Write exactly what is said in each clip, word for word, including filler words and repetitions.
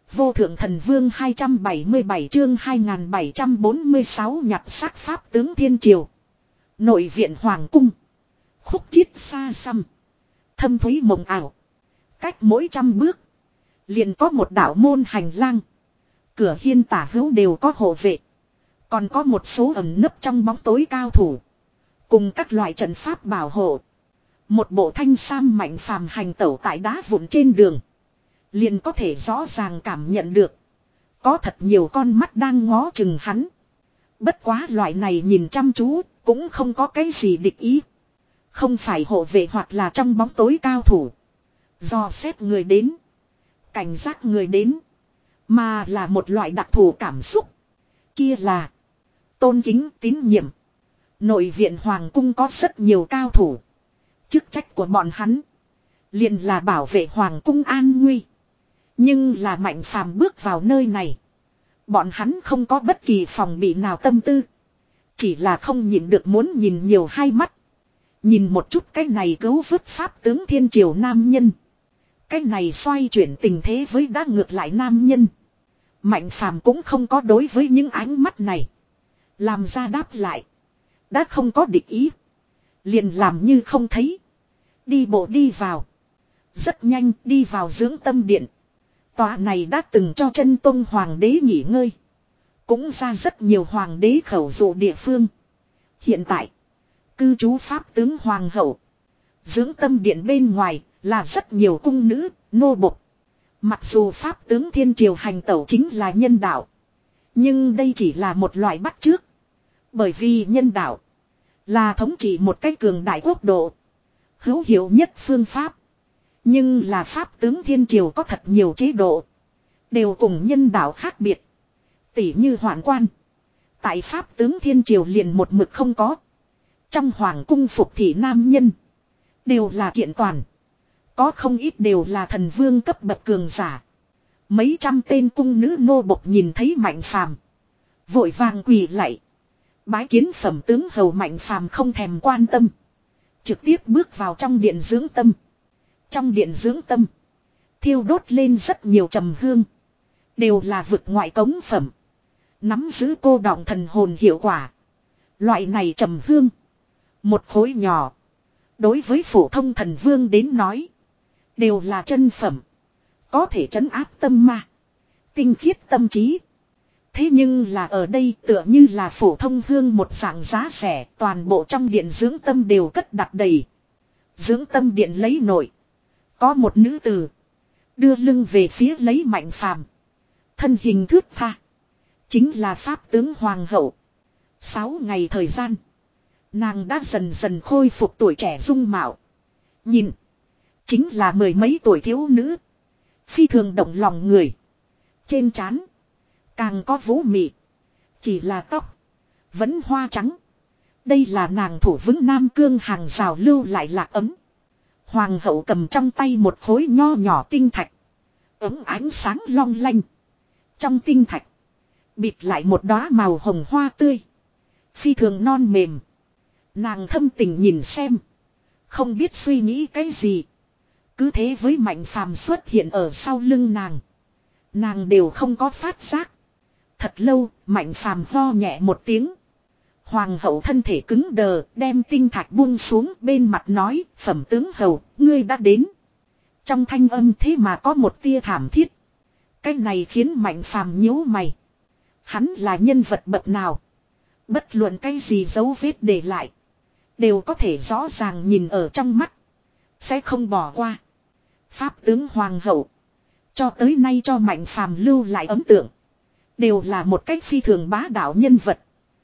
Vô thượng thần vương hai trăm bảy mươi bảy chương hai nghìn bảy trăm bốn mươi sáu nhặt xác pháp tướng thiên triều. Nội viện hoàng cung. Khúc chiết xa xăm. Thâm thúy mộng ảo. Cách mỗi trăm bước. Liền có một đạo môn hành lang. Cửa hiên tả hữu đều có hộ vệ. Còn có một số ẩn nấp trong bóng tối cao thủ. Cùng các loại trận pháp bảo hộ. Một bộ thanh sam mạnh phàm hành tẩu tại đá vụn trên đường. Liền có thể rõ ràng cảm nhận được. Có thật nhiều con mắt đang ngó chừng hắn. Bất quá loại này nhìn chăm chú. Cũng không có cái gì địch ý. Không phải hộ vệ hoặc là trong bóng tối cao thủ. Do xét người đến. Cảnh giác người đến. Mà là một loại đặc thù cảm xúc. Kia là tôn kính tín nhiệm. Nội viện hoàng cung có rất nhiều cao thủ. Chức trách của bọn hắn liền là bảo vệ hoàng cung an nguy. Nhưng là Mạnh Phàm bước vào nơi này. Bọn hắn không có bất kỳ phòng bị nào tâm tư. Chỉ là không nhịn được muốn nhìn nhiều hai mắt. Nhìn một chút cái này cứu vớt pháp tướng thiên triều nam nhân. Cái này xoay chuyển tình thế với đã ngược lại nam nhân. Mạnh Phàm cũng không có đối với những ánh mắt này làm ra đáp lại. Đã không có địch ý. Liền làm như không thấy. Đi bộ đi vào. Rất nhanh đi vào dưỡng tâm điện. Tòa này đã từng cho chân tôn hoàng đế nghỉ ngơi. Cũng ra rất nhiều hoàng đế khẩu dụ địa phương. Hiện tại. Cư trú pháp tướng hoàng hậu. Dưỡng tâm điện bên ngoài là rất nhiều cung nữ, nô bộc. Mặc dù pháp tướng thiên triều hành tẩu chính là nhân đạo. Nhưng đây chỉ là một loại bắt chước. Bởi vì nhân đạo là thống trị một cách cường đại quốc độ. Hữu hiệu nhất phương pháp. Nhưng là pháp tướng thiên triều có thật nhiều chế độ. Đều cùng nhân đạo khác biệt. Tỉ như hoạn quan. Tại pháp tướng thiên triều liền một mực không có. Trong hoàng cung phục thị nam nhân. Đều là kiện toàn. Có không ít đều là thần vương cấp bậc cường giả. Mấy trăm tên cung nữ nô bộc nhìn thấy Mạnh Phàm, vội vàng quỳ lạy. Bái kiến phẩm tướng hầu. Mạnh Phàm không thèm quan tâm. Trực tiếp bước vào trong điện dưỡng tâm. Trong điện dưỡng tâm. Thiêu đốt lên rất nhiều trầm hương. Đều là vực ngoại cống phẩm. Nắm giữ cô đọng thần hồn hiệu quả. Loại này trầm hương. Một khối nhỏ. Đối với phổ thông thần vương đến nói. Đều là chân phẩm. Có thể trấn áp tâm ma. Tinh khiết tâm trí. Thế nhưng là ở đây tựa như là phổ thông hương một dạng giá rẻ. Toàn bộ trong điện dưỡng tâm đều cất đặt đầy. Dưỡng tâm điện lấy nổi. Có một nữ tử. Đưa lưng về phía lấy Mạnh Phàm. Thân hình thướt tha. Chính là pháp tướng hoàng hậu. Sáu ngày thời gian. Nàng đã dần dần khôi phục tuổi trẻ dung mạo. Nhìn. Chính là mười mấy tuổi thiếu nữ. Phi thường động lòng người. Trên trán càng có vũ mị. Chỉ là tóc vẫn hoa trắng. Đây là nàng thủ vững Nam Cương hàng rào lưu lại lạc ấm. Hoàng hậu cầm trong tay một khối nho nhỏ tinh thạch. Ấm ánh sáng long lanh. Trong tinh thạch bịt lại một đóa màu hồng hoa tươi. Phi thường non mềm. Nàng thâm tình nhìn xem. Không biết suy nghĩ cái gì. Cứ thế với Mạnh Phàm xuất hiện ở sau lưng nàng. Nàng đều không có phát giác. Thật lâu, Mạnh Phàm ho nhẹ một tiếng. Hoàng hậu thân thể cứng đờ, đem tinh thạch buông xuống bên mặt nói, phẩm tướng hầu, ngươi đã đến. Trong thanh âm thế mà có một tia thảm thiết. Cái này khiến Mạnh Phàm nhíu mày. Hắn là nhân vật bậc nào? Bất luận cái gì dấu vết để lại. Đều có thể rõ ràng nhìn ở trong mắt. Sẽ không bỏ qua. Pháp tướng hoàng hậu. Cho tới nay cho Mạnh Phàm lưu lại ấn tượng. Đều là một cách phi thường bá đạo nhân vật.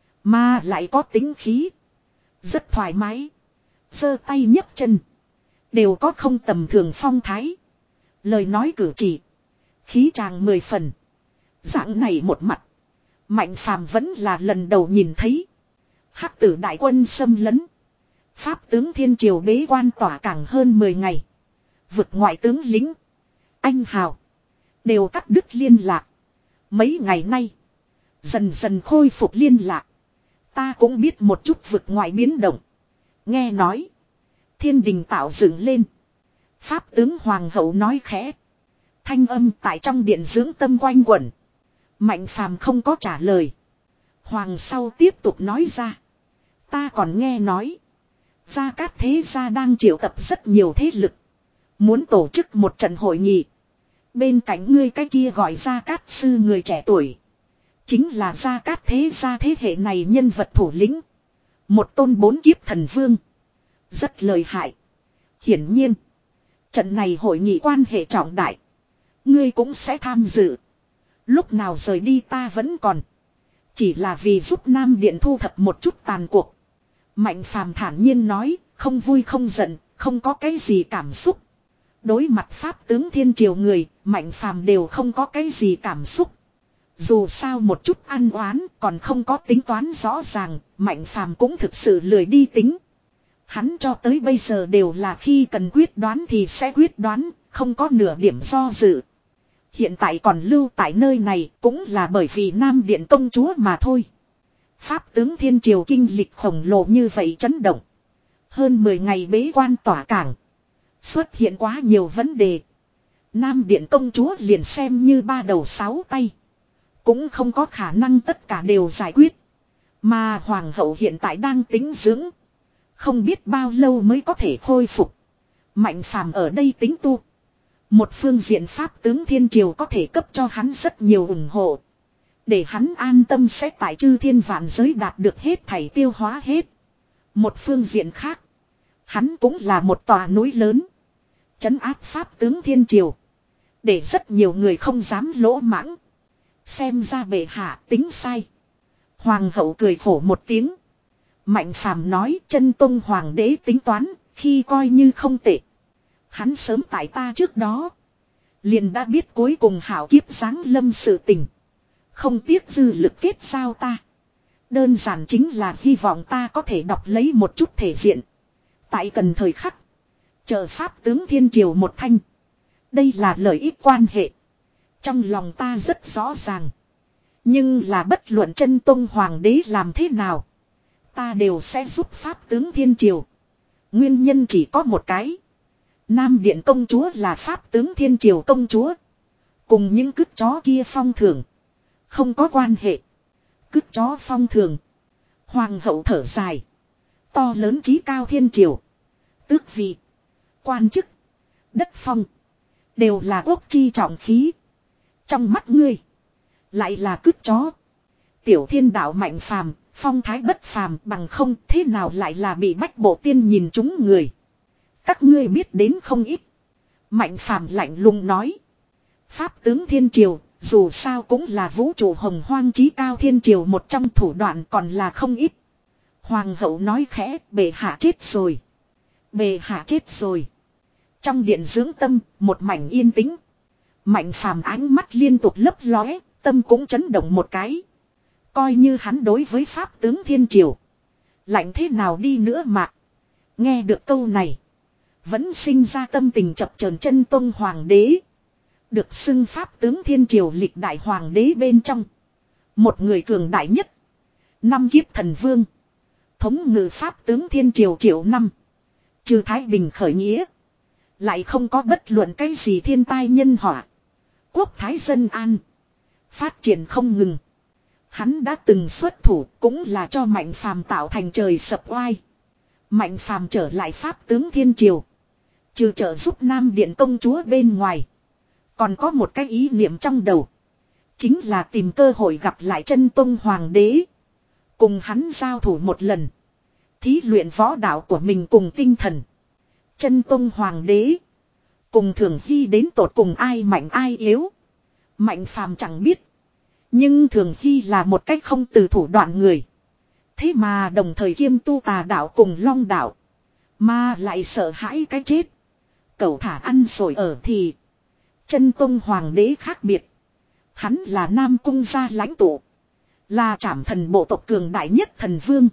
Mà lại có tính khí. Rất thoải mái. Giơ tay nhấc chân. Đều có không tầm thường phong thái. Lời nói cử chỉ. Khí tràng mười phần. Dạng này một mặt. Mạnh Phàm vẫn là lần đầu nhìn thấy. Hắc tử đại quân xâm lấn. Pháp tướng thiên triều bế quan tỏa cảng hơn mười ngày. Vực ngoại tướng lính. Anh hào. Đều cắt đứt liên lạc. Mấy ngày nay. Dần dần khôi phục liên lạc. Ta cũng biết một chút vực ngoại biến động. Nghe nói. Thiên đình tạo dựng lên. Pháp tướng hoàng hậu nói khẽ. Thanh âm tại trong điện dưỡng tâm quanh quẩn. Mạnh phàm không có trả lời. Hoàng sau tiếp tục nói ra. Ta còn nghe nói. Gia Cát thế gia đang triệu tập rất nhiều thế lực. Muốn tổ chức một trận hội nghị. Bên cạnh ngươi cái kia gọi Gia Cát sư người trẻ tuổi. Chính là Gia Cát thế gia thế hệ này nhân vật thủ lĩnh. Một tôn bốn kiếp thần vương. Rất lợi hại. Hiển nhiên. Trận này hội nghị quan hệ trọng đại. Ngươi cũng sẽ tham dự. Lúc nào rời đi ta vẫn còn. Chỉ là vì giúp Nam Điện thu thập một chút tàn cuộc. Mạnh phàm thản nhiên nói. Không vui không giận. Không có cái gì cảm xúc. Đối mặt pháp tướng thiên triều người. Mạnh phàm đều không có cái gì cảm xúc. Dù sao một chút ăn oán. Còn không có tính toán rõ ràng. Mạnh phàm cũng thực sự lười đi tính. Hắn cho tới bây giờ đều là khi cần quyết đoán thì sẽ quyết đoán. Không có nửa điểm do dự. Hiện tại còn lưu tại nơi này cũng là bởi vì Nam Điện công chúa mà thôi. Pháp tướng thiên triều kinh lịch khổng lồ như vậy chấn động. Hơn mười ngày bế quan tỏa cảng. Xuất hiện quá nhiều vấn đề. Nam Điện công chúa liền xem như ba đầu sáu tay. Cũng không có khả năng tất cả đều giải quyết. Mà hoàng hậu hiện tại đang tính dưỡng. Không biết bao lâu mới có thể khôi phục. Mạnh phàm ở đây tính tu. Một phương diện pháp tướng thiên triều có thể cấp cho hắn rất nhiều ủng hộ. Để hắn an tâm sẽ tại chư thiên vạn giới đạt được hết thảy tiêu hóa hết. Một phương diện khác. Hắn cũng là một tòa núi lớn. Trấn áp pháp tướng thiên triều. Để rất nhiều người không dám lỗ mãng. Xem ra bệ hạ tính sai. Hoàng hậu cười khổ một tiếng. Mạnh phàm nói chân tông hoàng đế tính toán. Khi coi như không tệ. Hắn sớm tại ta trước đó. Liền đã biết cuối cùng hảo kiếp giáng lâm sự tình. Không tiếc dư lực kết giao ta. Đơn giản chính là hy vọng ta có thể đọc lấy một chút thể diện. Tại cần thời khắc. Chờ pháp tướng thiên triều một thanh. Đây là lợi ích quan hệ. Trong lòng ta rất rõ ràng. Nhưng là bất luận chân tông hoàng đế làm thế nào. Ta đều sẽ giúp pháp tướng thiên triều. Nguyên nhân chỉ có một cái. Nam Điện công chúa là pháp tướng thiên triều công chúa. Cùng những cứt chó kia phong thường. Không có quan hệ. Cứt chó phong thường. Hoàng hậu thở dài. To lớn chí cao thiên triều. Tước vị. Quan chức. Đất phong. Đều là quốc chi trọng khí. Trong mắt ngươi. Lại là cứt chó. Tiểu thiên đạo mạnh phàm. Phong thái bất phàm bằng không thế nào lại là bị bách bộ tiên nhìn chúng người. Các ngươi biết đến không ít. Mạnh phàm lạnh lùng nói. Pháp tướng thiên triều, dù sao cũng là vũ trụ hồng hoang chí cao thiên triều một trong thủ đoạn còn là không ít. Hoàng hậu nói khẽ, bệ hạ chết rồi. Bệ hạ chết rồi. Trong điện dưỡng tâm, một mảnh yên tĩnh. Mạnh phàm ánh mắt liên tục lấp lóe, tâm cũng chấn động một cái. Coi như hắn đối với pháp tướng thiên triều. Lạnh thế nào đi nữa mà. Nghe được câu này. Vẫn sinh ra tâm tình chập chờn chân tông hoàng đế. Được xưng pháp tướng thiên triều lịch đại hoàng đế bên trong. Một người cường đại nhất. Năm kiếp thần vương. Thống ngự pháp tướng thiên triều triệu năm. Trừ Thái Bình khởi nghĩa. Lại không có bất luận cái gì thiên tai nhân họa. Quốc thái dân an. Phát triển không ngừng. Hắn đã từng xuất thủ cũng là cho Mạnh phàm tạo thành trời sập oai. Mạnh phàm trở lại pháp tướng thiên triều. Trừ trợ giúp Nam Điện công chúa bên ngoài. Còn có một cái ý niệm trong đầu. Chính là tìm cơ hội gặp lại chân tông hoàng đế. Cùng hắn giao thủ một lần. Thí luyện võ đạo của mình cùng tinh thần. Chân tông hoàng đế. Cùng Thường Hy đến tột cùng ai mạnh ai yếu. Mạnh phàm chẳng biết. Nhưng Thường Hy là một cách không từ thủ đoạn người. Thế mà đồng thời kiêm tu tà đạo cùng long đạo. Mà lại sợ hãi cái chết. Cậu thả ăn sổi ở thì. Chân tông hoàng đế khác biệt. Hắn là Nam Cung gia lãnh tụ. Là trảm thần bộ tộc cường đại nhất thần vương.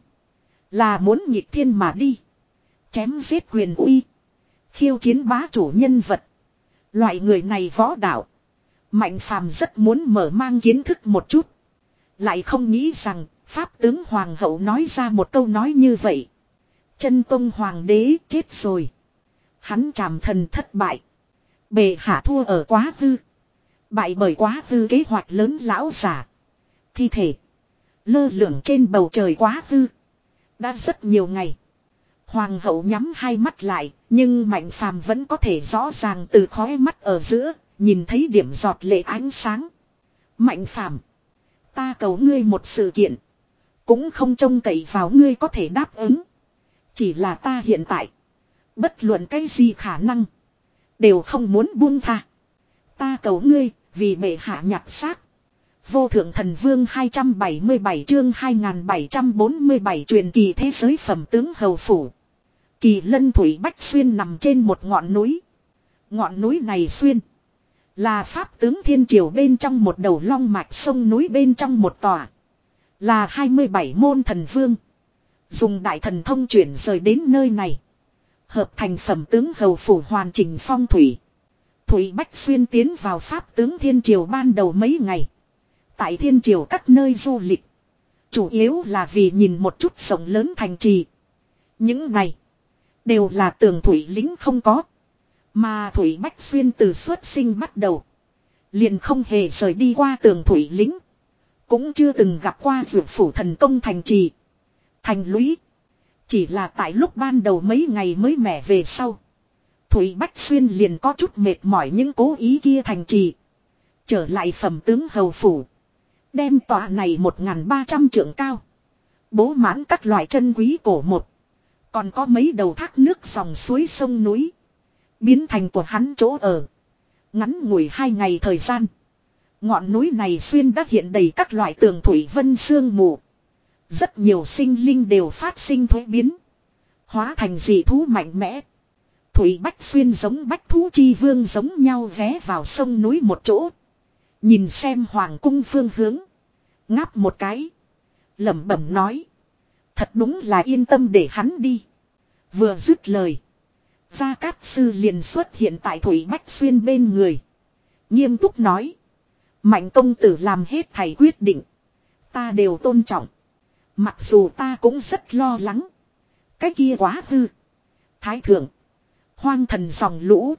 Là muốn nhịp thiên mà đi. Chém giết quyền uy. Khiêu chiến bá chủ nhân vật. Loại người này võ đạo. Mạnh phàm rất muốn mở mang kiến thức một chút. Lại không nghĩ rằng pháp tướng hoàng hậu nói ra một câu nói như vậy. Chân tông hoàng đế chết rồi. Hắn trảm thần thất bại. Bệ hạ thua ở quá tư. Bại bởi quá tư kế hoạch lớn lão giả. Thi thể. Lơ lửng trên bầu trời quá tư. Đã rất nhiều ngày. Hoàng hậu nhắm hai mắt lại. Nhưng Mạnh Phàm vẫn có thể rõ ràng từ khóe mắt ở giữa. Nhìn thấy điểm giọt lệ ánh sáng. Mạnh Phàm, ta cầu ngươi một sự kiện. Cũng không trông cậy vào ngươi có thể đáp ứng. Chỉ là ta hiện tại. Bất luận cái gì khả năng. Đều không muốn buông tha. Ta cầu ngươi. Vì bệ hạ nhặt xác. Vô thượng thần vương hai trăm bảy mươi bảy chương hai nghìn bảy trăm bốn mươi bảy truyền kỳ thế giới phẩm tướng hầu phủ. Kỳ Lân Thủy Bách Xuyên nằm trên một ngọn núi. Ngọn núi này xuyên. Là pháp tướng thiên triều bên trong một đầu long mạch sông núi bên trong một tòa. Là hai mươi bảy môn thần vương. Dùng đại thần thông chuyển rời đến nơi này. Hợp thành phẩm tướng hầu phủ hoàn chỉnh phong thủy. Thủy Bách Xuyên tiến vào pháp tướng thiên triều ban đầu mấy ngày. Tại thiên triều các nơi du lịch. Chủ yếu là vì nhìn một chút rộng lớn thành trì. Những này. Đều là tường thủy lính không có. Mà Thủy Bách Xuyên từ xuất sinh bắt đầu. Liền không hề rời đi qua tường thủy lính. Cũng chưa từng gặp qua dược phủ thần công thành trì. Thành lũy. Chỉ là tại lúc ban đầu mấy ngày mới mẻ về sau. Thủy Bách Xuyên liền có chút mệt mỏi những cố ý kia thành trì. Trở lại phẩm tướng hầu phủ. Đem tòa này một nghìn ba trăm trượng cao. Bố mãn các loại chân quý cổ một. Còn có mấy đầu thác nước dòng suối sông núi. Biến thành của hắn chỗ ở. Ngắn ngủi hai ngày thời gian. Ngọn núi này xuyên đã hiện đầy các loại tường thủy vân sương mù. Rất nhiều sinh linh đều phát sinh thuế biến. Hóa thành dị thú mạnh mẽ. Thủy Bách Xuyên giống bách thú chi vương giống nhau ghé vào sông núi một chỗ. Nhìn xem hoàng cung phương hướng. Ngáp một cái. Lẩm bẩm nói. Thật đúng là yên tâm để hắn đi. Vừa dứt lời. Gia Cát Sư liền xuất hiện tại Thủy Bách Xuyên bên người. Nghiêm túc nói. Mạnh công tử làm hết thầy quyết định. Ta đều tôn trọng. Mặc dù ta cũng rất lo lắng. Cái kia quá hư. Thái thượng. Hoang thần dòng lũ.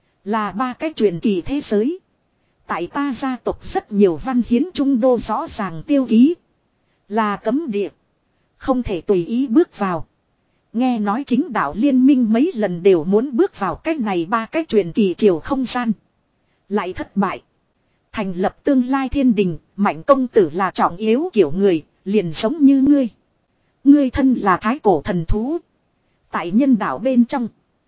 Là ba cái truyền kỳ thế giới. Tại ta gia tộc rất nhiều văn hiến trung đô rõ ràng tiêu ký. Là cấm địa. Không thể tùy ý bước vào. Nghe nói chính đạo liên minh mấy lần đều muốn bước vào cái này ba cái truyền kỳ triều không gian. Lại thất bại. Thành lập tương lai thiên đình. Mạnh công tử là trọng yếu kiểu người. Liền giống như ngươi. Ngươi thân là thái cổ thần thú. Tại nhân đạo bên trong.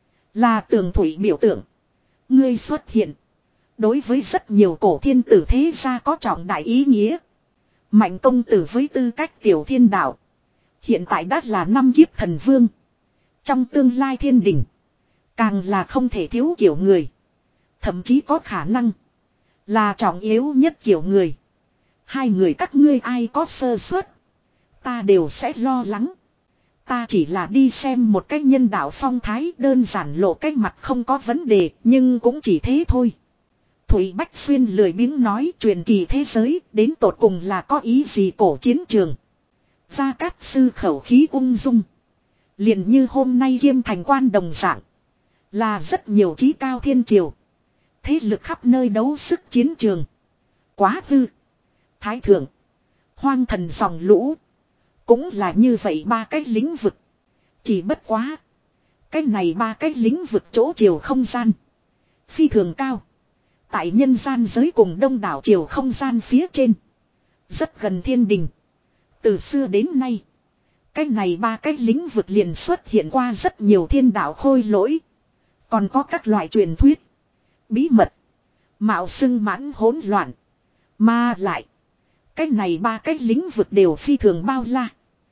Là tường thủy biểu tượng. Ngươi xuất hiện. Đối với rất nhiều cổ thiên tử thế gia có trọng đại ý nghĩa. Mạnh công tử với tư cách tiểu thiên đạo. Hiện tại đã là năm kiếp thần vương. Trong tương lai thiên đình. Càng là không thể thiếu kiểu người. Thậm chí có khả năng. Là trọng yếu nhất kiểu người. Hai người các ngươi ai có sơ suất. Ta đều sẽ lo lắng. Ta chỉ là đi xem một cách nhân đạo phong thái đơn giản lộ cách mặt không có vấn đề. Nhưng cũng chỉ thế thôi. Thủy Bách Xuyên lười biếng nói truyền kỳ thế giới đến tột cùng là có ý gì cổ chiến trường. Gia Cát Sư khẩu khí ung dung. Liền như hôm nay kiêm thành quan đồng dạng. Là rất nhiều trí cao thiên triều. Thế lực khắp nơi đấu sức chiến trường. Quá hư. Thái thượng. Hoang thần dòng lũ. Cũng là như vậy ba cái lĩnh vực. Chỉ bất quá. Cái này ba cái lĩnh vực chỗ chiều không gian. Phi thường cao. Tại nhân gian giới cùng đông đảo chiều không gian phía trên. Rất gần thiên đình. Từ xưa đến nay. Cái này ba cái lĩnh vực liền xuất hiện qua rất nhiều thiên đạo khôi lỗi. Còn có các loại truyền thuyết. Bí mật. Mạo xưng mãn hỗn loạn. Mà lại. Cái này ba cái lĩnh vực đều phi thường bao la.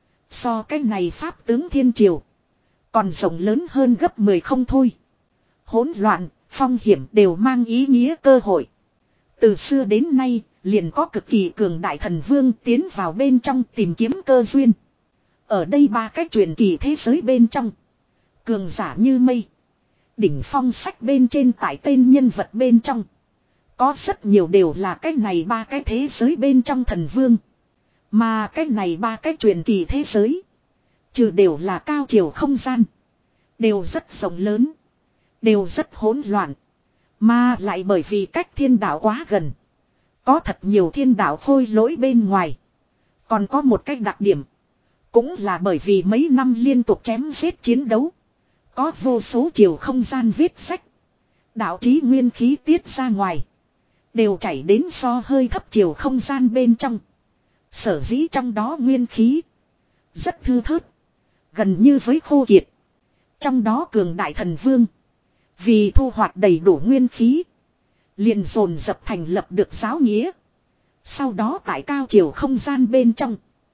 So cái này pháp tướng thiên triều. Còn rộng lớn hơn gấp mười không thôi. Hỗn loạn, phong hiểm đều mang ý nghĩa cơ hội. Từ xưa đến nay, liền có cực kỳ cường đại thần vương tiến vào bên trong tìm kiếm cơ duyên. Ở đây ba cái truyền kỳ thế giới bên trong. Cường giả như mây. Đỉnh phong sách bên trên tại tên nhân vật bên trong. Có rất nhiều đều là cái này ba cái thế giới bên trong thần vương. Mà cái này ba cái truyền kỳ thế giới. Trừ đều là cao chiều không gian. Đều rất rộng lớn. Đều rất hỗn loạn. Mà lại bởi vì cách thiên đạo quá gần. Có thật nhiều thiên đạo khôi lỗi bên ngoài. Còn có một cách đặc điểm. Cũng là bởi vì mấy năm liên tục chém giết chiến đấu. Có vô số chiều không gian viết sách. Đạo trí nguyên khí tiết ra ngoài. Đều chảy đến so hơi thấp chiều không gian bên trong. Sở dĩ trong đó nguyên khí. Rất thư thớt. Gần như với khô kiệt. Trong đó cường đại thần vương. Vì thu hoạch đầy đủ nguyên khí. Liền dồn dập thành lập được giáo nghĩa. Sau đó tại cao chiều không gian bên trong.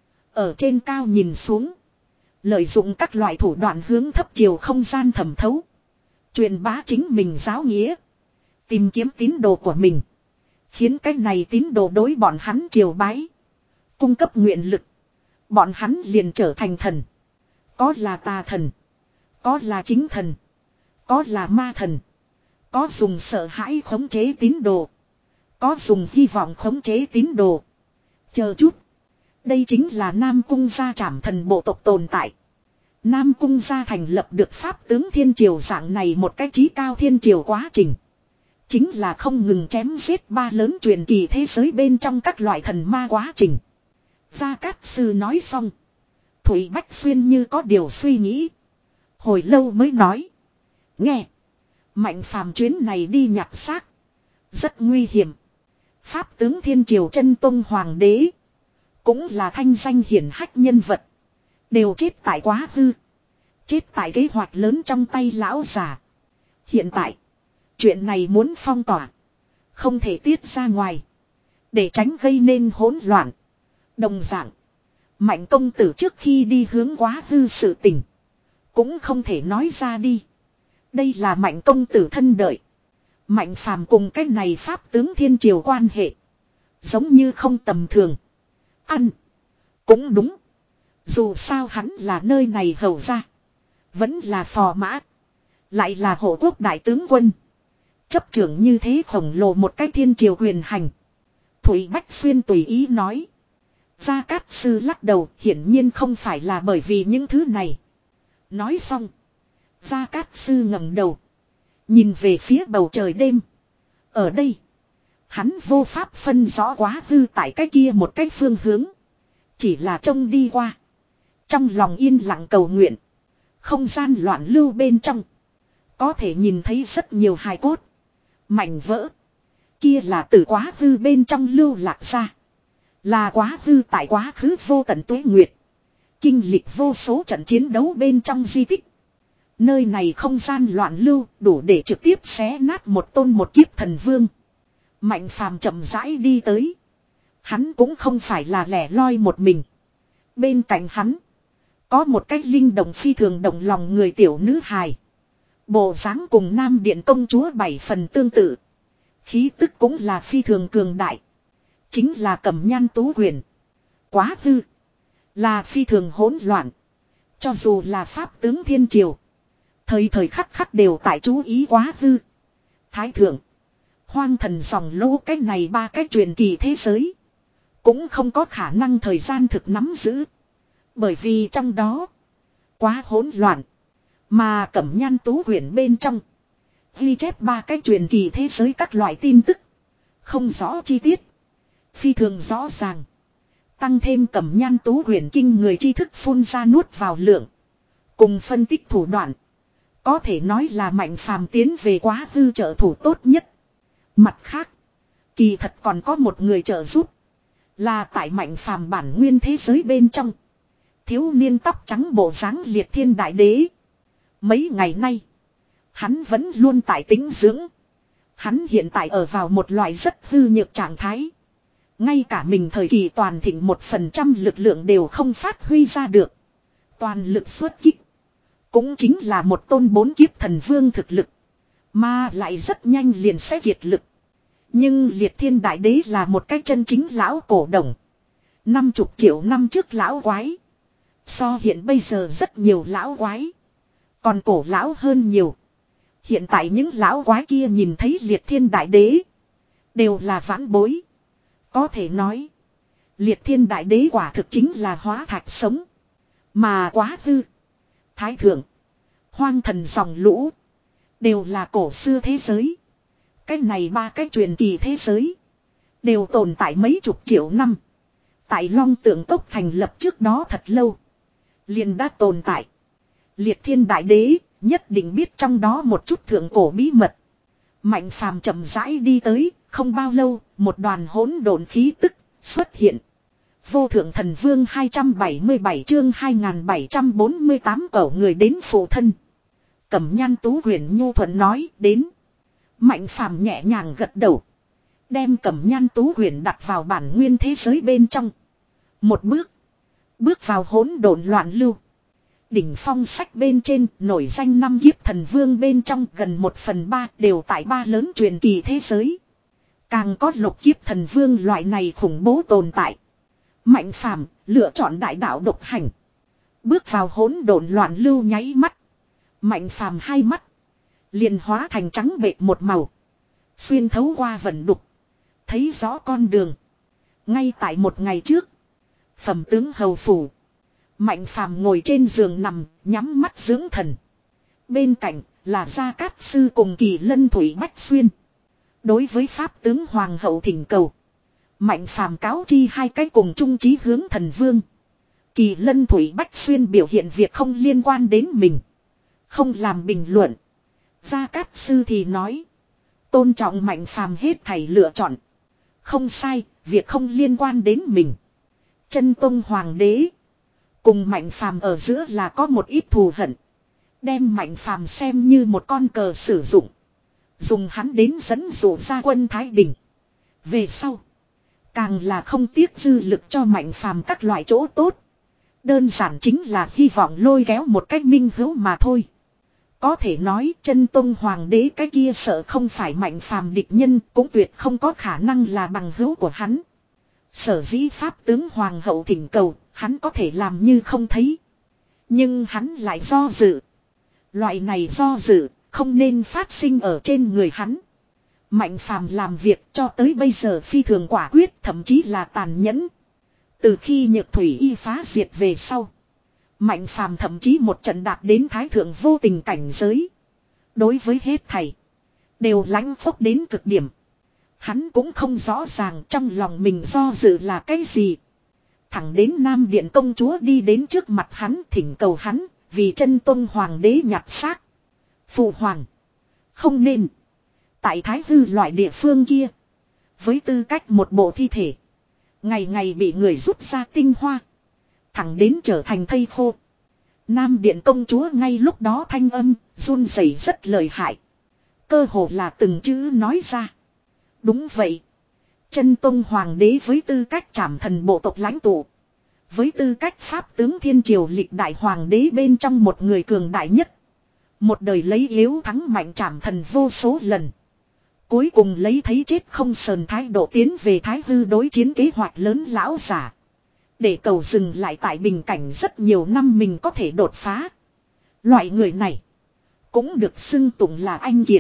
Ở trên cao nhìn xuống. Lợi dụng các loại thủ đoạn hướng thấp chiều không gian thẩm thấu. Truyền bá chính mình giáo nghĩa. Tìm kiếm tín đồ của mình. Khiến cái này tín đồ đối bọn hắn triều bái. Cung cấp nguyện lực. Bọn hắn liền trở thành thần. Có là tà thần. Có là chính thần. Có là ma thần. Có dùng sợ hãi khống chế tín đồ. Có dùng hy vọng khống chế tín đồ. Chờ chút. Đây chính là Nam Cung gia trảm thần bộ tộc tồn tại. Nam Cung gia thành lập được pháp tướng thiên triều dạng này một cách chí cao thiên triều quá trình. Chính là không ngừng chém giết ba lớn truyền kỳ thế giới bên trong các loại thần ma quá trình. Gia Cát Sư nói xong. Thủy Bách Xuyên như có điều suy nghĩ. Hồi lâu mới nói. Nghe. Mạnh phàm chuyến này đi nhặt xác. Rất nguy hiểm. Pháp tướng thiên triều chân tông hoàng đế. Cũng là thanh danh hiển hách nhân vật. Đều chết tại quá hư. Chết tại kế hoạch lớn trong tay lão già. Hiện tại. Chuyện này muốn phong tỏa. Không thể tiết ra ngoài. Để tránh gây nên hỗn loạn. Đồng dạng. Mạnh công tử trước khi đi hướng quá hư sự tình. Cũng không thể nói ra đi. Đây là mạnh công tử thân đợi. Mạnh phàm cùng cái này pháp tướng thiên triều quan hệ. Giống như không tầm thường. Ăn. Cũng đúng. Dù sao hắn là nơi này hầu ra. Vẫn là phò mã. Lại là hộ quốc đại tướng quân. Chấp trưởng như thế khổng lồ một cái thiên triều quyền hành. Thủy Bách Xuyên tùy ý nói. Gia Cát Sư lắc đầu, hiển nhiên không phải là bởi vì những thứ này. Nói xong. Gia Cát Sư ngẩng đầu. Nhìn về phía bầu trời đêm. Ở đây. Hắn vô pháp phân rõ quá hư tại cái kia một cái phương hướng. Chỉ là trông đi qua. Trong lòng yên lặng cầu nguyện. Không gian loạn lưu bên trong. Có thể nhìn thấy rất nhiều hài cốt. Mảnh vỡ. Kia là từ quá hư bên trong lưu lạc ra. Là quá hư tại quá khứ vô tận tuế nguyệt. Kinh lịch vô số trận chiến đấu bên trong di tích. Nơi này không gian loạn lưu đủ để trực tiếp xé nát một tôn một kiếp thần vương. Mạnh phàm chậm rãi đi tới. Hắn cũng không phải là lẻ loi một mình. Bên cạnh hắn. Có một cách linh động phi thường động lòng người tiểu nữ hài. Bộ dáng cùng Nam Điện công chúa bảy phần tương tự. Khí tức cũng là phi thường cường đại. Chính là Cẩm Nhan Tú Huyền. Quá hư. Là phi thường hỗn loạn. Cho dù là pháp tướng thiên triều. Thời thời khắc khắc đều tại chú ý quá hư. Thái thượng. Hoang thần dòng lũ cái này ba cái truyền kỳ thế giới. Cũng không có khả năng thời gian thực nắm giữ. Bởi vì trong đó. Quá hỗn loạn. Mà Cẩm Nhan Tú Huyền bên trong. Ghi chép ba cái truyền kỳ thế giới các loại tin tức. Không rõ chi tiết. Phi thường rõ ràng. Tăng thêm Cẩm Nhan Tú Huyền kinh người tri thức phun ra nuốt vào lượng. Cùng phân tích thủ đoạn. Có thể nói là Mạnh phàm tiến về quá hư trợ thủ tốt nhất. Mặt khác. Kỳ thật còn có một người trợ giúp. Là tại Mạnh phàm bản nguyên thế giới bên trong. Thiếu niên tóc trắng bộ dáng Liệt Thiên Đại Đế. Mấy ngày nay. Hắn vẫn luôn tại tĩnh dưỡng. Hắn hiện tại ở vào một loại rất hư nhược trạng thái. Ngay cả mình thời kỳ toàn thịnh một phần trăm lực lượng đều không phát huy ra được. Toàn lực xuất kích. Cũng chính là một tôn bốn kiếp thần vương thực lực. Mà lại rất nhanh liền sẽ kiệt lực. Nhưng Liệt Thiên Đại Đế là một cái chân chính lão cổ đồng. Năm chục triệu năm trước lão quái. So hiện bây giờ rất nhiều lão quái. Còn cổ lão hơn nhiều. Hiện tại những lão quái kia nhìn thấy Liệt Thiên Đại Đế. Đều là vãn bối. Có thể nói. Liệt Thiên Đại Đế quả thực chính là hóa thạch sống. Mà quá hư. Thái thượng. Hoang thần dòng lũ. Đều là cổ xưa thế giới. Cái này ba cái truyền kỳ thế giới. Đều tồn tại mấy chục triệu năm. Tại Long Tượng Cốc thành lập trước đó thật lâu. Liền đã tồn tại. Liệt Thiên Đại Đế nhất định biết trong đó một chút thượng cổ bí mật. Mạnh phàm chậm rãi đi tới, không bao lâu, một đoàn hỗn độn khí tức xuất hiện. Vô thượng thần vương hai trăm bảy mươi bảy chương hai nghìn bảy trăm bốn mươi tám cẩu người đến phụ thân. Cẩm Nhan Tú Huyền nhu thuận nói đến. Mạnh phàm nhẹ nhàng gật đầu. Đem Cẩm Nhan Tú Huyền đặt vào bản nguyên thế giới bên trong. Một bước. Bước vào hỗn độn loạn lưu. Đỉnh phong sách bên trên nổi danh năm kiếp thần vương bên trong gần một phần ba đều tại ba lớn truyền kỳ thế giới. Càng có lục kiếp thần vương loại này khủng bố tồn tại. Mạnh phàm lựa chọn đại đạo độc hành. Bước vào hỗn độn loạn lưu nháy mắt. Mạnh phàm hai mắt. Liền hóa thành trắng bệ một màu. Xuyên thấu qua vẩn đục. Thấy rõ con đường. Ngay tại một ngày trước. Phẩm tướng hầu phủ. Mạnh phàm ngồi trên giường nằm, nhắm mắt dưỡng thần. Bên cạnh là Gia Cát Sư cùng Kỳ Lân Thủy Bách Xuyên. Đối với pháp tướng hoàng hậu thỉnh cầu. Mạnh phàm cáo chi hai cái cùng chung chí hướng thần vương. Kỳ Lân Thủy Bách Xuyên biểu hiện việc không liên quan đến mình. Không làm bình luận. Gia Cát Sư thì nói. Tôn trọng mạnh phàm hết thảy lựa chọn. Không sai, việc không liên quan đến mình. Chân Tông Hoàng đế. Cùng mạnh phàm ở giữa là có một ít thù hận. Đem mạnh phàm xem như một con cờ sử dụng. Dùng hắn đến dẫn dụ ra quân Thái Bình. Về sau. Càng là không tiếc dư lực cho mạnh phàm các loại chỗ tốt. Đơn giản chính là hy vọng lôi kéo một cách minh hữu mà thôi. Có thể nói chân Tông Hoàng đế cái kia sợ không phải mạnh phàm địch nhân, cũng tuyệt không có khả năng là bằng hữu của hắn. Sở dĩ pháp tướng hoàng hậu thỉnh cầu, hắn có thể làm như không thấy. Nhưng hắn lại do dự. Loại này do dự, không nên phát sinh ở trên người hắn. Mạnh phàm làm việc cho tới bây giờ phi thường quả quyết, thậm chí là tàn nhẫn. Từ khi Nhược Thủy Y phá diệt về sau. Mạnh phàm thậm chí một trận đạt đến thái thượng vô tình cảnh giới. Đối với hết thầy. Đều lãnh phốc đến cực điểm. Hắn cũng không rõ ràng trong lòng mình do dự là cái gì. Thẳng đến Nam Điện công chúa đi đến trước mặt hắn thỉnh cầu hắn. Vì chân Tông Hoàng đế nhặt xác. Phụ hoàng. Không nên. Tại Thái Hư loại địa phương kia. Với tư cách một bộ thi thể. Ngày ngày bị người rút ra tinh hoa. Thẳng đến trở thành thây khô. Nam Điện công chúa ngay lúc đó thanh âm, run rẩy rất lợi hại. Cơ hồ là từng chữ nói ra. Đúng vậy. Chân Tông Hoàng đế với tư cách trảm thần bộ tộc lãnh tụ. Với tư cách pháp tướng thiên triều lịch đại hoàng đế bên trong một người cường đại nhất. Một đời lấy yếu thắng mạnh trảm thần vô số lần. Cuối cùng lấy thấy chết không sờn thái độ tiến về Thái Hư đối chiến kế hoạch lớn lão giả. Để cầu dừng lại tại bình cảnh rất nhiều năm mình có thể đột phá. Loại người này. Cũng được xưng tụng là anh kiệt.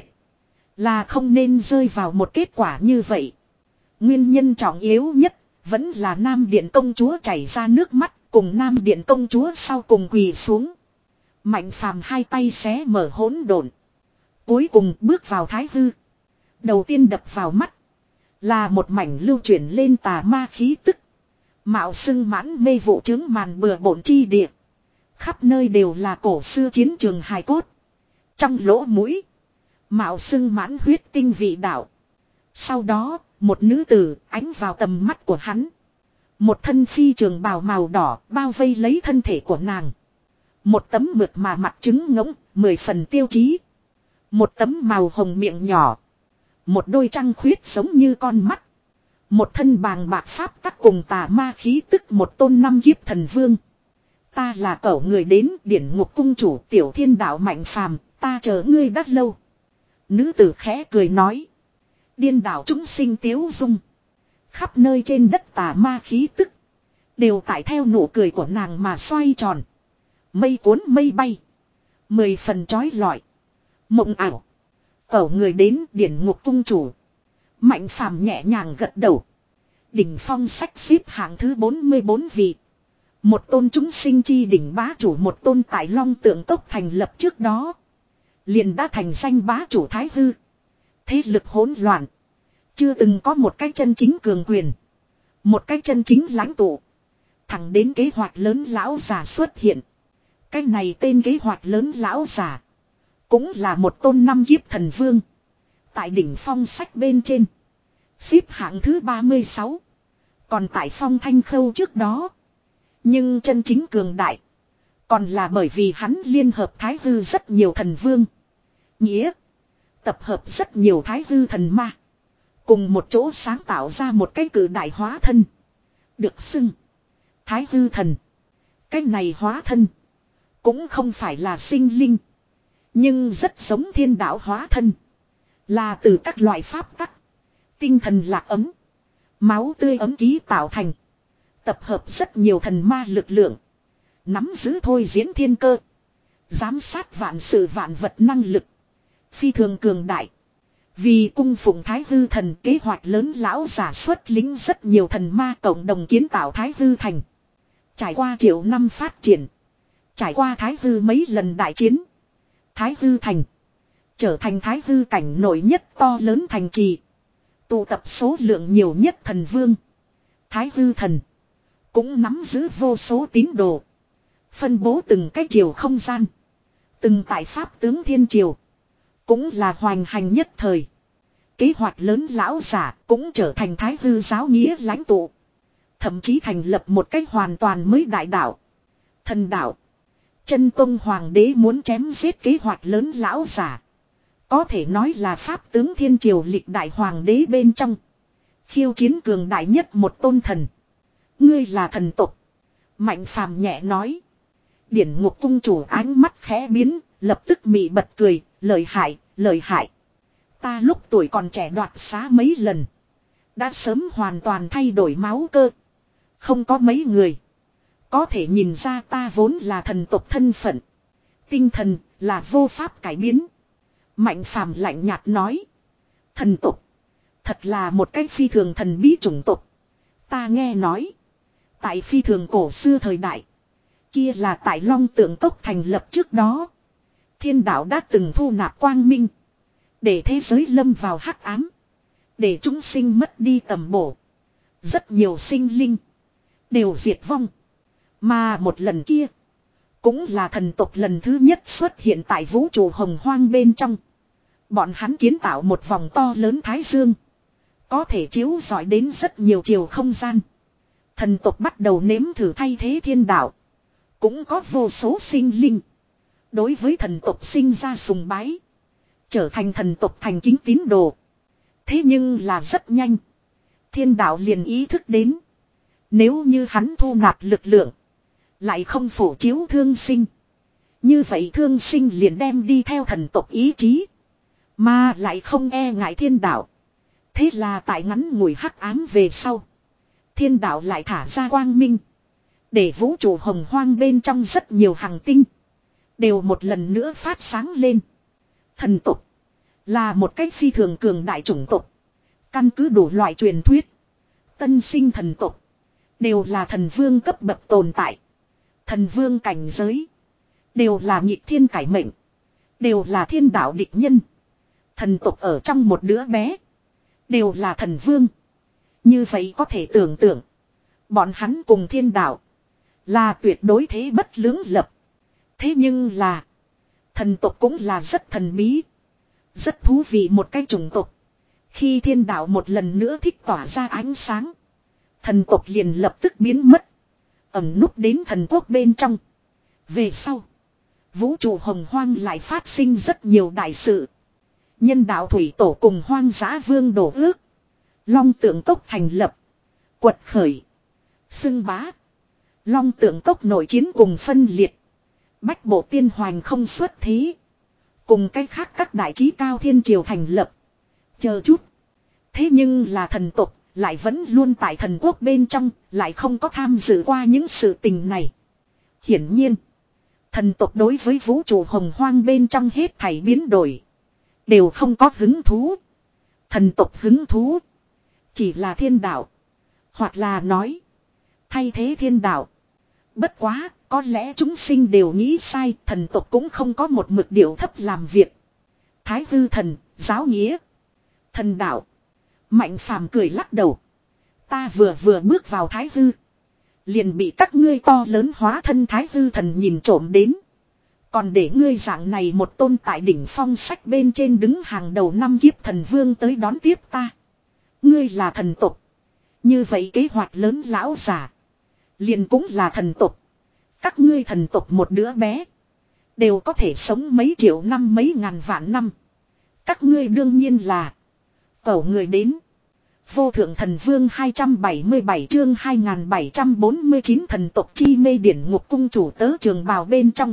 Là không nên rơi vào một kết quả như vậy. Nguyên nhân trọng yếu nhất. Vẫn là Nam Điện công chúa chảy ra nước mắt. Cùng Nam Điện công chúa sau cùng quỳ xuống. Mạnh phàm hai tay xé mở hỗn độn. Cuối cùng bước vào Thái Hư. Đầu tiên đập vào mắt. Là một mảnh lưu chuyển lên tà ma khí tức. Mạo xưng mãn mê vụ chứng màn bừa bộn chi địa. Khắp nơi đều là cổ xưa chiến trường hài cốt. Trong lỗ mũi. Mạo xưng mãn huyết tinh vị đạo. Sau đó, một nữ tử ánh vào tầm mắt của hắn. Một thân phi trường bào màu đỏ bao vây lấy thân thể của nàng. Một tấm mượt mà mặt trứng ngỗng, mười phần tiêu chí. Một tấm màu hồng miệng nhỏ. Một đôi trăng khuyết giống như con mắt. Một thân bàng bạc pháp tắc cùng tà ma khí tức một tôn năm kiếp thần vương. Ta là cẩu người đến điển ngục cung chủ tiểu thiên đạo mạnh phàm, ta chờ ngươi đắt lâu. Nữ tử khẽ cười nói. Điên đảo chúng sinh tiếu dung. Khắp nơi trên đất tà ma khí tức. Đều tại theo nụ cười của nàng mà xoay tròn. Mây cuốn mây bay. Mười phần trói lọi. Mộng ảo. Cẩu người đến điển ngục cung chủ. Mạnh phàm nhẹ nhàng gật đầu. Đỉnh phong sách xếp hạng thứ bốn mươi bốn vị. Một tôn chúng sinh chi đỉnh bá chủ một tôn tại Long Tượng Cốc thành lập trước đó. Liền đã thành danh bá chủ Thái Hư. Thế lực hỗn loạn. Chưa từng có một cái chân chính cường quyền. Một cái chân chính lãnh tụ. Thẳng đến kế hoạch lớn lão già xuất hiện. Cái này tên kế hoạch lớn lão già. Cũng là một tôn năm kiếp thần vương. Tại đỉnh phong sách bên trên. Xếp hạng thứ ba mươi sáu. Còn tại phong thanh khâu trước đó. Nhưng chân chính cường đại. Còn là bởi vì hắn liên hợp thái hư rất nhiều thần vương. Nghĩa. Tập hợp rất nhiều thái hư thần ma. Cùng một chỗ sáng tạo ra một cái cử đại hóa thân. Được xưng. Thái hư thần. Cái này hóa thân. Cũng không phải là sinh linh. Nhưng rất giống thiên đạo hóa thân. Là từ các loại pháp tắc. Tinh thần lạc ấm. Máu tươi ấm ký tạo thành. Tập hợp rất nhiều thần ma lực lượng. Nắm giữ thôi diễn thiên cơ. Giám sát vạn sự vạn vật năng lực. Phi thường cường đại. Vì cung phụng thái hư thần kế hoạch lớn lão giả xuất lính rất nhiều thần ma cộng đồng kiến tạo thái hư thành. Trải qua triệu năm phát triển. Trải qua thái hư mấy lần đại chiến. Thái hư thành. Trở thành thái hư cảnh nổi nhất to lớn thành trì. Tụ tập số lượng nhiều nhất thần vương. Thái hư thần. Cũng nắm giữ vô số tín đồ. Phân bố từng cái triều không gian. Từng tại pháp tướng thiên triều. Cũng là hoành hành nhất thời. Kế hoạch lớn lão giả cũng trở thành thái hư giáo nghĩa lãnh tụ. Thậm chí thành lập một cách hoàn toàn mới đại đạo. Thần đạo. Chân Tông Hoàng đế muốn chém giết kế hoạch lớn lão giả. Có thể nói là pháp tướng thiên triều lịch đại hoàng đế bên trong. Khiêu chiến cường đại nhất một tôn thần. Ngươi là thần tộc. Mạnh phàm nhẹ nói. Điển Ngục cung chủ ánh mắt khẽ biến, lập tức mị bật cười, lợi hại, lợi hại. Ta lúc tuổi còn trẻ đoạt xá mấy lần. Đã sớm hoàn toàn thay đổi máu cơ. Không có mấy người. Có thể nhìn ra ta vốn là thần tộc thân phận. Tinh thần là vô pháp cải biến. Mạnh phàm lạnh nhạt nói. Thần tộc. Thật là một cái phi thường thần bí chủng tộc. Ta nghe nói. Tại phi thường cổ xưa thời đại. Kia là tại Long Tượng Cốc thành lập trước đó. Thiên đạo đã từng thu nạp quang minh. Để thế giới lâm vào hắc ám. Để chúng sinh mất đi tầm bổ. Rất nhiều sinh linh. Đều diệt vong. Mà một lần kia. Cũng là thần tộc lần thứ nhất xuất hiện tại vũ trụ hồng hoang bên trong. Bọn hắn kiến tạo một vòng to lớn thái dương. Có thể chiếu rọi đến rất nhiều chiều không gian. Thần tộc bắt đầu nếm thử thay thế thiên đạo. Cũng có vô số sinh linh. Đối với thần tộc sinh ra sùng bái. Trở thành thần tộc thành kính tín đồ. Thế nhưng là rất nhanh. Thiên đạo liền ý thức đến. Nếu như hắn thu nạp lực lượng. Lại không phổ chiếu thương sinh. Như vậy thương sinh liền đem đi theo thần tộc ý chí. Mà lại không e ngại thiên đạo. Thế là tại ngắn ngủi hắc ám về sau. Thiên đạo lại thả ra quang minh. Để vũ trụ hồng hoang bên trong rất nhiều hành tinh. Đều một lần nữa phát sáng lên. Thần tộc. Là một cách phi thường cường đại chủng tộc. Căn cứ đủ loại truyền thuyết. Tân sinh thần tộc. Đều là thần vương cấp bậc tồn tại. Thần vương cảnh giới. Đều là nhịp thiên cải mệnh. Đều là thiên đạo địch nhân. Thần tộc ở trong một đứa bé. Đều là thần vương. Như vậy có thể tưởng tượng. Bọn hắn cùng thiên đạo. Là tuyệt đối thế bất lưỡng lập. Thế nhưng là. Thần tộc cũng là rất thần bí. Rất thú vị một cái chủng tộc. Khi thiên đạo một lần nữa thích tỏa ra ánh sáng. Thần tộc liền lập tức biến mất. Ẩm núp đến thần quốc bên trong. Về sau. Vũ trụ hồng hoang lại phát sinh rất nhiều đại sự. Nhân đạo thủy tổ cùng hoang dã vương đổ ước. Long tượng cốc thành lập. Quật khởi. Xưng bá. Long tượng cốc nội chiến cùng phân liệt. Bách bộ tiên hoành không xuất thế. Cùng cách khác các đại trí cao thiên triều thành lập. Chờ chút. Thế nhưng là thần tộc. Lại vẫn luôn tại thần quốc bên trong. Lại không có tham dự qua những sự tình này. Hiển nhiên. Thần tộc đối với vũ trụ hồng hoang bên trong hết thảy biến đổi. Đều không có hứng thú. Thần tộc hứng thú. Chỉ là thiên đạo. Hoặc là nói. Thay thế thiên đạo. Bất quá, có lẽ chúng sinh đều nghĩ sai. Thần tộc cũng không có một mực điệu thấp làm việc. Thái hư thần, giáo nghĩa. Thần đạo. Mạnh phàm cười lắc đầu. Ta vừa vừa bước vào thái hư. Liền bị các ngươi to lớn hóa thân thái hư thần nhìn trộm đến. Còn để ngươi dạng này một tôn tại đỉnh phong sách bên trên đứng hàng đầu năm kiếp thần vương tới đón tiếp ta. Ngươi là thần tục. Như vậy kế hoạch lớn lão giả. Liền cũng là thần tục. Các ngươi thần tục một đứa bé. Đều có thể sống mấy triệu năm mấy ngàn vạn năm. Các ngươi đương nhiên là. Cẩu người đến. Vô thượng thần vương hai trăm bảy mươi bảy chương hai nghìn bảy trăm bốn mươi chín thần tộc chi mê điển ngục cung chủ tớ trường bào bên trong.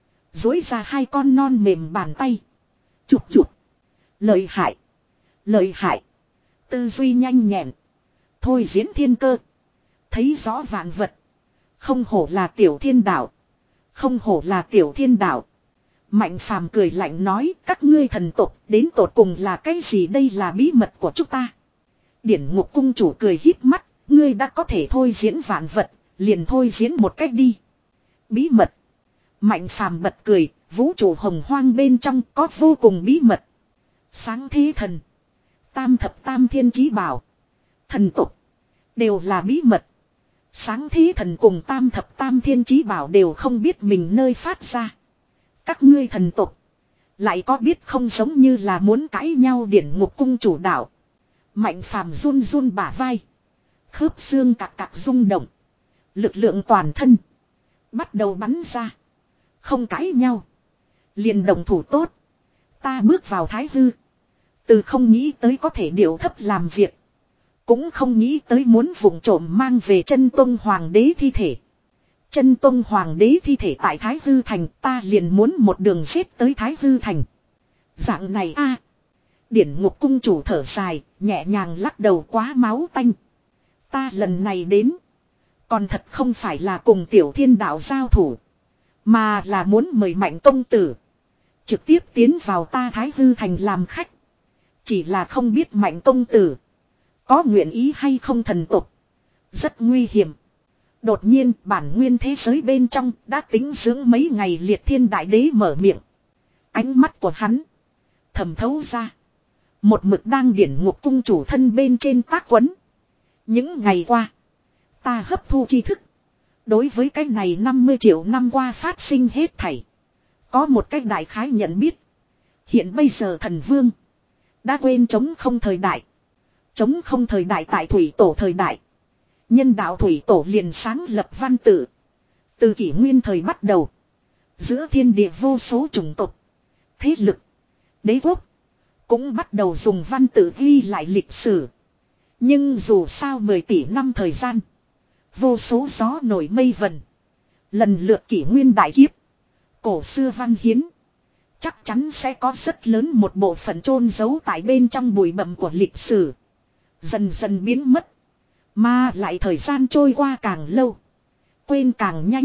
Dối ra hai con non mềm bàn tay. Chụp chụp. Lợi hại. Lợi hại. Tư duy nhanh nhẹn. Thôi diễn thiên cơ. Thấy rõ vạn vật. Không hổ là tiểu thiên đạo. Không hổ là tiểu thiên đạo. Mạnh phàm cười lạnh nói các ngươi thần tộc đến tột cùng là cái gì đây là bí mật của chúng ta. Điển ngục cung chủ cười híp mắt. Ngươi đã có thể thôi diễn vạn vật. Liền thôi diễn một cách đi. Bí mật. Mạnh phàm bật cười. Vũ trụ hồng hoang bên trong có vô cùng bí mật. Sáng thế thần. Tam thập tam thiên chí bảo. Thần tục. Đều là bí mật. Sáng thế thần cùng tam thập tam thiên chí bảo đều không biết mình nơi phát ra. Các ngươi thần tục. Lại có biết không giống như là muốn cãi nhau điển ngục cung chủ đạo. Mạnh phàm run run bả vai. Khớp xương cạc cạc rung động. Lực lượng toàn thân. Bắt đầu bắn ra. Không cãi nhau. Liền đồng thủ tốt. Ta bước vào thái hư. Từ không nghĩ tới có thể điệu thấp làm việc. Cũng không nghĩ tới muốn vụng trộm mang về chân tông hoàng đế thi thể. Chân tông hoàng đế thi thể tại thái hư thành. Ta liền muốn một đường xếp tới thái hư thành. Dạng này a Điển ngục cung chủ thở dài. Nhẹ nhàng lắc đầu quá máu tanh. Ta lần này đến. Còn thật không phải là cùng tiểu thiên đạo giao thủ. Mà là muốn mời mạnh công tử. Trực tiếp tiến vào ta thái hư thành làm khách. Chỉ là không biết mạnh công tử. Có nguyện ý hay không thần tục. Rất nguy hiểm. Đột nhiên bản nguyên thế giới bên trong đã tính dưỡng mấy ngày liệt thiên đại đế mở miệng. Ánh mắt của hắn. Thẩm thấu ra. Một mực đang điển ngục cung chủ thân bên trên tác quấn. Những ngày qua. Ta hấp thu tri thức. Đối với cái này năm mươi triệu năm qua phát sinh hết thảy. Có một cách đại khái nhận biết. Hiện bây giờ thần vương. Đã quên chống không thời đại. Chống không thời đại tại thủy tổ thời đại. Nhân đạo thủy tổ liền sáng lập văn tự. Từ kỷ nguyên thời bắt đầu. Giữa thiên địa vô số chủng tộc. Thế lực. Đế quốc. Cũng bắt đầu dùng văn tự ghi lại lịch sử. Nhưng dù sao mười tỷ năm thời gian. Vô số gió nổi mây vần. Lần lượt kỷ nguyên đại kiếp. Cổ xưa văn hiến. Chắc chắn sẽ có rất lớn một bộ phận chôn giấu tại bên trong bụi bặm của lịch sử. Dần dần biến mất. Mà lại thời gian trôi qua càng lâu. Quên càng nhanh.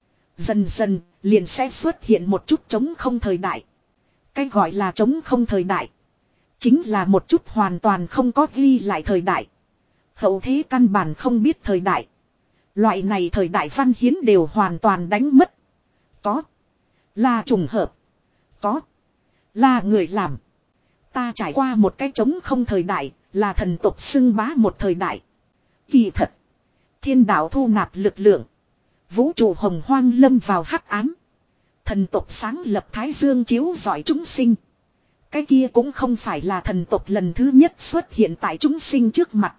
Dần dần liền sẽ xuất hiện một chút trống không thời đại. Cái gọi là trống không thời đại. Chính là một chút hoàn toàn không có ghi lại thời đại. Hậu thế căn bản không biết thời đại. Loại này thời đại văn hiến đều hoàn toàn đánh mất. Có. Là trùng hợp. Có. Là người làm. Ta trải qua một cái trống không thời đại. Là thần tộc xưng bá một thời đại. Kỳ thật. Thiên đạo thu nạp lực lượng. Vũ trụ hồng hoang lâm vào hắc ám. Thần tộc sáng lập thái dương chiếu rọi chúng sinh. Cái kia cũng không phải là thần tộc lần thứ nhất xuất hiện tại chúng sinh trước mặt.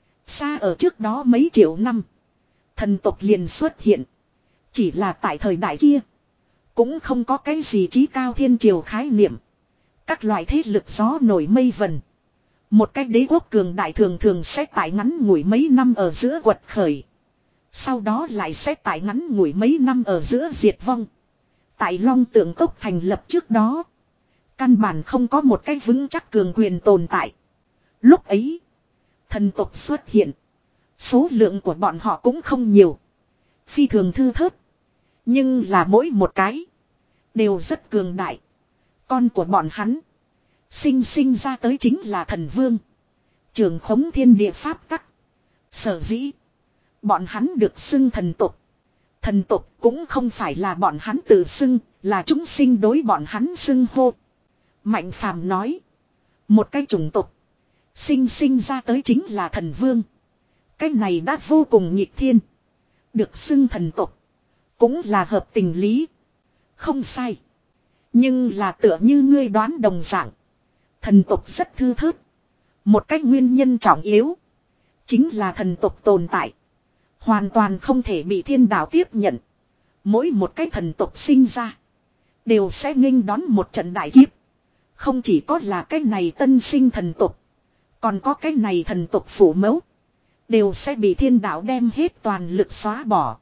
Xa ở trước đó mấy triệu năm. Thần tộc liền xuất hiện. Chỉ là tại thời đại kia. Cũng không có cái gì trí cao thiên triều khái niệm. Các loại thế lực gió nổi mây vần. Một cái đế quốc cường đại thường thường sẽ tại ngắn ngủi mấy năm ở giữa quật khởi. Sau đó lại sẽ tại ngắn ngủi mấy năm ở giữa diệt vong. Tại Long Tượng Cốc thành lập trước đó. Căn bản không có một cái vững chắc cường quyền tồn tại. Lúc ấy. Thần tộc xuất hiện. Số lượng của bọn họ cũng không nhiều. Phi thường thư thớt. Nhưng là mỗi một cái. Đều rất cường đại. Con của bọn hắn. Sinh sinh ra tới chính là thần vương. Trường khống thiên địa pháp tắc. Sở dĩ. Bọn hắn được xưng thần tộc. Thần tộc cũng không phải là bọn hắn tự xưng. Là chúng sinh đối bọn hắn xưng hô. Mạnh phàm nói. Một cái chủng tộc. Sinh sinh ra tới chính là thần vương. Cái này đã vô cùng nghịch thiên. Được xưng thần tộc. Cũng là hợp tình lý. Không sai. Nhưng là tựa như ngươi đoán đồng dạng. Thần tộc rất thư thớt. Một cách nguyên nhân trọng yếu. Chính là thần tộc tồn tại. Hoàn toàn không thể bị thiên đạo tiếp nhận. Mỗi một cái thần tộc sinh ra. Đều sẽ nghênh đón một trận đại kiếp. Không chỉ có là cái này tân sinh thần tộc. Còn có cái này thần tộc phủ mẫu. Đều sẽ bị thiên đạo đem hết toàn lực xóa bỏ.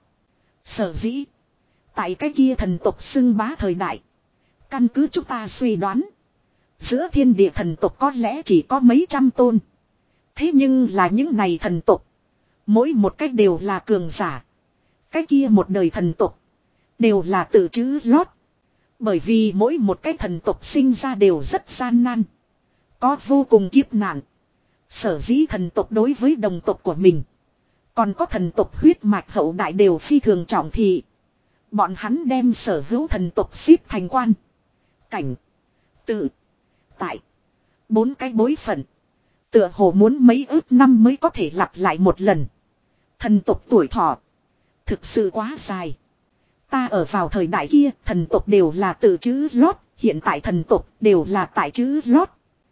Sở dĩ. Tại cái kia thần tộc xưng bá thời đại. Căn cứ chúng ta suy đoán. Giữa thiên địa thần tộc có lẽ chỉ có mấy trăm tôn. Thế nhưng là những này thần tộc. Mỗi một cách đều là cường giả. Cái kia một đời thần tộc. Đều là tự chữ lót. Bởi vì mỗi một cái thần tộc sinh ra đều rất gian nan. Có vô cùng kiếp nạn. Sở dĩ thần tộc đối với đồng tộc của mình. Còn có thần tộc huyết mạch hậu đại đều phi thường trọng thị. Bọn hắn đem sở hữu thần tộc xếp thành quan. Cảnh. Tự. Tại. Bốn cái bối phận. Tựa hồ muốn mấy ước năm mới có thể lặp lại một lần. Thần tộc tuổi thọ. Thực sự quá dài. Ta ở vào thời đại kia, thần tộc đều là tự chữ lót, hiện tại thần tộc đều là tại chữ lót.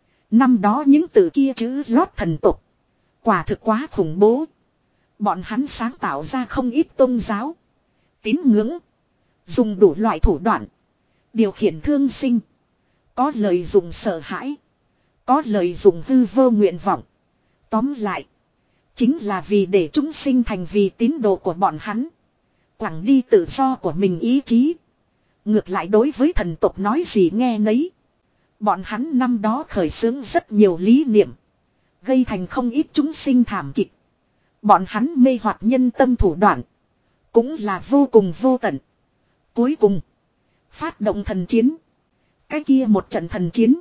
Năm đó những từ kia chữ lót thần tộc. Quả thực quá khủng bố. Bọn hắn sáng tạo ra không ít tôn giáo. Tín ngưỡng. Dùng đủ loại thủ đoạn. Điều khiển thương sinh. Có lời dùng sợ hãi. Có lời dùng hư vô nguyện vọng. Tóm lại. Chính là vì để chúng sinh thành vì tín đồ của bọn hắn. Quẳng đi tự do của mình ý chí. Ngược lại đối với thần tộc nói gì nghe nấy. Bọn hắn năm đó khởi xướng rất nhiều lý niệm. Gây thành không ít chúng sinh thảm kịch. Bọn hắn mê hoặc nhân tâm thủ đoạn. Cũng là vô cùng vô tận. Cuối cùng. Phát động thần chiến. Cái kia một trận thần chiến.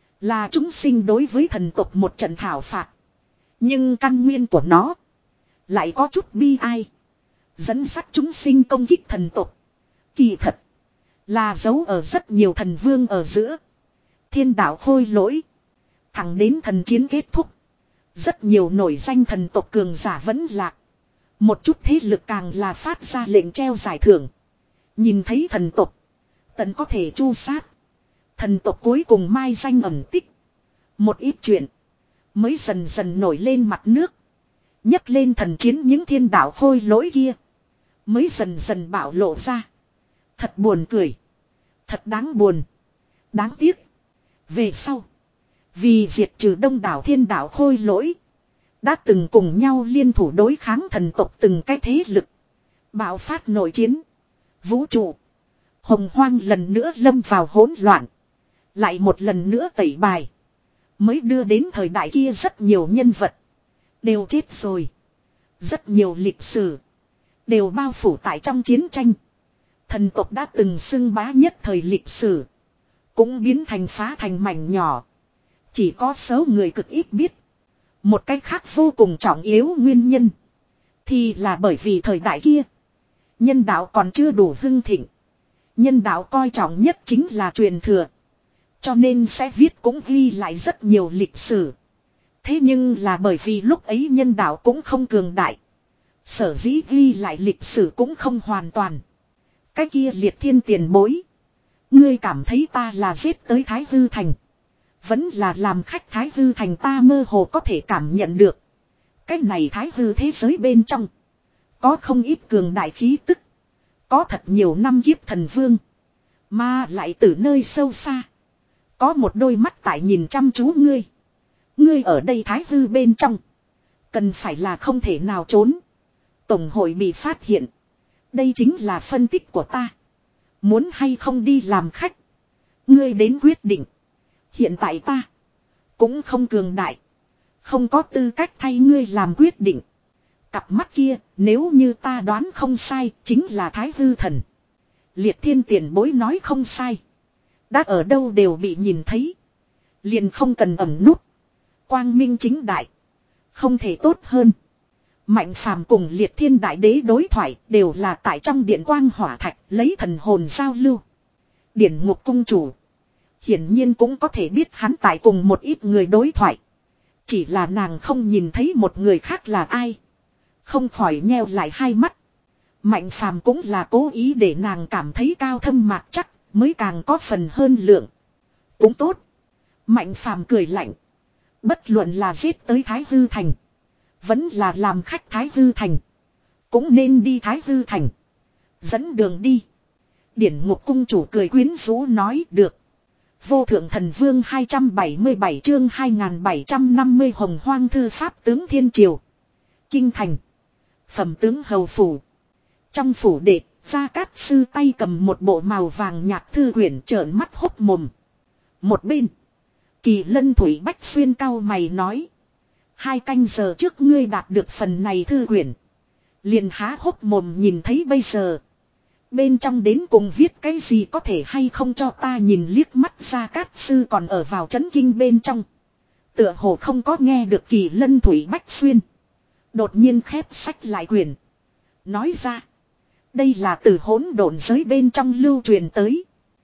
Là chúng sinh đối với thần tộc một trận thảo phạt. Nhưng căn nguyên của nó. Lại có chút bi ai. Dẫn dắt chúng sinh công kích thần tộc. Kỳ thật. Là giấu ở rất nhiều thần vương ở giữa. Thiên đạo khôi lỗi. Thẳng đến thần chiến kết thúc. Rất nhiều nổi danh thần tộc cường giả vẫn lạc. Một chút thế lực càng là phát ra lệnh treo giải thưởng. Nhìn thấy thần tộc. Tận có thể chu sát. Thần tộc cuối cùng mai danh ẩn tích. Một ít chuyện. Mới dần dần nổi lên mặt nước. Nhấc lên thần chiến những thiên đạo khôi lỗi kia. Mới dần dần bạo lộ ra. Thật buồn cười. Thật đáng buồn. Đáng tiếc. Về sau. Vì diệt trừ đông đảo thiên đạo khôi lỗi. Đã từng cùng nhau liên thủ đối kháng thần tộc từng cái thế lực. Bạo phát nội chiến. Vũ trụ. Hồng hoang lần nữa lâm vào hỗn loạn. Lại một lần nữa tẩy bài. Mới đưa đến thời đại kia rất nhiều nhân vật. Đều chết rồi. Rất nhiều lịch sử. Đều bao phủ tại trong chiến tranh. Thần tộc đã từng xưng bá nhất thời lịch sử. Cũng biến thành phá thành mảnh nhỏ. Chỉ có số người cực ít biết. Một cách khác vô cùng trọng yếu nguyên nhân. Thì là bởi vì thời đại kia. Nhân đạo còn chưa đủ hưng thịnh. Nhân đạo coi trọng nhất chính là truyền thừa. Cho nên sẽ viết cũng ghi lại rất nhiều lịch sử. Thế nhưng là bởi vì lúc ấy nhân đạo cũng không cường đại. Sở dĩ ghi lại lịch sử cũng không hoàn toàn. Cái kia liệt thiên tiền bối. Ngươi cảm thấy ta là giết tới Thái Hư Thành. Vẫn là làm khách Thái Hư Thành, ta mơ hồ có thể cảm nhận được. Cái này Thái Hư thế giới bên trong. Có không ít cường đại khí tức. Có thật nhiều năm kiếp thần vương. Mà lại từ nơi sâu xa. Có một đôi mắt tại nhìn chăm chú ngươi. Ngươi ở đây Thái Hư bên trong. Cần phải là không thể nào trốn. Tổng hội bị phát hiện. Đây chính là phân tích của ta. Muốn hay không đi làm khách. Ngươi đến quyết định. Hiện tại ta. Cũng không cường đại. Không có tư cách thay ngươi làm quyết định. Cặp mắt kia, nếu như ta đoán không sai, chính là Thái Hư Thần. Liệt thiên tiền bối nói không sai. Đã ở đâu đều bị nhìn thấy. Liền không cần ẩn nút. Quang minh chính đại. Không thể tốt hơn. Mạnh phàm cùng liệt thiên đại đế đối thoại đều là tại trong điện quang hỏa thạch lấy thần hồn giao lưu. Điển ngục cung chủ. Hiển nhiên cũng có thể biết hắn tại cùng một ít người đối thoại. Chỉ là nàng không nhìn thấy một người khác là ai. Không khỏi nheo lại hai mắt. Mạnh phàm cũng là cố ý để nàng cảm thấy cao thâm mạc chắc, mới càng có phần hơn lượng. Cũng tốt. Mạnh phàm cười lạnh. Bất luận là giết tới Thái Hư Thành, vẫn là làm khách Thái Hư Thành, cũng nên đi Thái Hư Thành. Dẫn đường đi. Điển Ngục cung chủ cười quyến rũ nói được. Vô thượng thần vương hai trăm bảy mươi bảy chương hai nghìn bảy trăm năm mươi hồng hoang thư pháp tướng thiên triều. Kinh thành. Phẩm tướng hầu phủ. Trong phủ đệ, Gia Cát Sư tay cầm một bộ màu vàng nhạt thư quyển trợn mắt hốc mồm. Một bên, Kỳ Lân Thủy Bách Xuyên cau mày nói. Hai canh giờ trước ngươi đạt được phần này thư quyển. Liền há hốc mồm nhìn thấy bây giờ. Bên trong đến cùng viết cái gì có thể hay không cho ta nhìn liếc mắt. Gia Cát Sư còn ở vào chấn kinh bên trong. Tựa hồ không có nghe được Kỳ Lân Thủy Bách Xuyên. Đột nhiên khép sách lại quyển. Nói ra. Đây là từ hỗn độn giới bên trong lưu truyền tới.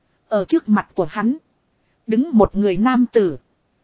Ở trước mặt của hắn. Đứng một người nam tử.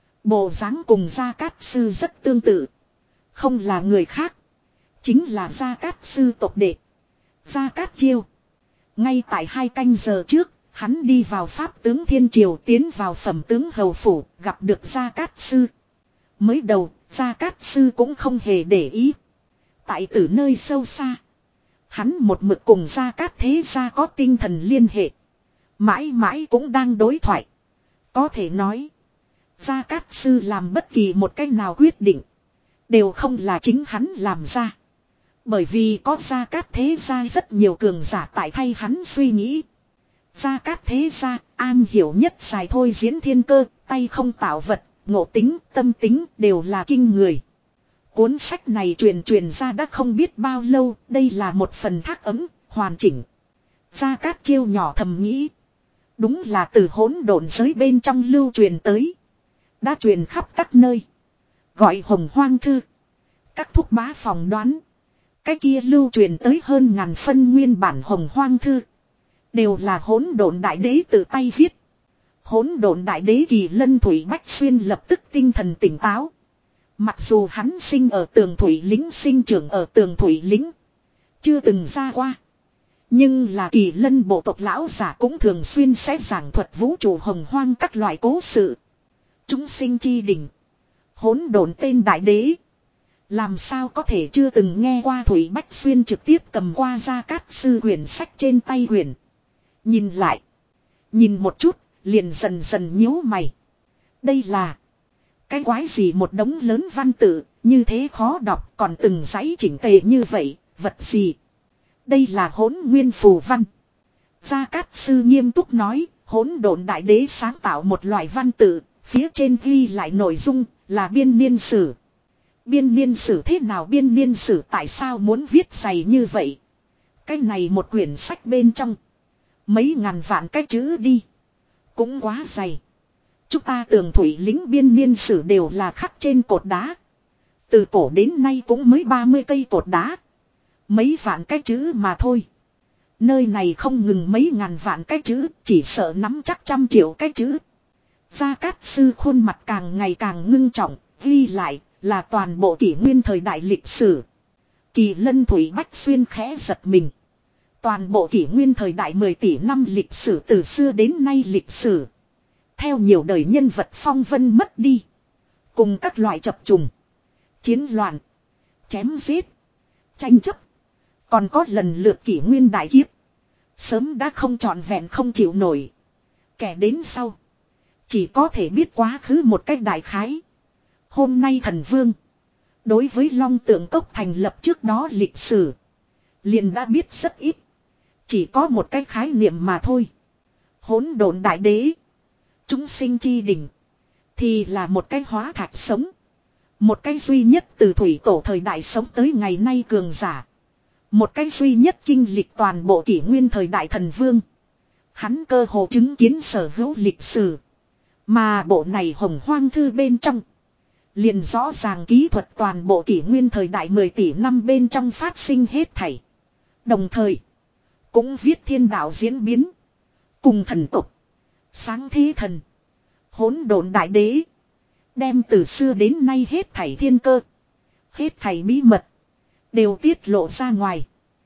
Bộ dáng cùng Gia Cát Sư rất tương tự. Không là người khác. Chính là Gia Cát Sư tộc đệ. Gia Cát Chiêu. Ngay tại hai canh giờ trước, hắn đi vào pháp tướng thiên triều tiến vào phẩm tướng hầu phủ, gặp được Gia Cát Sư. Mới đầu, Gia Cát Sư cũng không hề để ý. Tại từ nơi sâu xa, hắn một mực cùng Gia Cát Thế Gia có tinh thần liên hệ. Mãi mãi cũng đang đối thoại. Có thể nói, Gia Cát Sư làm bất kỳ một cách nào quyết định, đều không là chính hắn làm ra. Bởi vì có Gia Cát Thế Gia rất nhiều cường giả tại thay hắn suy nghĩ. Gia Cát Thế Gia an hiểu nhất dài thôi diễn thiên cơ, tay không tạo vật, ngộ tính, tâm tính đều là kinh người. Cuốn sách này truyền truyền ra đã không biết bao lâu, đây là một phần thác ấm, hoàn chỉnh. Gia Cát Chiêu nhỏ thầm nghĩ. Đúng là từ hỗn độn giới bên trong lưu truyền tới. Đã truyền khắp các nơi. Gọi hồng hoang thư. Các thúc bá phòng đoán. Cái kia lưu truyền tới hơn ngàn phân nguyên bản hồng hoang thư. Đều là hỗn độn đại đế tự tay viết. Hỗn độn đại đế Kỳ Lân Thủy Bách Xuyên lập tức tinh thần tỉnh táo. Mặc dù hắn sinh ở tường thủy lính, sinh trưởng ở tường thủy lính, chưa từng ra qua. Nhưng là Kỳ Lân bộ tộc lão giả cũng thường xuyên sẽ giảng thuật vũ trụ hồng hoang các loại cố sự. Chúng sinh chi đỉnh. Hỗn độn tên đại đế. Làm sao có thể chưa từng nghe qua Thủy Bách Xuyên trực tiếp cầm qua Gia Cát Sư quyển sách trên tay quyển. Nhìn lại. Nhìn một chút, liền dần dần nhíu mày. Đây là cái quái gì, một đống lớn văn tự, như thế khó đọc, còn từng dãy chỉnh tề như vậy, vật gì? Đây là hỗn nguyên phù văn. Gia Cát Sư nghiêm túc nói, hỗn độn đại đế sáng tạo một loại văn tự, phía trên ghi lại nội dung, là biên niên sử. Biên niên sử thế nào, biên niên sử tại sao muốn viết dày như vậy? Cái này một quyển sách bên trong. Mấy ngàn vạn cái chữ đi. Cũng quá dày. Chúng ta tường thủy lính biên niên sử đều là khắc trên cột đá. Từ cổ đến nay cũng mới ba mươi cây cột đá. Mấy vạn cái chữ mà thôi. Nơi này không ngừng mấy ngàn vạn cái chữ, chỉ sợ nắm chắc trăm triệu cái chữ. Gia Cát Sư khuôn mặt càng ngày càng ngưng trọng, ghi lại là toàn bộ kỷ nguyên thời đại lịch sử. Kỳ Lân Thủy Bách Xuyên khẽ giật mình. Toàn bộ kỷ nguyên thời đại mười tỷ năm lịch sử, từ xưa đến nay lịch sử. Theo nhiều đời nhân vật phong vân mất đi. Cùng các loại chập trùng, chiến loạn, chém giết, tranh chấp. Còn có lần lượt kỷ nguyên đại kiếp. Sớm đã không trọn vẹn, không chịu nổi. Kẻ đến sau chỉ có thể biết quá khứ một cách đại khái. Hôm nay thần vương đối với Long Tượng Cốc thành lập trước đó lịch sử liền đã biết rất ít. Chỉ có một cái khái niệm mà thôi. Hỗn độn đại đế, chúng sinh chi đỉnh, thì là một cái hóa thạch sống. Một cái duy nhất từ thủy tổ thời đại sống tới ngày nay cường giả. Một cái duy nhất kinh lịch toàn bộ kỷ nguyên thời đại thần vương. Hắn cơ hồ chứng kiến sở hữu lịch sử. Mà bộ này hồng hoang thư bên trong liền rõ ràng kỹ thuật toàn bộ kỷ nguyên thời đại mười tỷ năm bên trong phát sinh hết thảy. Đồng thời cũng viết thiên đạo diễn biến, cùng thần tục, sáng thế thần, hỗn độn đại đế, Đem từ xưa đến nay hết thảy thiên cơ. Hết thảy bí mật. Đều tiết lộ ra ngoài.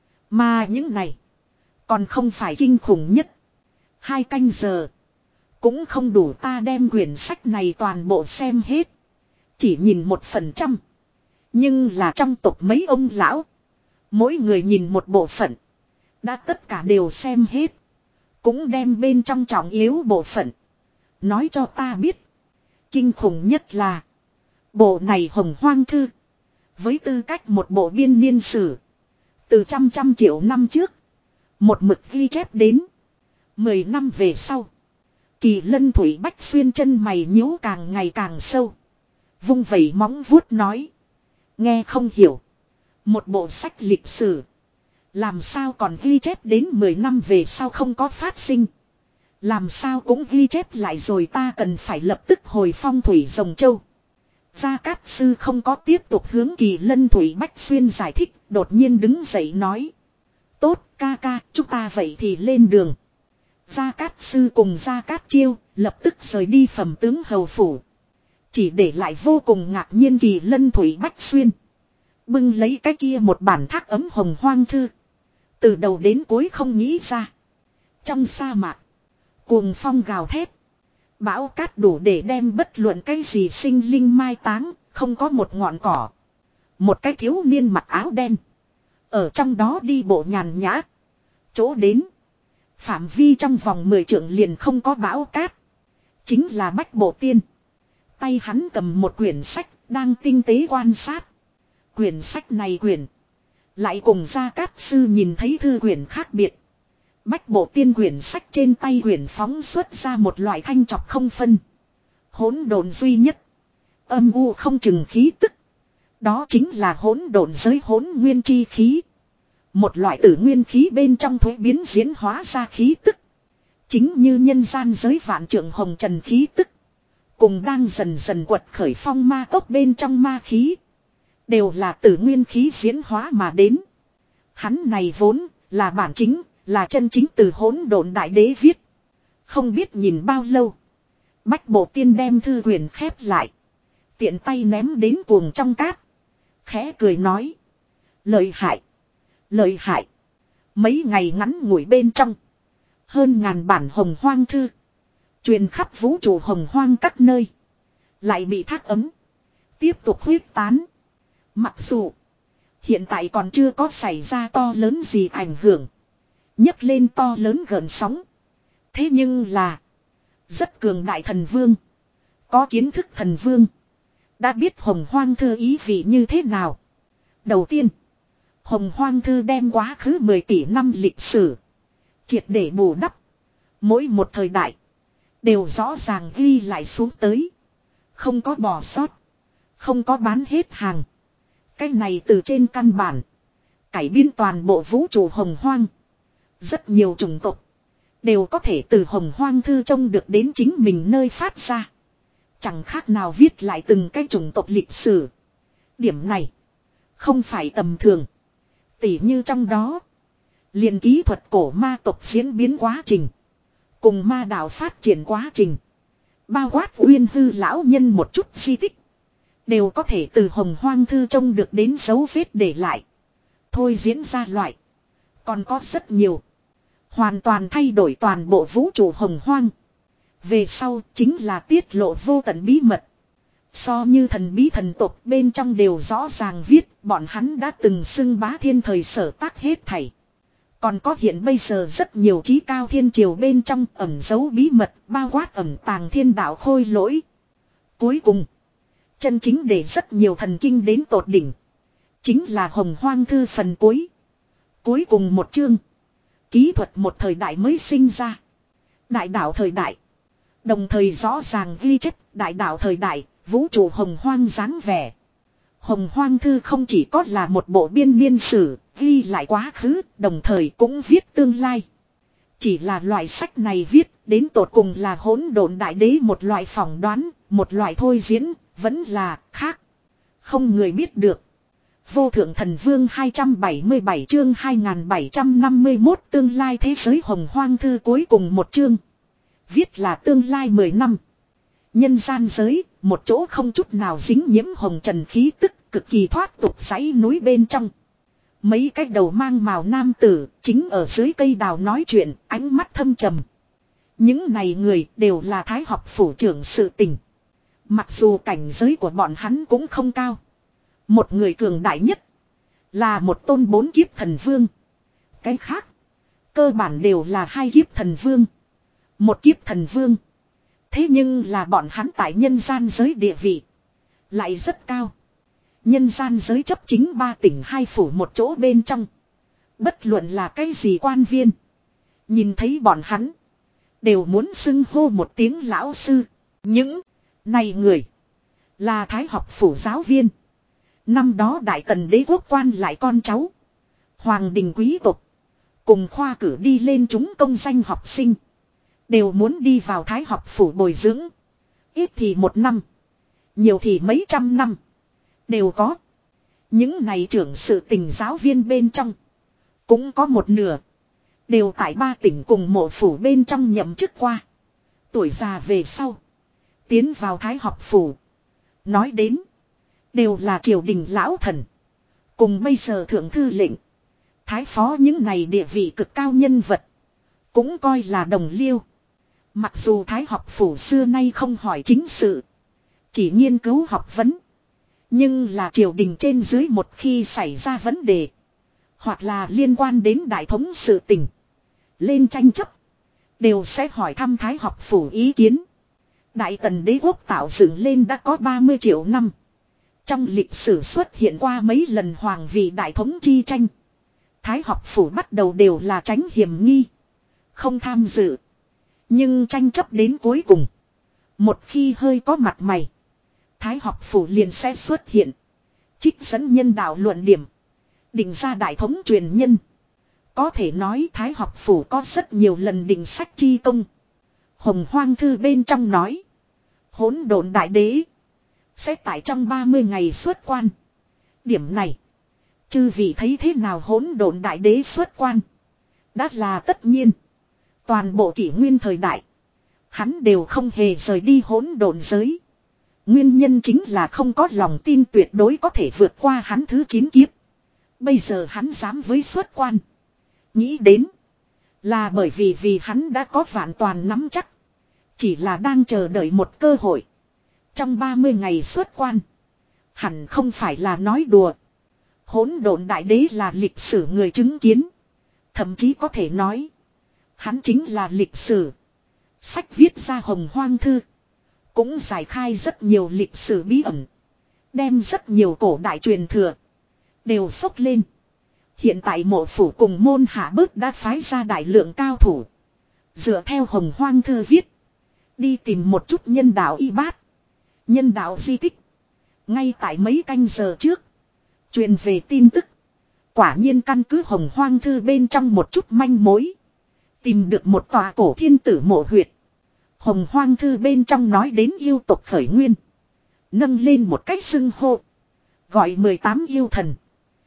Mà những này. Còn không phải kinh khủng nhất. Hai canh giờ. Cũng không đủ ta đem quyển sách này toàn bộ xem hết. Chỉ nhìn một phần trăm. Nhưng là trong tộc mấy ông lão. Mỗi người nhìn một bộ phận. Đã tất cả đều xem hết. Cũng đem bên trong trọng yếu bộ phận. Nói cho ta biết. Kinh khủng nhất là. Bộ này Hồng Hoang Thư. Với tư cách một bộ biên niên sử. Từ trăm trăm triệu năm trước. Một mực ghi chép đến. Mười năm về sau. Kỳ Lân Thủy Bách Xuyên chân mày nhíu càng ngày càng sâu. Vung vẩy móng vuốt nói. Nghe không hiểu. Một bộ sách lịch sử. Làm sao còn ghi chép đến mười năm về sau không có phát sinh. Làm sao cũng ghi chép lại rồi, ta cần phải lập tức hồi phong thủy Rồng Châu. Gia Cát Sư không có tiếp tục hướng Kỳ Lân Thủy Bách Xuyên giải thích. Đột nhiên đứng dậy nói. Tốt ca ca, chúng ta vậy thì lên đường. Gia Cát Sư cùng Gia Cát Chiêu lập tức rời đi Phẩm tướng hầu phủ. Chỉ để lại vô cùng ngạc nhiên Kỳ Lân Thủy Bách Xuyên. Bưng lấy cái kia một bản thác ấm Hồng Hoang Thư. Từ đầu đến cuối không nghĩ ra. Trong sa mạc. Cuồng phong gào thét. Bão cát đủ để đem bất luận cái gì sinh linh mai táng. Không có một ngọn cỏ. Một cái thiếu niên mặc áo đen. Ở trong đó đi bộ nhàn nhã. Chỗ đến. Phạm vi trong vòng mười trượng liền không có bão cát. Chính là Bách Bộ Tiên. Tay hắn cầm một quyển sách. Đang tinh tế quan sát. Quyển sách này quyển. Lại cùng Gia Cát Sư nhìn thấy thư quyển khác biệt. Bách Bộ Tiên quyển sách trên tay quyển phóng xuất ra một loại thanh trọc không phân. Hỗn độn duy nhất. Âm u không chừng khí tức. Đó chính là hỗn độn giới hỗn nguyên chi khí. Một loại tử nguyên khí bên trong thuế biến diễn hóa ra khí tức. Chính như nhân gian giới vạn trượng hồng trần khí tức. Cùng đang dần dần quật khởi phong ma tốc bên trong ma khí. Đều là tử nguyên khí diễn hóa mà đến. Hắn này vốn là bản chính, là chân chính từ hỗn độn đại đế viết. Không biết nhìn bao lâu. Bách Bộ Tiên đem thư quyển khép lại. Tiện tay ném đến cuồng trong cát. Khẽ cười nói. Lợi hại. Lợi hại. Mấy ngày ngắn ngủi bên trong. Hơn ngàn bản Hồng Hoang Thư. Truyền khắp vũ trụ Hồng Hoang các nơi. Lại bị thác ấm. Tiếp tục huyết tán. Mặc dù. Hiện tại còn chưa có xảy ra to lớn gì ảnh hưởng. Nhấc lên to lớn gợn sóng. Thế nhưng là. Rất cường đại thần vương. Có kiến thức thần vương. Đã biết Hồng Hoang Thư ý vị như thế nào. Đầu tiên. Hồng Hoang Thư đem quá khứ mười tỷ năm lịch sử. Triệt để bù đắp. Mỗi một thời đại. Đều rõ ràng ghi lại xuống tới. Không có bỏ sót. Không có bán hết hàng. Cái này từ trên căn bản. Cải biến toàn bộ vũ trụ Hồng Hoang. Rất nhiều chủng tộc. Đều có thể từ Hồng Hoang Thư trông được đến chính mình nơi phát ra. Chẳng khác nào viết lại từng cái chủng tộc lịch sử. Điểm này. Không phải tầm thường. Tỉ như trong đó. Liền kỹ thuật cổ ma tộc diễn biến quá trình. Cùng ma đạo phát triển quá trình. Bao quát Uyên Hư lão nhân một chút di tích. Đều có thể từ Hồng Hoang Thư trông được đến dấu vết để lại. Thôi diễn ra loại. Còn có rất nhiều. Hoàn toàn thay đổi toàn bộ vũ trụ Hồng Hoang. Về sau chính là tiết lộ vô tận bí mật. So như thần bí thần tộc bên trong đều rõ ràng viết. Bọn hắn đã từng xưng bá thiên thời sở tác hết thảy. Còn có hiện bây giờ rất nhiều trí cao thiên triều bên trong ẩn giấu bí mật. Bao quát ẩn tàng thiên đạo khôi lỗi. Cuối cùng. Chân chính để rất nhiều thần kinh đến tột đỉnh. Chính là Hồng Hoang Thư phần cuối. Cuối cùng một chương. Kỹ thuật một thời đại mới sinh ra. Đại đạo thời đại. Đồng thời rõ ràng ghi chép đại đạo thời đại, vũ trụ Hồng Hoang dáng vẻ. Hồng Hoang Thư không chỉ có là một bộ biên niên sử, ghi lại quá khứ, đồng thời cũng viết tương lai. Chỉ là loại sách này viết, đến tột cùng là hỗn độn đại đế một loại phỏng đoán, một loại thôi diễn, vẫn là khác. Không người biết được. Vô thượng thần vương hai trăm bảy mươi bảy chương hai nghìn bảy trăm năm mươi mốt tương lai thế giới Hồng Hoang Thư cuối cùng một chương. Viết là tương lai mười năm. Nhân gian giới, Một chỗ không chút nào dính nhiễm hồng trần khí tức, cực kỳ thoát tục dãy núi bên trong. Mấy cái đầu mang màu nam tử, chính ở dưới cây đào nói chuyện, ánh mắt thâm trầm. Những này người đều là thái học phủ trưởng sự tình. Mặc dù cảnh giới của bọn hắn cũng không cao. Một người cường đại nhất là một tôn bốn kiếp thần vương. Cái khác cơ bản đều là hai kiếp thần vương. Một kiếp thần vương. Thế nhưng là bọn hắn tại nhân gian giới địa vị lại rất cao. Nhân gian giới chấp chính ba tỉnh hai phủ một chỗ bên trong. Bất luận là cái gì quan viên, nhìn thấy bọn hắn đều muốn xưng hô một tiếng lão sư. Những này người là thái học phủ giáo viên. Năm đó đại tần đế quốc quan lại con cháu, hoàng đình quý tộc cùng khoa cử đi lên chúng công danh học sinh đều muốn đi vào thái học phủ bồi dưỡng. Ít thì một năm, nhiều thì mấy trăm năm đều có. Những này trưởng sự tình giáo viên bên trong cũng có một nửa đều tại ba tỉnh cùng mộ phủ bên trong nhậm chức qua. Tuổi già về sau tiến vào thái học phủ, nói đến đều là triều đình lão thần, cùng bây giờ thượng thư lệnh, thái phó những này địa vị cực cao nhân vật cũng coi là đồng liêu. Mặc dù thái học phủ xưa nay không hỏi chính sự, chỉ nghiên cứu học vấn, nhưng là triều đình trên dưới một khi xảy ra vấn đề, hoặc là liên quan đến đại thống sự tình, lên tranh chấp, đều sẽ hỏi thăm thái học phủ ý kiến. Đại tần đế quốc tạo dựng lên đã có ba mươi triệu năm. Trong lịch sử xuất hiện qua mấy lần hoàng vị đại thống chi tranh. Thái học phủ bắt đầu đều là tránh hiểm nghi, không tham dự. Nhưng tranh chấp đến cuối cùng, một khi hơi có mặt mày, thái học phủ liền sẽ xuất hiện, trích dẫn nhân đạo luận điểm, định ra đại thống truyền nhân. Có thể nói thái học phủ có rất nhiều lần định sách chi công. Hồng Hoang Thư bên trong nói, hỗn độn đại đế sẽ tại trong ba mươi ngày xuất quan. Điểm này, chư vị thấy thế nào hỗn độn đại đế xuất quan? Đã là tất nhiên. Toàn bộ kỷ nguyên thời đại, hắn đều không hề rời đi hỗn độn giới. Nguyên nhân chính là không có lòng tin tuyệt đối có thể vượt qua hắn thứ chín kiếp. Bây giờ hắn dám với xuất quan, nghĩ đến là bởi vì vì hắn đã có vạn toàn nắm chắc, chỉ là đang chờ đợi một cơ hội. Trong ba mươi ngày xuất quan, hẳn không phải là nói đùa. Hỗn độn đại đế là lịch sử người chứng kiến, thậm chí có thể nói hắn chính là lịch sử. Sách viết ra Hồng Hoang Thư, cũng giải khai rất nhiều lịch sử bí ẩn, đem rất nhiều cổ đại truyền thừa đều xốc lên. Hiện tại mộ phủ cùng môn hạ bớt đã phái ra đại lượng cao thủ, dựa theo Hồng Hoang Thư viết, đi tìm một chút nhân đạo y bát, nhân đạo di tích. Ngay tại mấy canh giờ trước, truyền về tin tức, quả nhiên căn cứ Hồng Hoang Thư bên trong một chút manh mối, tìm được một tòa cổ thiên tử mộ huyệt. Hồng Hoang Thư bên trong nói đến yêu tộc khởi nguyên, nâng lên một cách xưng hô, gọi mười tám yêu thần,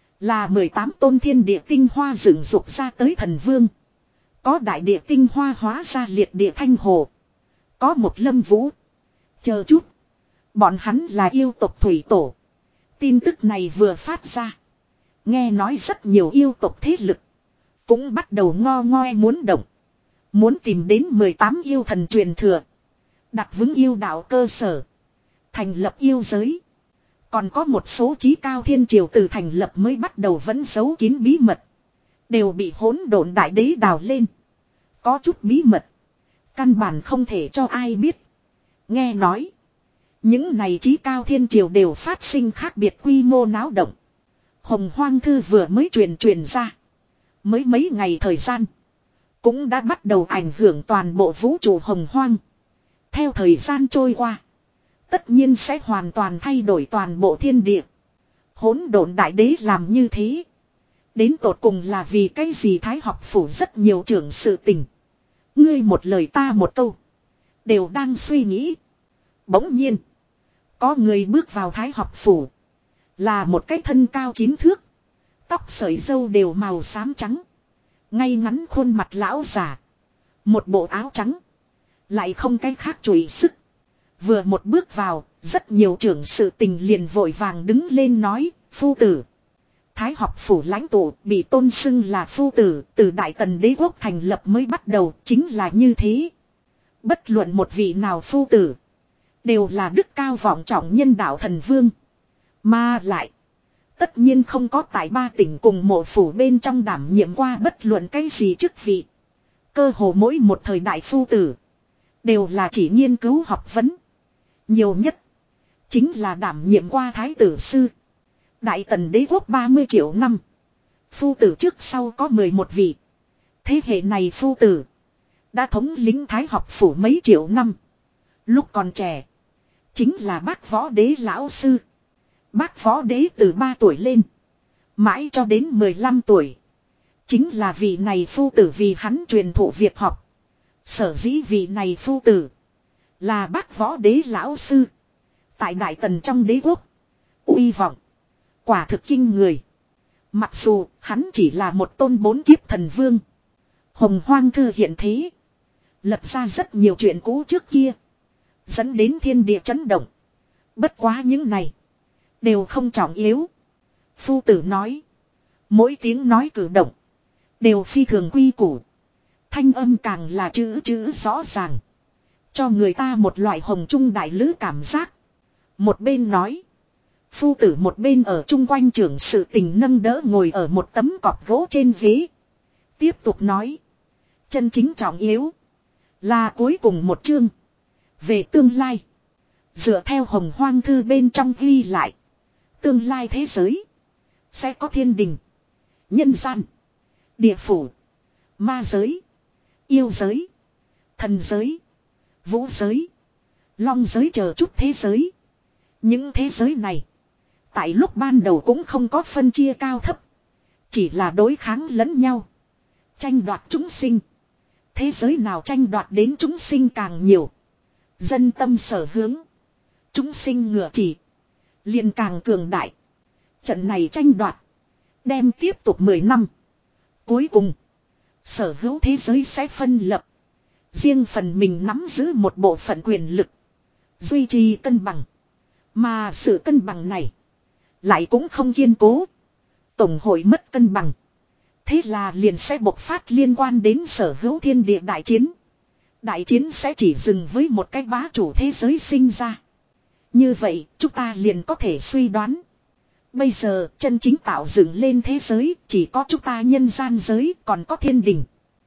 là mười tám tôn thiên địa tinh hoa dựng dục ra tới thần vương. Có đại địa tinh hoa hóa ra liệt địa thanh hồ, có một lâm vũ, chờ chút, bọn hắn là yêu tộc thủy tổ. Tin tức này vừa phát ra, nghe nói rất nhiều yêu tộc thế lực cũng bắt đầu ngo ngoe muốn động, muốn tìm đến mười tám yêu thần truyền thừa, đặt vững yêu đạo cơ sở, thành lập yêu giới. Còn có một số chí cao thiên triều từ thành lập mới bắt đầu vẫn giấu kín bí mật, đều bị hỗn độn đại đế đào lên. Có chút bí mật căn bản không thể cho ai biết. Nghe nói những này chí cao thiên triều đều phát sinh khác biệt quy mô náo động. Hồng Hoang Thư vừa mới truyền truyền ra, mới mấy ngày thời gian, cũng đã bắt đầu ảnh hưởng toàn bộ vũ trụ hồng hoang. Theo thời gian trôi qua, tất nhiên sẽ hoàn toàn thay đổi toàn bộ thiên địa. Hỗn độn đại đế làm như thế, đến tột cùng là vì cái gì? Thái học phủ rất nhiều trưởng sự tình, ngươi một lời ta một câu, đều đang suy nghĩ. Bỗng nhiên, có người bước vào thái học phủ, là một cái thân cao chín thước, tóc sợi râu đều màu xám trắng, ngay ngắn khuôn mặt lão già, một bộ áo trắng, lại không cái khác chùi sức. Vừa một bước vào, rất nhiều trưởng sự tình liền vội vàng đứng lên nói, phu tử. Thái học phủ lãnh tụ bị tôn xưng là phu tử, từ Đại Tần đế quốc thành lập mới bắt đầu, chính là như thế. Bất luận một vị nào phu tử, đều là đức cao vọng trọng nhân đạo thần vương. Mà lại, tất nhiên không có tại ba tỉnh cùng mộ phủ bên trong đảm nhiệm qua bất luận cái gì chức vị. Cơ hồ mỗi một thời đại phu tử, đều là chỉ nghiên cứu học vấn. Nhiều nhất, chính là đảm nhiệm qua thái tử sư. Đại Tần đế quốc ba mươi triệu năm. Phu tử trước sau có mười một vị. Thế hệ này phu tử đã thống lĩnh thái học phủ mấy triệu năm. Lúc còn trẻ, chính là bác võ đế lão sư. Bác võ đế từ ba tuổi lên, mãi cho đến mười lăm tuổi. Chính là vị này phu tử vì hắn truyền thụ việc học. Sở dĩ vị này phu tử là bác võ đế lão sư. Tại Đại Tần trong đế quốc, uy vọng quả thực kinh người. Mặc dù hắn chỉ là một tôn bốn kiếp thần vương. Hồng Hoang Thư hiện thế, lập ra rất nhiều chuyện cũ trước kia, dẫn đến thiên địa chấn động. Bất quá những này đều không trọng yếu. Phu tử nói, mỗi tiếng nói cử động đều phi thường quy củ. Thanh âm càng là chữ chữ rõ ràng, cho người ta một loại hồng trung đại lữ cảm giác. Một bên nói, phu tử một bên ở chung quanh trưởng sự tình nâng đỡ ngồi ở một tấm cọp gỗ trên ghế. Tiếp tục nói, chân chính trọng yếu là cuối cùng một chương, về tương lai. Dựa theo Hồng Hoang Thư bên trong ghi lại, tương lai thế giới sẽ có thiên đình, nhân gian, địa phủ, ma giới, yêu giới, thần giới, vũ giới, long giới chờ chút thế giới. Những thế giới này tại lúc ban đầu cũng không có phân chia cao thấp, chỉ là đối kháng lẫn nhau, tranh đoạt chúng sinh. Thế giới nào tranh đoạt đến chúng sinh càng nhiều, dân tâm sở hướng, chúng sinh ngựa chỉ, liền càng cường đại. Trận này tranh đoạt đem tiếp tục mười năm. Cuối cùng, sở hữu thế giới sẽ phân lập, riêng phần mình nắm giữ một bộ phận quyền lực, duy trì cân bằng. Mà sự cân bằng này lại cũng không kiên cố, tổng hội mất cân bằng. Thế là liền sẽ bộc phát liên quan đến sở hữu thiên địa đại chiến. Đại chiến sẽ chỉ dừng với một cái bá chủ thế giới sinh ra. Như vậy chúng ta liền có thể suy đoán, bây giờ chân chính tạo dựng lên thế giới chỉ có chúng ta nhân gian giới, còn có thiên đình,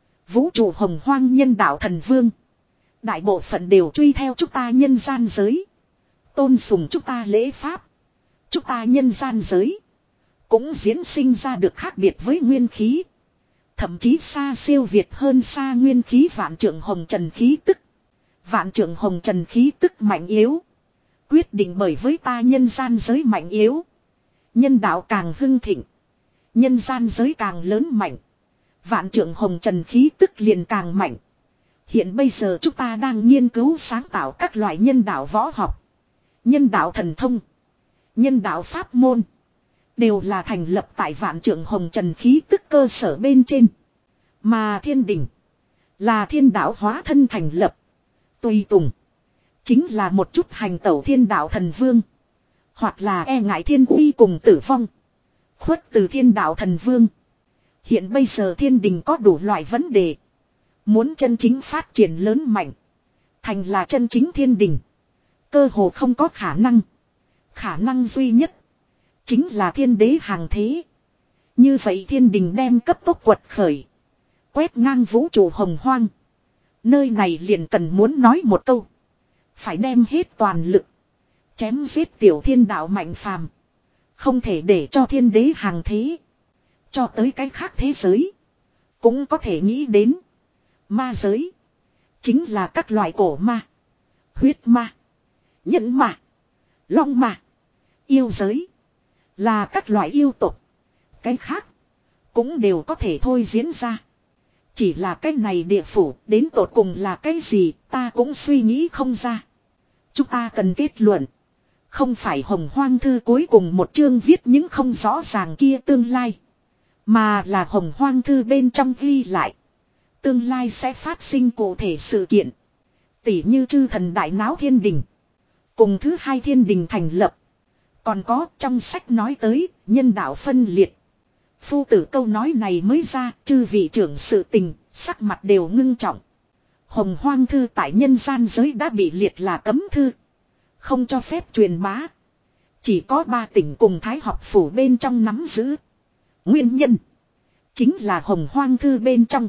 vũ trụ hồng hoang nhân đạo thần vương. Đại bộ phận đều truy theo chúng ta nhân gian giới, tôn sùng chúng ta lễ pháp. Chúng ta nhân gian giới cũng diễn sinh ra được khác biệt với nguyên khí, thậm chí xa siêu việt hơn xa nguyên khí vạn trượng hồng trần khí tức. Vạn trượng hồng trần khí tức mạnh yếu, quyết định bởi với ta nhân gian giới mạnh yếu. Nhân đạo càng hưng thịnh, nhân gian giới càng lớn mạnh, vạn trượng hồng trần khí tức liền càng mạnh. Hiện bây giờ chúng ta đang nghiên cứu sáng tạo các loại nhân đạo võ học, nhân đạo thần thông, nhân đạo pháp môn, đều là thành lập tại vạn trượng hồng trần khí tức cơ sở bên trên. Mà thiên đình là thiên đạo hóa thân thành lập, tùy tùng chính là một chút hành tẩu thiên đạo thần vương, hoặc là e ngại thiên uy cùng tử vong, khuất từ thiên đạo thần vương. Hiện bây giờ thiên đình có đủ loại vấn đề, muốn chân chính phát triển lớn mạnh, thành là chân chính thiên đình, cơ hồ không có khả năng. Khả năng duy nhất chính là thiên đế hàng thế. Như vậy thiên đình đem cấp tốc quật khởi, quét ngang vũ trụ hồng hoang. Nơi này liền cần muốn nói một câu, phải đem hết toàn lực chém giết tiểu thiên đạo mạnh phàm, không thể để cho thiên đế hàng thế. Cho tới cái khác thế giới cũng có thể nghĩ đến. Ma giới chính là các loại cổ ma, huyết ma, nhẫn ma, long ma. Yêu giới là các loại yêu tục, cái khác cũng đều có thể thôi diễn ra. Chỉ là cái này địa phủ đến tột cùng là cái gì ta cũng suy nghĩ không ra. Chúng ta cần kết luận, không phải Hồng Hoang Thư cuối cùng một chương viết những không rõ ràng kia tương lai, mà là Hồng Hoang Thư bên trong ghi lại tương lai sẽ phát sinh cụ thể sự kiện. Tỷ như chư thần đại náo thiên đình, Cùng thứ hai thiên đình thành lập. Còn có trong sách nói tới nhân đạo phân liệt. Phu tử câu nói này mới ra, chư vị trưởng sự tình, sắc mặt đều ngưng trọng. Hồng hoang thư tại nhân gian giới đã bị liệt là cấm thư. Không cho phép truyền bá. Chỉ có ba tỉnh cùng Thái học phủ bên trong nắm giữ. Nguyên nhân chính là hồng hoang thư bên trong.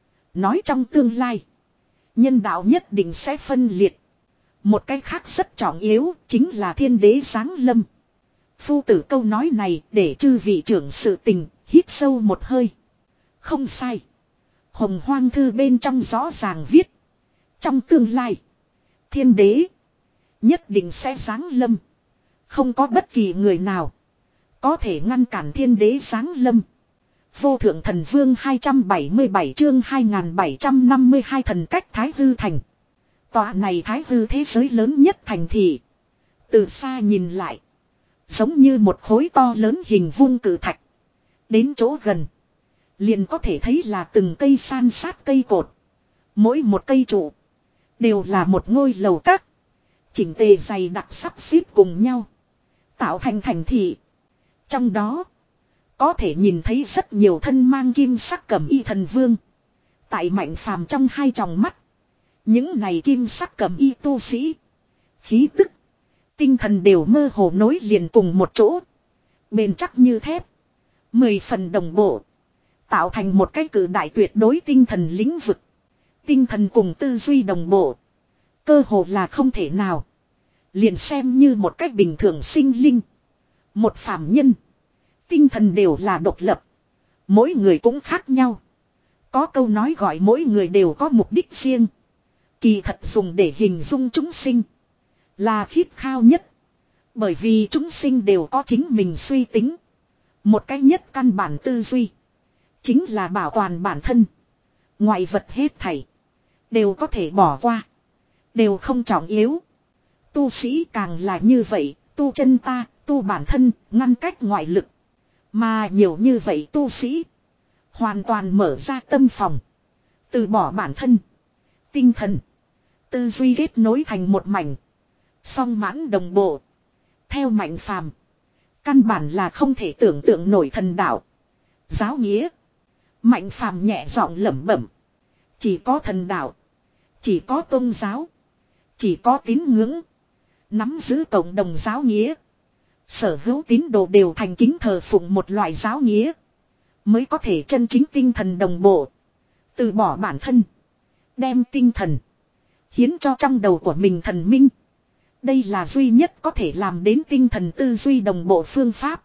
Nói trong tương lai, nhân đạo nhất định sẽ phân liệt. Một cái khác rất trọng yếu chính là thiên đế giáng lâm. Phu tử câu nói này để chư vị trưởng sự tình hít sâu một hơi. Không sai. Hồng hoang thư bên trong rõ ràng viết. Trong tương lai, thiên đế nhất định sẽ giáng lâm. Không có bất kỳ người nào có thể ngăn cản thiên đế giáng lâm. Vô thượng thần vương hai trăm bảy mươi bảy chương hai nghìn bảy trăm năm mươi hai thần cách Thái Hư Thành. Tòa này Thái Hư thế giới lớn nhất thành thị. Từ xa nhìn lại, giống như một khối to lớn hình vuông cự thạch. Đến chỗ gần, liền có thể thấy là từng cây san sát cây cột. Mỗi một cây trụ đều là một ngôi lầu các. Chỉnh tề dày đặc sắp xếp cùng nhau, tạo thành thành thị. Trong đó có thể nhìn thấy rất nhiều thân mang kim sắc cẩm y thần vương. Tại Mạnh Phàm trong hai tròng mắt, những này kim sắc cẩm y tu sĩ, khí tức, tinh thần đều mơ hồ nối liền cùng một chỗ. Bền chắc như thép, mười phần đồng bộ, tạo thành một cái cử đại tuyệt đối tinh thần lĩnh vực. Tinh thần cùng tư duy đồng bộ, cơ hồ là không thể nào. Liền xem như một cách bình thường sinh linh, một phàm nhân, tinh thần đều là độc lập. Mỗi người cũng khác nhau. Có câu nói gọi mỗi người đều có mục đích riêng. Kỳ thật dùng để hình dung chúng sinh là khít khao nhất. Bởi vì chúng sinh đều có chính mình suy tính. Một cách nhất căn bản tư duy chính là bảo toàn bản thân. Ngoại vật hết thảy đều có thể bỏ qua, đều không trọng yếu. Tu sĩ càng là như vậy, tu chân ta, tu bản thân, ngăn cách ngoại lực. Mà nhiều như vậy tu sĩ hoàn toàn mở ra tâm phòng, từ bỏ bản thân, tinh thần, tư duy kết nối thành một mảnh, song mãn đồng bộ. Theo Mạnh Phàm, căn bản là không thể tưởng tượng nổi thần đạo, giáo nghĩa. Mạnh Phàm nhẹ giọng lẩm bẩm, chỉ có thần đạo, chỉ có tôn giáo, chỉ có tín ngưỡng, nắm giữ cộng đồng giáo nghĩa, sở hữu tín đồ đều thành kính thờ phụng một loại giáo nghĩa, mới có thể chân chính tinh thần đồng bộ. Từ bỏ bản thân, đem tinh thần hiến cho trong đầu của mình thần minh. Đây là duy nhất có thể làm đến tinh thần tư duy đồng bộ phương pháp.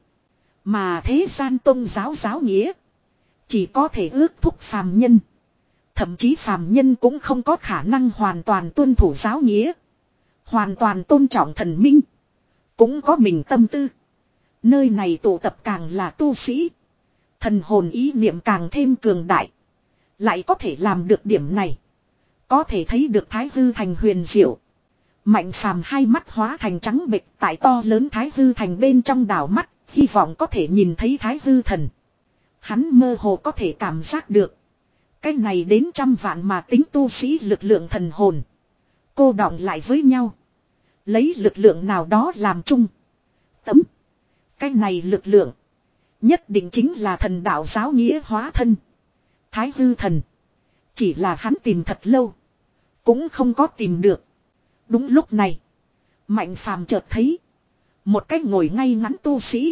Mà thế gian tôn giáo giáo nghĩa chỉ có thể ước thúc phàm nhân. Thậm chí phàm nhân cũng không có khả năng hoàn toàn tuân thủ giáo nghĩa, hoàn toàn tôn trọng thần minh, cũng có mình tâm tư. Nơi này tụ tập càng là tu sĩ, thần hồn ý niệm càng thêm cường đại. Lại có thể làm được điểm này, có thể thấy được Thái Hư Thành huyền diệu. Mạnh Phàm hai mắt hóa thành trắng bệch tại to lớn Thái Hư Thành bên trong đảo mắt, hy vọng có thể nhìn thấy Thái Hư Thần. Hắn mơ hồ có thể cảm giác được, cái này đến trăm vạn mà tính tu sĩ lực lượng thần hồn cô đọng lại với nhau, lấy lực lượng nào đó làm chung. Tấm, cái này lực lượng nhất định chính là thần đạo giáo nghĩa hóa thân, Thái Hư Thần. Chỉ là hắn tìm thật lâu cũng không có tìm được. Đúng lúc này, Mạnh Phàm chợt thấy một cách ngồi ngay ngắn tu sĩ,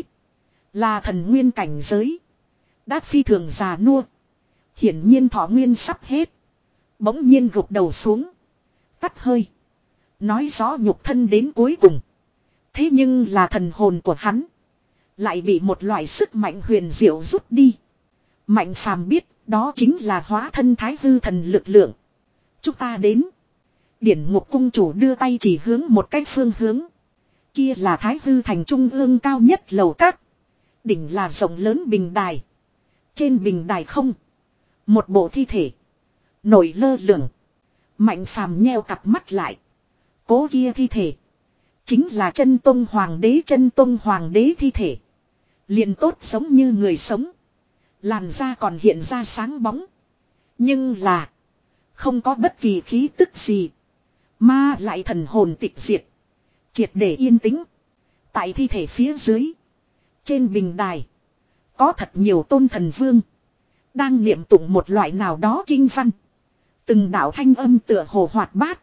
là thần nguyên cảnh giới, đã phi thường già nua, hiển nhiên thọ nguyên sắp hết. Bỗng nhiên gục đầu xuống, tắt hơi, nói rõ nhục thân đến cuối cùng. Thế nhưng là thần hồn của hắn lại bị một loại sức mạnh huyền diệu rút đi. Mạnh Phàm biết đó chính là hóa thân Thái Hư Thần lực lượng. Chúng ta đến. Điển Ngục cung chủ đưa tay chỉ hướng một cái phương hướng. Kia là Thái Hư Thành trung ương cao nhất lầu các. Đỉnh là rộng lớn bình đài. Trên bình đài không, một bộ thi thể nổi lơ lửng. Mạnh Phàm nheo cặp mắt lại. Cố kia thi thể chính là Chân Tông Hoàng đế. Chân Tông Hoàng đế thi thể liền tốt giống như người sống, làn da còn hiện ra sáng bóng, nhưng là không có bất kỳ khí tức gì, mà lại thần hồn tịch diệt, Triệt để yên tĩnh. Tại thi thể phía dưới. Trên bình đài. Có thật nhiều tôn thần vương. Đang niệm tụng một loại nào đó kinh văn. Từng đạo thanh âm tựa hồ hoạt bát.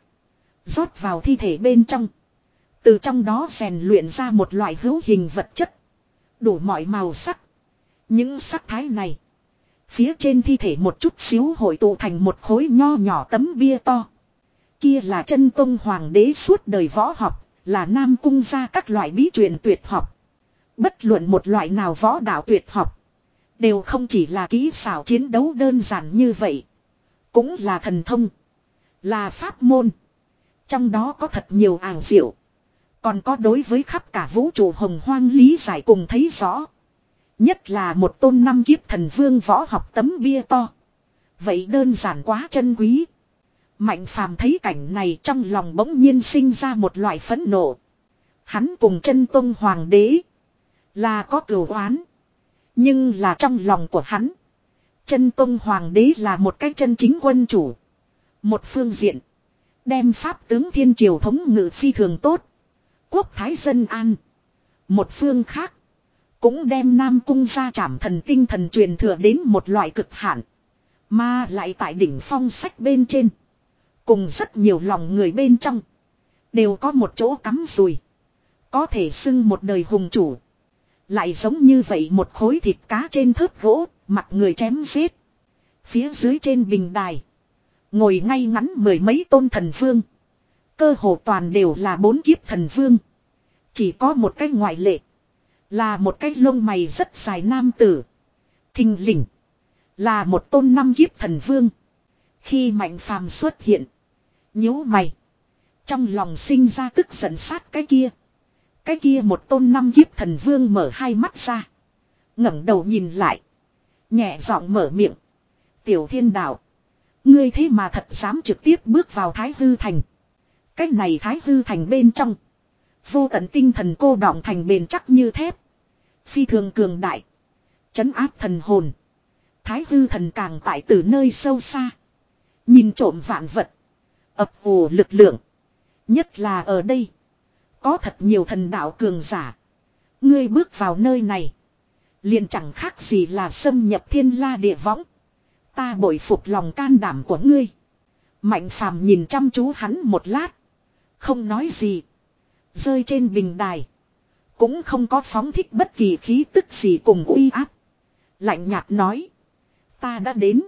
Rót vào thi thể bên trong. Từ trong đó rèn luyện ra một loại hữu hình vật chất. Đủ mọi màu sắc. Những sắc thái này. Phía trên thi thể một chút xíu hội tụ thành một khối nho nhỏ tấm bia to. Kia là chân tông hoàng đế suốt đời võ học. Là Nam Cung ra các loại bí truyền tuyệt học. Bất luận một loại nào võ đạo tuyệt học. Đều không chỉ là kỹ xảo chiến đấu đơn giản như vậy. Cũng là thần thông. Là pháp môn. Trong đó có thật nhiều ảo diệu. Còn có đối với khắp cả vũ trụ hồng hoang lý giải cùng thấy rõ. Nhất là một tôn năm kiếp thần vương võ học tấm bia to. Vậy đơn giản quá chân quý. Mạnh phàm thấy cảnh này trong lòng bỗng nhiên sinh ra một loại phẫn nộ. Hắn cùng chân tôn hoàng đế. Là có cửu oán. Nhưng là trong lòng của hắn. Chân tôn hoàng đế là một cái chân chính quân chủ. Một phương diện. Đem pháp tướng thiên triều thống ngự phi thường tốt. Quốc thái dân an. Một phương khác. Cũng đem Nam Cung ra trảm thần tinh thần truyền thừa đến một loại cực hạn. Mà lại tại đỉnh phong sách bên trên. Cùng rất nhiều lòng người bên trong. Đều có một chỗ cắm rùi. Có thể xưng một đời hùng chủ. Lại giống như vậy một khối thịt cá trên thớt gỗ. Mặt người chém giết. Phía dưới trên bình đài. Ngồi ngay ngắn mười mấy tôn thần vương. Cơ hồ toàn đều là bốn kiếp thần vương. Chỉ có một cái ngoại lệ. Là một cái lông mày rất dài nam tử. Thình lình. Là một tôn năm kiếp thần vương. Khi Mạnh Phàm xuất hiện. Nhíu mày. Trong lòng sinh ra tức giận sát cái kia. Cái kia một tôn năm kiếp thần vương mở hai mắt ra. ngẩng đầu nhìn lại. Nhẹ giọng mở miệng. Tiểu Thiên Đạo. Ngươi thế mà thật dám trực tiếp bước vào Thái Hư Thành. Cái này Thái Hư Thành bên trong. Vô tận tinh thần cô đọng thành bền chắc như thép. Phi thường cường đại. Trấn áp thần hồn. Thái Hư Thần càng tại từ nơi sâu xa. Nhìn trộm vạn vật. Ập ủ lực lượng. Nhất là ở đây. Có thật nhiều thần đạo cường giả. Ngươi bước vào nơi này. Liền chẳng khác gì là xâm nhập thiên la địa võng. Ta bội phục lòng can đảm của ngươi. Mạnh Phàm nhìn chăm chú hắn một lát. Không nói gì. Rơi trên bình đài. Cũng không có phóng thích bất kỳ khí tức gì cùng uy áp. Lạnh nhạt nói. Ta đã đến.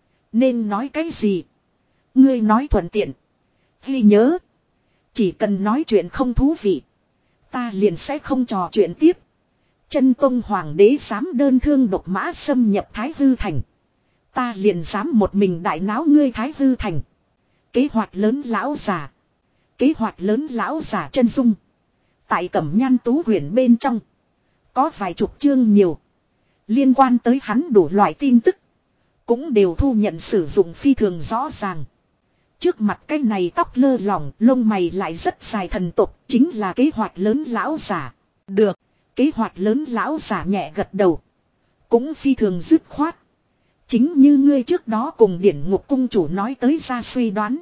Nên nói cái gì? Ngươi nói thuận tiện. Ghi nhớ. Chỉ cần nói chuyện không thú vị. Ta liền sẽ không trò chuyện tiếp. Chân Tông Hoàng đế dám đơn thương độc mã xâm nhập Thái Hư Thành. Ta liền dám một mình đại náo ngươi Thái Hư Thành. Kế hoạch lớn lão giả. Kế hoạch lớn lão giả chân dung. Tại Cẩm Nhan Tú Huyền bên trong. Có vài chục chương nhiều. Liên quan tới hắn đủ loại tin tức. Cũng đều thu nhận sử dụng phi thường rõ ràng. Trước mặt cái này tóc lơ lỏng, lông mày lại rất dài thần tục. Chính là kế hoạch lớn lão giả. Được. Kế hoạch lớn lão giả nhẹ gật đầu. Cũng phi thường dứt khoát. Chính như ngươi trước đó cùng điển ngục cung chủ nói tới ra suy đoán.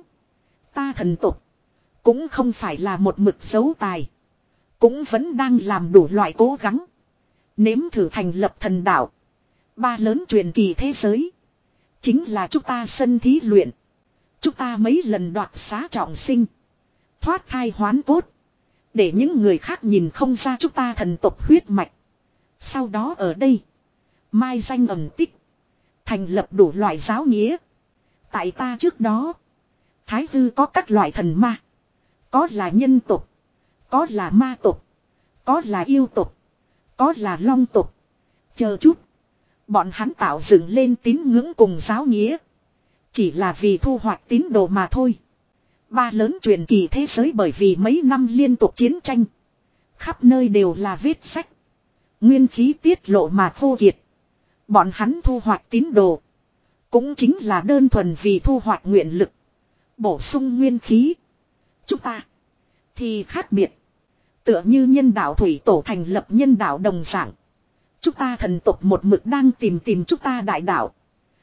Ta thần tục. Cũng không phải là một mực dấu tài. Cũng vẫn đang làm đủ loại cố gắng. Nếm thử thành lập thần đạo. Ba lớn truyền kỳ thế giới. Chính là chúng ta sân thí luyện. Chúng ta mấy lần đoạt xá trọng sinh. Thoát thai hoán cốt. Để những người khác nhìn không ra chúng ta thần tộc huyết mạch. Sau đó ở đây. Mai danh ẩn tích. Thành lập đủ loại giáo nghĩa. Tại ta trước đó. Thái Hư có các loại thần ma. Có là nhân tộc. Có là ma tộc. Có là yêu tộc. Có là long tộc. Chờ chút. Bọn hắn tạo dựng lên tín ngưỡng cùng giáo nghĩa. Chỉ là vì thu hoạch tín đồ mà thôi. Ba lớn truyền kỳ thế giới bởi vì mấy năm liên tục chiến tranh. Khắp nơi đều là vết sách. Nguyên khí tiết lộ mà khô kiệt. Bọn hắn thu hoạch tín đồ. Cũng chính là đơn thuần vì thu hoạch nguyện lực. Bổ sung nguyên khí. Chúng ta. Thì khác biệt. Tựa như nhân đạo thủy tổ thành lập nhân đạo đồng dạng. Chúng ta thần tộc một mực đang tìm tìm chúng ta đại đạo.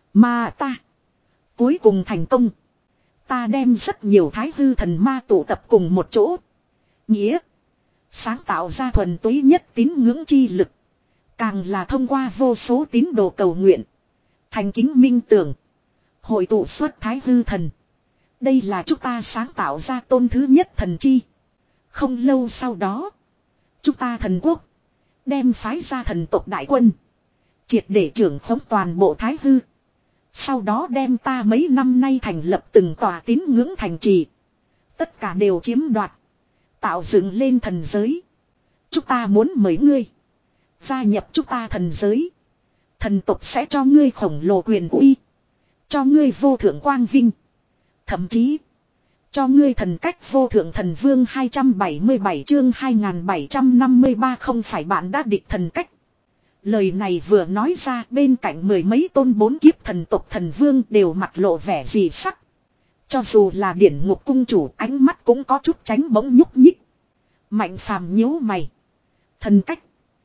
Mà ta. Cuối cùng thành công. Ta đem rất nhiều thái hư thần ma tụ tập cùng một chỗ. Nghĩa. Sáng tạo ra thuần túy nhất tín ngưỡng chi lực. Càng là thông qua vô số tín đồ cầu nguyện. Thành kính minh tưởng. Hội tụ xuất thái hư thần. Đây là chúng ta sáng tạo ra tôn thứ nhất thần chi. Không lâu sau đó. Chúng ta thần quốc. Đem phái ra thần tộc đại quân. Triệt để trưởng khống toàn bộ thái hư. Sau đó đem ta mấy năm nay thành lập từng tòa tín ngưỡng thành trì. Tất cả đều chiếm đoạt. Tạo dựng lên thần giới. Chúng ta muốn mời ngươi. Gia nhập chúng ta thần giới. Thần tộc sẽ cho ngươi khổng lồ quyền uy. Cho ngươi vô thượng quang vinh. Thậm chí. Cho ngươi thần cách vô thượng thần vương hai trăm bảy mươi bảy chương hai nghìn bảy trăm năm mươi ba không phải bạn đã địch thần cách. Lời này vừa nói ra bên cạnh mười mấy tôn bốn kiếp thần tộc thần vương đều mặt lộ vẻ dị sắc. Cho dù là điển ngục cung chủ ánh mắt cũng có chút tránh bỗng nhúc nhích. Mạnh phàm nhíu mày. Thần cách.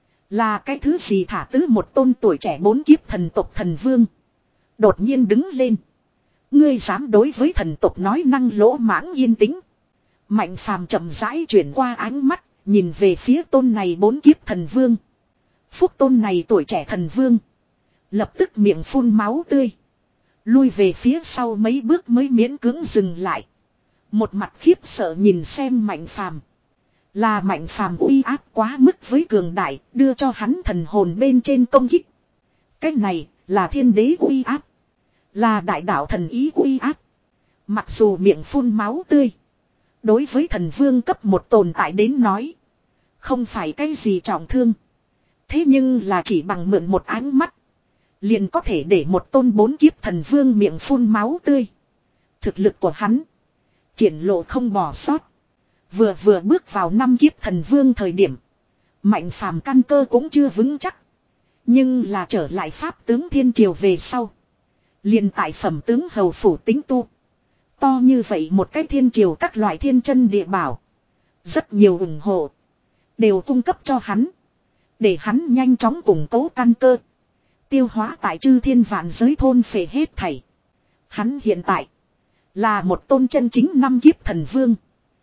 Là cái thứ gì thả tứ một tôn tuổi trẻ bốn kiếp thần tộc thần vương. Đột nhiên đứng lên. Ngươi dám đối với thần tộc nói năng lỗ mãng yên tĩnh. Mạnh phàm chậm rãi chuyển qua ánh mắt. Nhìn về phía tôn này bốn kiếp thần vương. Phúc tôn này tuổi trẻ thần vương. Lập tức miệng phun máu tươi. Lui về phía sau mấy bước mới miễn cưỡng dừng lại. Một mặt khiếp sợ nhìn xem mạnh phàm. Là mạnh phàm uy áp quá mức với cường đại. Đưa cho hắn thần hồn bên trên công kích. Cái này là thiên đế uy áp. Là đại đạo thần ý uy áp. Mặc dù miệng phun máu tươi. Đối với thần vương cấp một tồn tại đến nói. Không phải cái gì trọng thương. Thế nhưng là chỉ bằng mượn một ánh mắt. Liền có thể để một tôn bốn kiếp thần vương miệng phun máu tươi. Thực lực của hắn. Triển lộ không bỏ sót. Vừa vừa bước vào năm kiếp thần vương thời điểm. Mạnh phàm căn cơ cũng chưa vững chắc. Nhưng là trở lại pháp tướng thiên triều về sau. Liền tại phẩm tướng hầu phủ tính tu. To như vậy một cái thiên triều các loại thiên chân địa bảo. Rất nhiều ủng hộ. Đều cung cấp cho hắn. Để hắn nhanh chóng củng cố căn cơ. Tiêu hóa tại chư thiên vạn giới thôn phệ hết thảy. Hắn hiện tại. Là một tôn chân chính năm kiếp thần vương.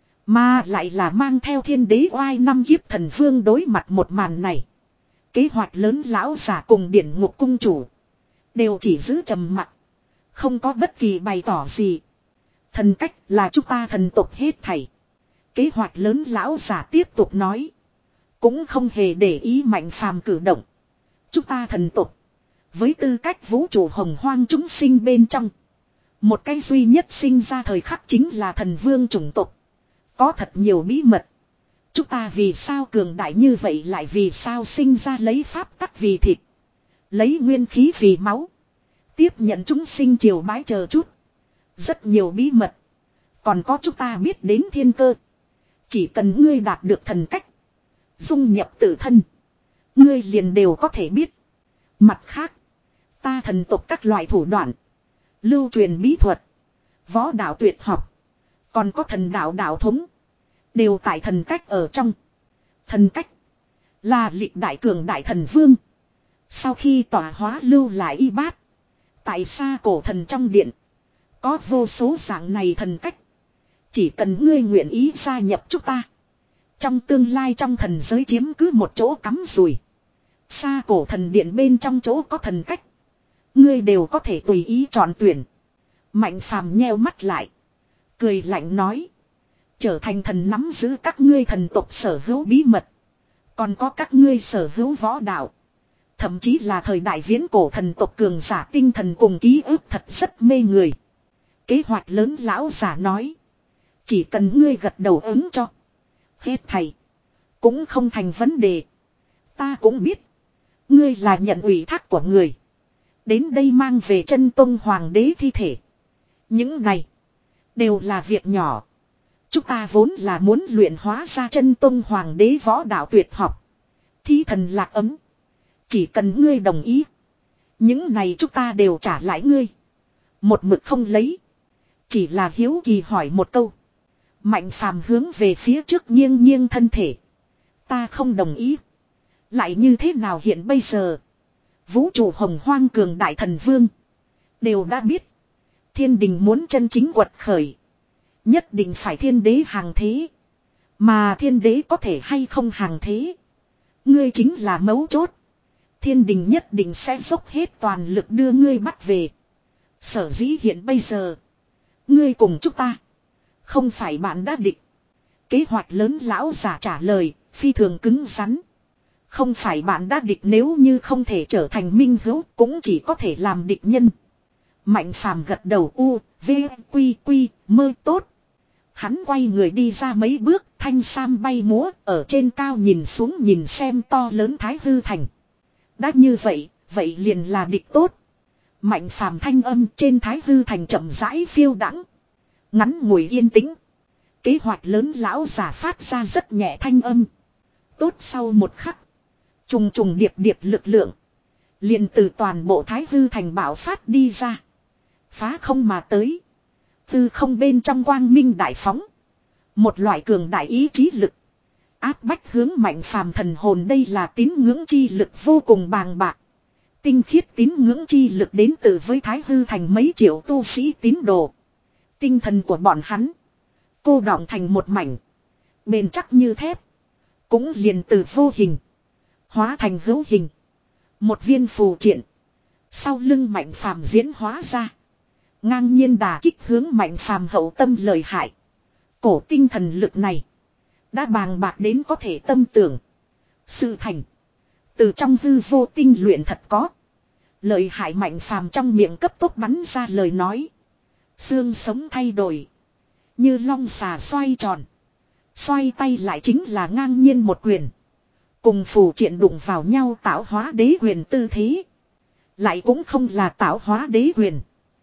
Mà lại là mang theo thiên đế oai năm kiếp thần vương đối mặt một màn này. Kế hoạch lớn lão giả cùng điển ngục cung chủ. Đều chỉ giữ trầm mặc. Không có bất kỳ bày tỏ gì. Thần cách là chúng ta thần tộc hết thảy. Kế hoạch lớn lão giả tiếp tục nói. Cũng không hề để ý mạnh phàm cử động. Chúng ta thần tộc. Với tư cách vũ trụ hồng hoang chúng sinh bên trong. Một cái duy nhất sinh ra thời khắc chính là thần vương chủng tộc. Có thật nhiều bí mật. Chúng ta vì sao cường đại như vậy lại vì sao sinh ra lấy pháp tắc vì thịt. Lấy nguyên khí vì máu. Tiếp nhận chúng sinh triều bái chờ chút. Rất nhiều bí mật. Còn có chúng ta biết đến thiên cơ. Chỉ cần ngươi đạt được thần cách. Dung nhập tự thân. Ngươi liền đều có thể biết. Mặt khác. Ta thần tộc các loại thủ đoạn. Lưu truyền bí thuật. Võ đạo tuyệt học. Còn có thần đạo đạo thống. Đều tại thần cách ở trong. Thần cách. Là lịch đại cường đại thần vương. Sau khi tỏa hóa lưu lại y bát. Tại xa cổ thần trong điện. Có vô số dạng này thần cách. Chỉ cần ngươi nguyện ý gia nhập chúng ta. Trong tương lai trong thần giới chiếm cứ một chỗ cắm rùi. Xa cổ thần điện bên trong chỗ có thần cách. Ngươi đều có thể tùy ý chọn tuyển. Mạnh phàm nheo mắt lại. Cười lạnh nói. Trở thành thần nắm giữ các ngươi thần tộc sở hữu bí mật. Còn có các ngươi sở hữu võ đạo. Thậm chí là thời đại viễn cổ thần tộc cường giả tinh thần cùng ký ức thật rất mê người. Kế hoạch lớn lão giả nói. Chỉ cần ngươi gật đầu ứng cho. Hết thầy. Cũng không thành vấn đề. Ta cũng biết. Ngươi là nhận ủy thác của người. Đến đây mang về chân tông hoàng đế thi thể. Những này. Đều là việc nhỏ. Chúng ta vốn là muốn luyện hóa ra chân tông hoàng đế võ đạo tuyệt học. Thi thần lạc ấm. Chỉ cần ngươi đồng ý. Những này chúng ta đều trả lại ngươi. Một mực không lấy. Chỉ là hiếu kỳ hỏi một câu. Mạnh phàm hướng về phía trước nghiêng nghiêng thân thể. Ta không đồng ý. Lại như thế nào hiện bây giờ. Vũ trụ hồng hoang cường đại thần vương. Đều đã biết. Thiên đình muốn chân chính quật khởi. Nhất định phải thiên đế hàng thế. Mà thiên đế có thể hay không hàng thế. Ngươi chính là mấu chốt. Thiên đình nhất định sẽ dốc hết toàn lực đưa ngươi bắt về. Sở dĩ hiện bây giờ. Ngươi cùng chúng ta. Không phải bạn đã địch. Kế hoạch lớn lão giả trả lời. Phi thường cứng rắn. Không phải bạn đã địch, nếu như không thể trở thành minh hữu cũng chỉ có thể làm địch nhân. Mạnh phàm gật đầu u, v, quy quy, mơ tốt. Hắn quay người đi ra mấy bước, thanh sam bay múa, ở trên cao nhìn xuống nhìn xem to lớn Thái Hư Thành. Đã như vậy, vậy liền là địch tốt. Mạnh phàm thanh âm trên Thái Hư Thành chậm rãi phiêu đãng. Ngắn ngủi yên tĩnh. Kế hoạch lớn lão giả phát ra rất nhẹ thanh âm. Tốt sau một khắc. Trùng trùng điệp điệp lực lượng. Liền từ toàn bộ Thái Hư Thành bạo phát đi ra. Phá không mà tới. Từ không bên trong quang minh đại phóng. Một loại cường đại ý chí lực. Áp bách hướng mạnh phàm thần hồn, đây là tín ngưỡng chi lực vô cùng bàng bạc. Tinh khiết tín ngưỡng chi lực đến từ với Thái Hư Thành mấy triệu tu sĩ tín đồ. Tinh thần của bọn hắn. Cô đọng thành một mảnh. Bền chắc như thép. Cũng liền từ vô hình. Hóa thành hữu hình. Một viên phù triện. Sau lưng mạnh phàm diễn hóa ra. Ngang nhiên đà kích hướng mạnh phàm hậu tâm lợi hại. Cổ tinh thần lực này. Đã bàng bạc đến có thể tâm tưởng. Sự thành. Từ trong hư vô tinh luyện thật có. Lợi hại mạnh phàm trong miệng cấp tốc bắn ra lời nói. Xương sống thay đổi. Như long xà xoay tròn. Xoay tay lại chính là ngang nhiên một quyền. Cùng phù triện đụng vào nhau tạo hóa đế quyền tư thế. Lại cũng không là tạo hóa đế quyền.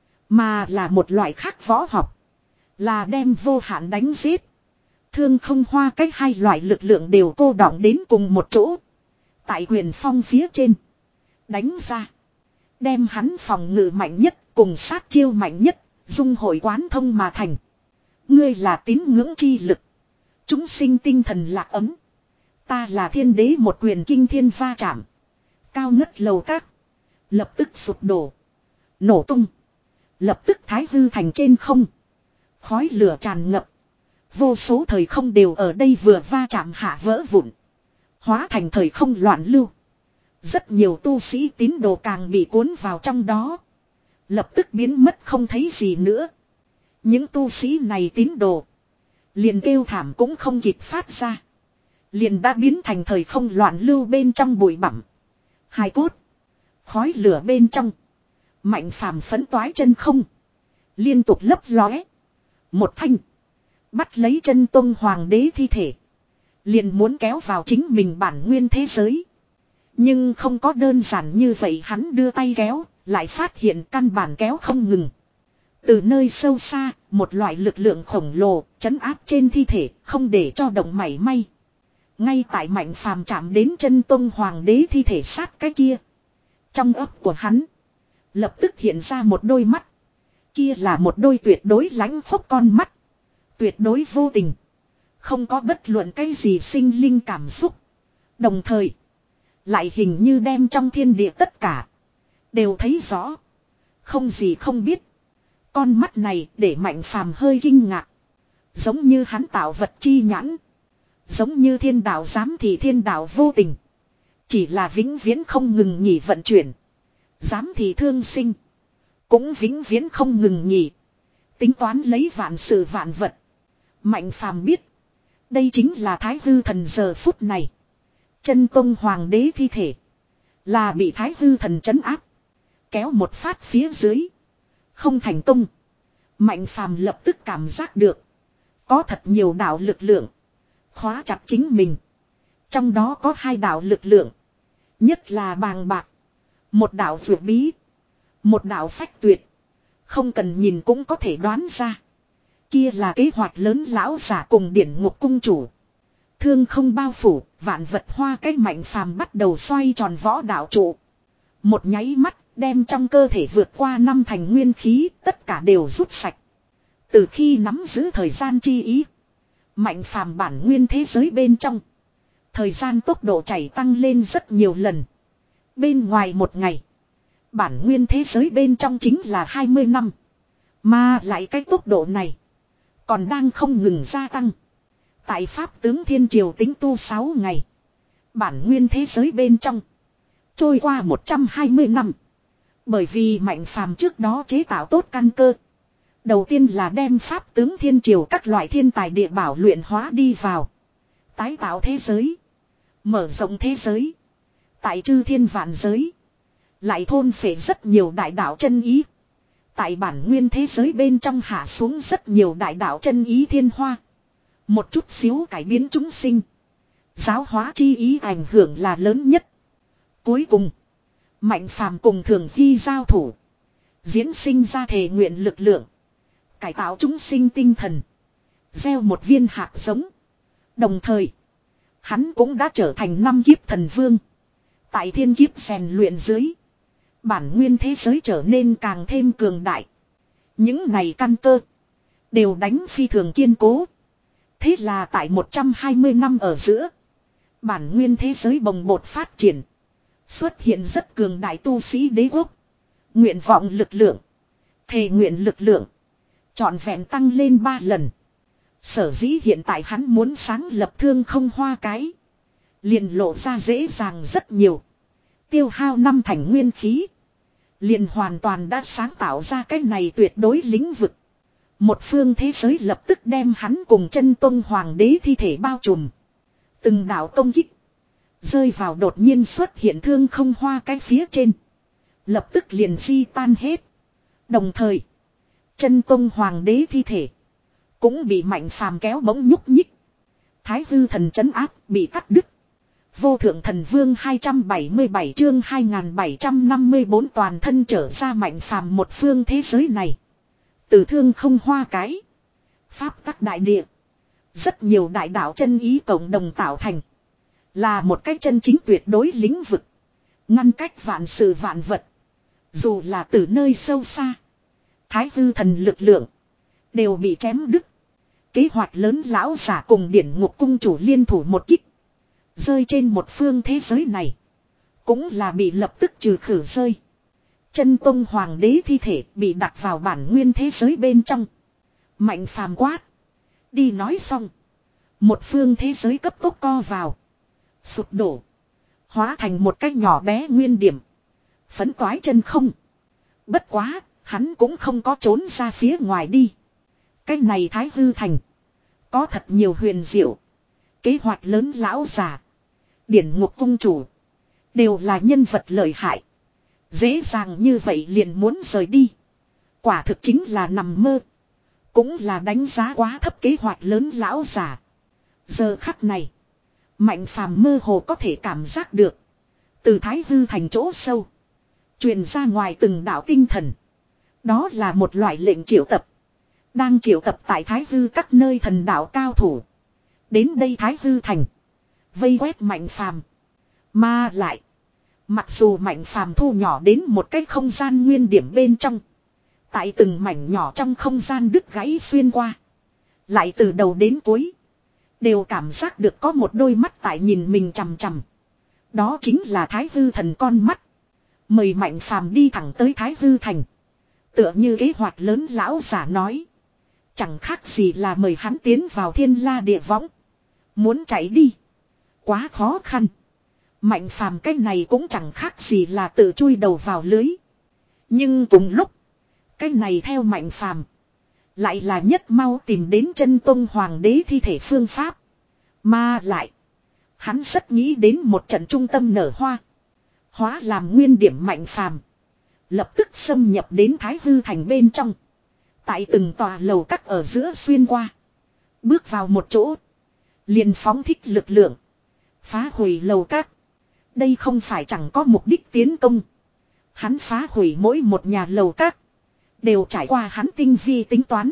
Mà là một loại khác võ học. Là đem vô hạn đánh giết. Thương không hoa cách hai loại lực lượng đều cô đọng đến cùng một chỗ. Tại quyền phong phía trên. Đánh ra. Đem hắn phòng ngự mạnh nhất cùng sát chiêu mạnh nhất. Dung hội quán thông mà thành. Ngươi là tín ngưỡng chi lực. Chúng sinh tinh thần lạc ấm. Ta là thiên đế, một quyền kinh thiên va chạm. Cao ngất lầu các. Lập tức sụp đổ. Nổ tung. Lập tức Thái Hư Thành trên không. Khói lửa tràn ngập. Vô số thời không đều ở đây vừa va chạm hạ vỡ vụn. Hóa thành thời không loạn lưu. Rất nhiều tu sĩ tín đồ càng bị cuốn vào trong đó. Lập tức biến mất không thấy gì nữa. Những tu sĩ này tín đồ. Liền kêu thảm cũng không kịp phát ra. Liền đã biến thành thời không loạn lưu bên trong bụi bặm. Hài cốt. Khói lửa bên trong. Mạnh phàm phấn toái chân không. Liên tục lấp lóe. Một thanh. Bắt lấy chân tôn hoàng đế thi thể. Liền muốn kéo vào chính mình bản nguyên thế giới. Nhưng không có đơn giản như vậy, hắn đưa tay kéo. Lại phát hiện căn bản kéo không ngừng. Từ nơi sâu xa, một loại lực lượng khổng lồ trấn áp trên thi thể, không để cho động mảy may. Ngay tại mạnh phàm chạm đến chân tôn hoàng đế thi thể sát cái kia. Trong ấp của hắn. Lập tức hiện ra một đôi mắt. Kia là một đôi tuyệt đối lãnh khốc con mắt. Tuyệt đối vô tình. Không có bất luận cái gì sinh linh cảm xúc. Đồng thời. Lại hình như đem trong thiên địa tất cả. Đều thấy rõ. Không gì không biết. Con mắt này để mạnh phàm hơi kinh ngạc. Giống như hắn tạo vật chi nhãn. Giống như thiên đạo giám thị thiên đạo vô tình. Chỉ là vĩnh viễn không ngừng nghỉ vận chuyển. Giám thị thương sinh. Cũng vĩnh viễn không ngừng nghỉ. Tính toán lấy vạn sự vạn vật. Mạnh phàm biết. Đây chính là Thái Hư Thần giờ phút này. Chân tôn hoàng đế thi thể. Là bị Thái Hư Thần trấn áp. Kéo một phát phía dưới. Không thành công. Mạnh phàm lập tức cảm giác được. Có thật nhiều đạo lực lượng. Khóa chặt chính mình. Trong đó có hai đạo lực lượng. Nhất là bàng bạc. Một đạo vượt bí. Một đạo phách tuyệt. Không cần nhìn cũng có thể đoán ra. Kia là kế hoạch lớn lão giả cùng điển ngục cung chủ. Thương không bao phủ, vạn vật hoa cách mạnh phàm bắt đầu xoay tròn võ đạo trụ. Một nháy mắt, đem trong cơ thể vượt qua năm thành nguyên khí, tất cả đều rút sạch. Từ khi nắm giữ thời gian chi ý. Mạnh phàm bản nguyên thế giới bên trong. Thời gian tốc độ chảy tăng lên rất nhiều lần. Bên ngoài một ngày. Bản nguyên thế giới bên trong chính là hai mươi năm. Mà lại cái tốc độ này. Còn đang không ngừng gia tăng. Tại Pháp tướng Thiên Triều tính tu sáu ngày. Bản nguyên thế giới bên trong. Trôi qua một trăm hai mươi năm. Bởi vì Mạnh Phàm trước đó chế tạo tốt căn cơ. Đầu tiên là đem Pháp tướng Thiên Triều các loại thiên tài địa bảo luyện hóa đi vào. Tái tạo thế giới. Mở rộng thế giới. Tại chư thiên vạn giới. Lại thôn phệ rất nhiều đại đạo chân ý. Tại bản nguyên thế giới bên trong hạ xuống rất nhiều đại đạo chân ý thiên hoa. Một chút xíu cải biến chúng sinh. Giáo hóa chi ý ảnh hưởng là lớn nhất. Cuối cùng. Mạnh Phàm cùng Thường Hy giao thủ. Diễn sinh ra thể nguyện lực lượng. Cải tạo chúng sinh tinh thần. Gieo một viên hạt giống. Đồng thời. Hắn cũng đã trở thành năm kiếp thần vương. Tại thiên kiếp rèn luyện dưới. Bản nguyên thế giới trở nên càng thêm cường đại. Những này căn cơ. Đều đánh phi thường kiên cố. Thế là tại một trăm hai mươi năm ở giữa. Bản nguyên thế giới bồng bột phát triển. Xuất hiện rất cường đại tu sĩ đế quốc. Nguyện vọng lực lượng. Thề nguyện lực lượng. Trọn vẹn tăng lên ba lần. Sở dĩ hiện tại hắn muốn sáng lập thương không hoa cái. Liền lộ ra dễ dàng rất nhiều. Tiêu hao năm thành nguyên khí. Liền hoàn toàn đã sáng tạo ra cái này tuyệt đối lĩnh vực. Một phương thế giới lập tức đem hắn cùng chân tôn hoàng đế thi thể bao trùm. Từng đạo công kích. Rơi vào đột nhiên xuất hiện thương không hoa cái phía trên. Lập tức liền di tan hết. Đồng thời. Chân tôn hoàng đế thi thể. Cũng bị Mạnh Phàm kéo bỗng nhúc nhích. Thái hư thần trấn áp bị cắt đứt. Vô thượng thần vương hai trăm bảy mươi bảy chương hai nghìn bảy trăm năm mươi bốn toàn thân trở ra Mạnh Phàm một phương thế giới này. Từ thương không hoa cái. Pháp tắc đại địa. Rất nhiều đại đạo chân ý cộng đồng tạo thành. Là một cái chân chính tuyệt đối lĩnh vực. Ngăn cách vạn sự vạn vật. Dù là từ nơi sâu xa. Thái hư thần lực lượng. Đều bị chém đứt. Kế hoạch lớn lão giả cùng điển ngục cung chủ liên thủ một kích. Rơi trên một phương thế giới này. Cũng là bị lập tức trừ khử rơi. Chân tông hoàng đế thi thể bị đặt vào bản nguyên thế giới bên trong. Mạnh Phàm quát. Đi nói xong. Một phương thế giới cấp tốc co vào. Sụp đổ. Hóa thành một cái nhỏ bé nguyên điểm. Phấn toái chân không. Bất quá, hắn cũng không có trốn ra phía ngoài đi. Cái này Thái hư thành. Có thật nhiều huyền diệu. Kế hoạch lớn lão già. Điển ngục cung chủ. Đều là nhân vật lợi hại. Dễ dàng như vậy liền muốn rời đi. Quả thực chính là nằm mơ. Cũng là đánh giá quá thấp kế hoạch lớn lão già. Giờ khắc này. Mạnh Phàm mơ hồ có thể cảm giác được. Từ Thái hư thành chỗ sâu. Truyền ra ngoài từng đạo tinh thần. Đó là một loại lệnh triệu tập. Đang triệu tập tại Thái hư các nơi thần đạo cao thủ. Đến đây Thái hư thành. Vây quét Mạnh Phàm. Mà lại. Mặc dù Mạnh Phàm thu nhỏ đến một cái không gian nguyên điểm bên trong. Tại từng mảnh nhỏ trong không gian đứt gãy xuyên qua. Lại từ đầu đến cuối. Đều cảm giác được có một đôi mắt tại nhìn mình chằm chằm. Đó chính là Thái hư thần con mắt. Mời Mạnh Phàm đi thẳng tới Thái hư thành. Tựa như kế hoạch lớn lão giả nói. Chẳng khác gì là mời hắn tiến vào thiên la địa võng. Muốn chạy đi. Quá khó khăn. Mạnh Phàm cái này cũng chẳng khác gì là tự chui đầu vào lưới. Nhưng cùng lúc. Cái này theo Mạnh Phàm lại là nhất mau tìm đến chân tôn hoàng đế thi thể phương pháp. Mà lại. Hắn rất nghĩ đến một trận trung tâm nở hoa. Hóa làm nguyên điểm Mạnh Phàm lập tức xâm nhập đến Thái hư thành bên trong. Tại từng tòa lầu các ở giữa xuyên qua. Bước vào một chỗ. Liền phóng thích lực lượng. Phá hủy lầu các. Đây không phải chẳng có mục đích tiến công. Hắn phá hủy mỗi một nhà lầu các. Đều trải qua hắn tinh vi tính toán.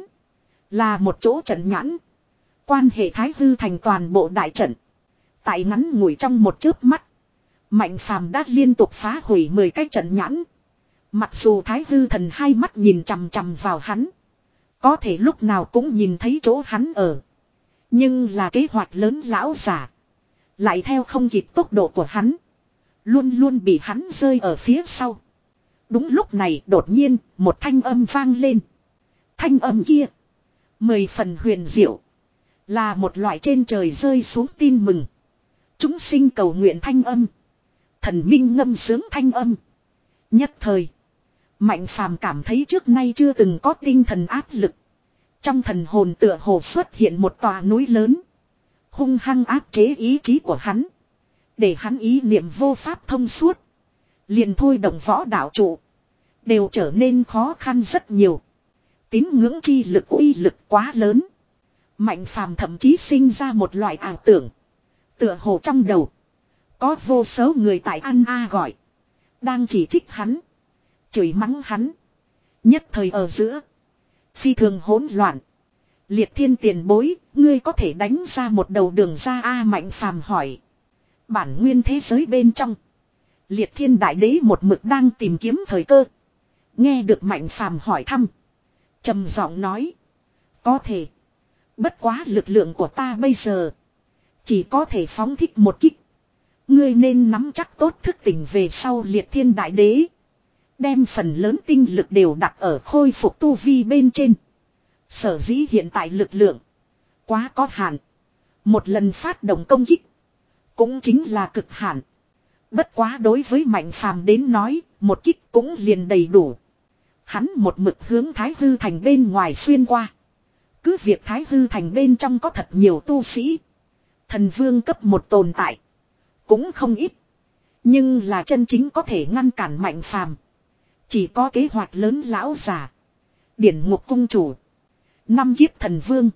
Là một chỗ trận nhãn. Quan hệ Thái hư thành toàn bộ đại trận. Tại ngắn ngủi trong một chớp mắt. Mạnh Phàm đã liên tục phá hủy mười cái trận nhãn. Mặc dù Thái hư thần hai mắt nhìn chằm chằm vào hắn. Có thể lúc nào cũng nhìn thấy chỗ hắn ở. Nhưng là kế hoạch lớn lão giả. Lại theo không kịp tốc độ của hắn. Luôn luôn bị hắn rơi ở phía sau. Đúng lúc này đột nhiên một thanh âm vang lên. Thanh âm kia. Mười phần huyền diệu. Là một loại trên trời rơi xuống tin mừng. Chúng sinh cầu nguyện thanh âm. Thần minh ngâm sướng thanh âm. Nhất thời. Mạnh phàm cảm thấy trước nay chưa từng có tinh thần áp lực. Trong thần hồn tựa hồ xuất hiện một tòa núi lớn. Hung hăng áp chế ý chí của hắn. Để hắn ý niệm vô pháp thông suốt. Liền thôi động võ đạo trụ. Đều trở nên khó khăn rất nhiều. Tín ngưỡng chi lực uy lực quá lớn. Mạnh phàm thậm chí sinh ra một loại ảo tưởng. Tựa hồ trong đầu. Có vô số người tại ăn a gọi. Đang chỉ trích hắn. Chửi mắng hắn. Nhất thời ở giữa. Phi thường hỗn loạn. Liệt thiên tiền bối. Ngươi có thể đánh ra một đầu đường ra a Mạnh phàm hỏi. Bản nguyên thế giới bên trong. Liệt thiên đại đế một mực đang tìm kiếm thời cơ. Nghe được Mạnh phàm hỏi thăm. Trầm giọng nói. Có thể. Bất quá lực lượng của ta bây giờ. Chỉ có thể phóng thích một kích. Ngươi nên nắm chắc tốt thức tỉnh về sau liệt thiên đại đế. Đem phần lớn tinh lực đều đặt ở khôi phục tu vi bên trên. Sở dĩ hiện tại lực lượng. Quá có hạn. Một lần phát động công kích. Cũng chính là cực hạn. Bất quá đối với Mạnh phàm đến nói. Một kích cũng liền đầy đủ. Hắn một mực hướng Thái Hư Thành bên ngoài xuyên qua. Cứ việc Thái Hư Thành bên trong có thật nhiều tu sĩ. Thần vương cấp một tồn tại. Cũng không ít. Nhưng là chân chính có thể ngăn cản Mạnh phàm. Chỉ có kế hoạch lớn lão giả. Điển ngục cung chủ. Năm kiếp thần vương.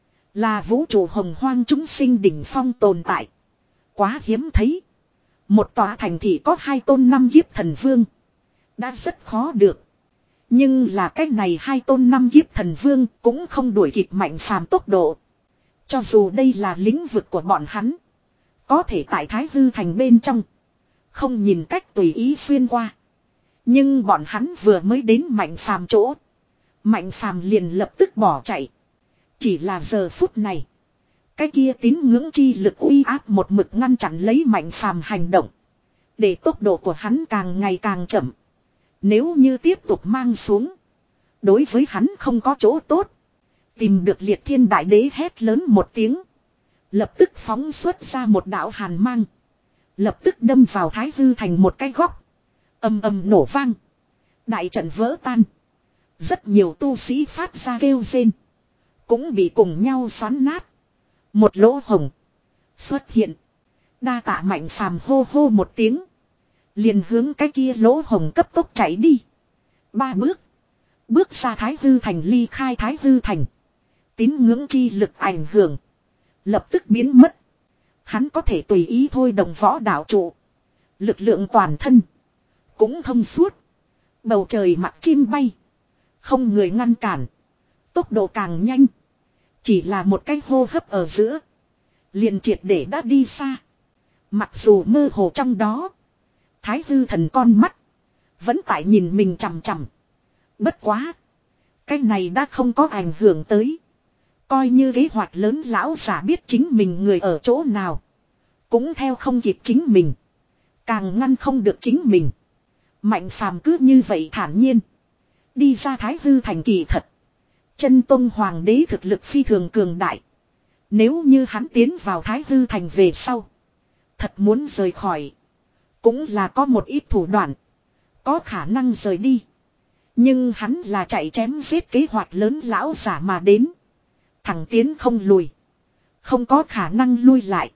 Là vũ trụ hồng hoang chúng sinh đỉnh phong tồn tại. Quá hiếm thấy. Một tòa thành thị có hai tôn năm kiếp thần vương. Đã rất khó được. Nhưng là cách này hai tôn năm kiếp thần vương cũng không đuổi kịp Mạnh phàm tốc độ. Cho dù đây là lĩnh vực của bọn hắn. Có thể tại Thái Hư Thành bên trong. Không nhìn cách tùy ý xuyên qua. Nhưng bọn hắn vừa mới đến Mạnh phàm chỗ. Mạnh phàm liền lập tức bỏ chạy. Chỉ là giờ phút này. Cái kia tín ngưỡng chi lực uy áp một mực ngăn chặn lấy Mạnh phàm hành động. Để tốc độ của hắn càng ngày càng chậm. Nếu như tiếp tục mang xuống. Đối với hắn không có chỗ tốt. Tìm được liệt thiên đại đế hét lớn một tiếng. Lập tức phóng xuất ra một đạo hàn mang. Lập tức đâm vào Thái Hư Thành một cái góc. Ầm ầm nổ vang. Đại trận vỡ tan. Rất nhiều tu sĩ phát ra kêu rên. Cũng bị cùng nhau xoắn nát. Một lỗ hồng xuất hiện. Đa tạ Mạnh phàm hô hô một tiếng. Liền hướng cái kia lỗ hồng cấp tốc chạy đi. Ba bước. Bước ra Thái Hư Thành ly khai Thái Hư Thành. Tín ngưỡng chi lực ảnh hưởng. Lập tức biến mất. Hắn có thể tùy ý thôi đồng võ đạo trụ. Lực lượng toàn thân. Cũng thông suốt. Bầu trời mặt chim bay. Không người ngăn cản. Tốc độ càng nhanh. Chỉ là một cái hô hấp ở giữa. Liền triệt để đã đi xa. Mặc dù mơ hồ trong đó. Thái Hư Thần con mắt. Vẫn tại nhìn mình chằm chằm. Bất quá. Cái này đã không có ảnh hưởng tới. Coi như kế hoạch lớn lão giả biết chính mình người ở chỗ nào. Cũng theo không kịp chính mình. Càng ngăn không được chính mình. Mạnh phàm cứ như vậy thản nhiên. Đi ra Thái Hư Thành kỳ thật. Chân Tông Hoàng đế thực lực phi thường cường đại. Nếu như hắn tiến vào Thái Hư Thành về sau. Thật muốn rời khỏi. Cũng là có một ít thủ đoạn. Có khả năng rời đi. Nhưng hắn là chạy chém giết kế hoạch lớn lão giả mà đến. Thẳng tiến không lùi. Không có khả năng lui lại.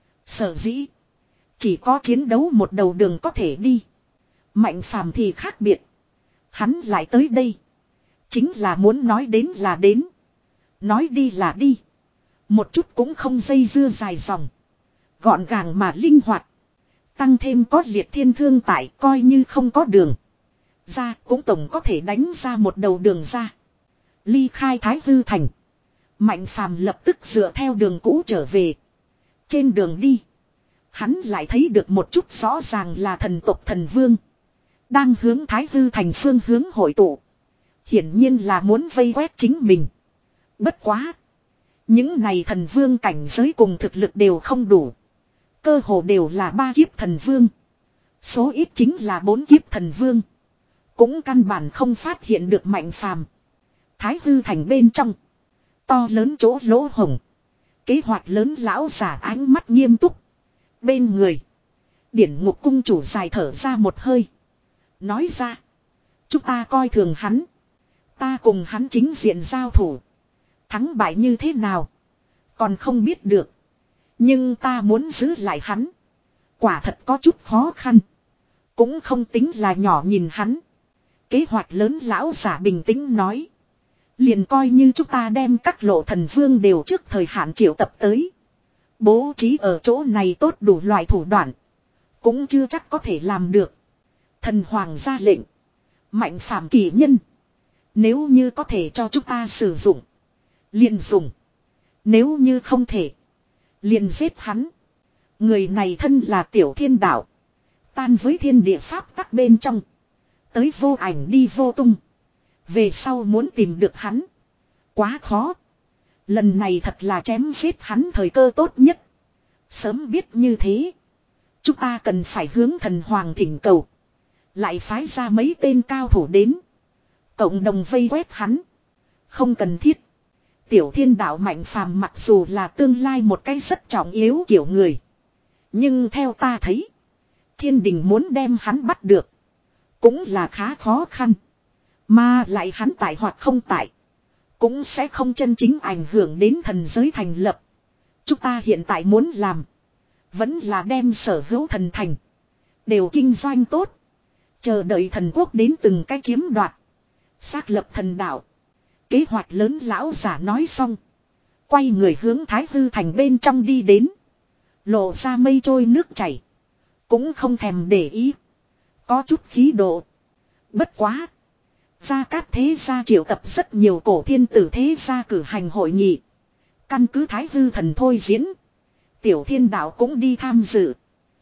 Sở dĩ. Chỉ có chiến đấu một đầu đường có thể đi. Mạnh phàm thì khác biệt. Hắn lại tới đây. Chính là muốn nói đến là đến. Nói đi là đi. Một chút cũng không dây dưa dài dòng. Gọn gàng mà linh hoạt. Tăng thêm có liệt thiên thương tại coi như không có đường. Ra cũng tổng có thể đánh ra một đầu đường ra. Ly khai Thái Hư Thành. Mạnh phàm lập tức dựa theo đường cũ trở về. Trên đường đi. Hắn lại thấy được một chút rõ ràng là thần tộc thần vương. Đang hướng Thái Hư Thành phương hướng hội tụ. Hiển nhiên là muốn vây quét chính mình. Bất quá. Những này thần vương cảnh giới cùng thực lực đều không đủ. Cơ hồ đều là ba kiếp thần vương. Số ít chính là bốn kiếp thần vương. Cũng căn bản không phát hiện được Mạnh phàm. Thái Hư Thành bên trong. To lớn chỗ lỗ hồng. Kế hoạch lớn lão giả ánh mắt nghiêm túc. Bên người. Điển ngục cung chủ dài thở ra một hơi. Nói ra. Chúng ta coi thường hắn. Ta cùng hắn chính diện giao thủ. Thắng bại như thế nào. Còn không biết được. Nhưng ta muốn giữ lại hắn. Quả thật có chút khó khăn. Cũng không tính là nhỏ nhìn hắn. Kế hoạch lớn lão giả bình tĩnh nói. Liền coi như chúng ta đem các lộ thần vương đều trước thời hạn triệu tập tới. Bố trí ở chỗ này tốt đủ loại thủ đoạn. Cũng chưa chắc có thể làm được. Thần hoàng ra lệnh. Mạnh phàm kỳ nhân. Nếu như có thể cho chúng ta sử dụng. Liền dùng. Nếu như không thể. Liền giết hắn. Người này thân là tiểu thiên đạo. Tan với thiên địa pháp tắc bên trong. Tới vô ảnh đi vô tung. Về sau muốn tìm được hắn. Quá khó. Lần này thật là chém giết hắn thời cơ tốt nhất. Sớm biết như thế. Chúng ta cần phải hướng thần hoàng thỉnh cầu. Lại phái ra mấy tên cao thủ đến. Cộng đồng vây quét hắn. Không cần thiết. Tiểu thiên đạo mạnh phàm mặc dù là tương lai một cái rất trọng yếu kiểu người. Nhưng theo ta thấy. Thiên đình muốn đem hắn bắt được. Cũng là khá khó khăn. Mà lại hắn tại hoặc không tại. Cũng sẽ không chân chính ảnh hưởng đến thần giới thành lập. Chúng ta hiện tại muốn làm. Vẫn là đem sở hữu thần thành. Đều kinh doanh tốt. Chờ đợi thần quốc đến từng cái chiếm đoạt. Xác lập thần đạo. Kế hoạch lớn lão giả nói xong. Quay người hướng Thái Hư thành bên trong đi đến. Lộ ra mây trôi nước chảy. Cũng không thèm để ý. Có chút khí độ. Bất quá. Gia Cát thế gia triệu tập rất nhiều cổ thiên tử thế gia cử hành hội nghị. Căn cứ Thái Hư thần thôi diễn. Tiểu thiên đạo cũng đi tham dự.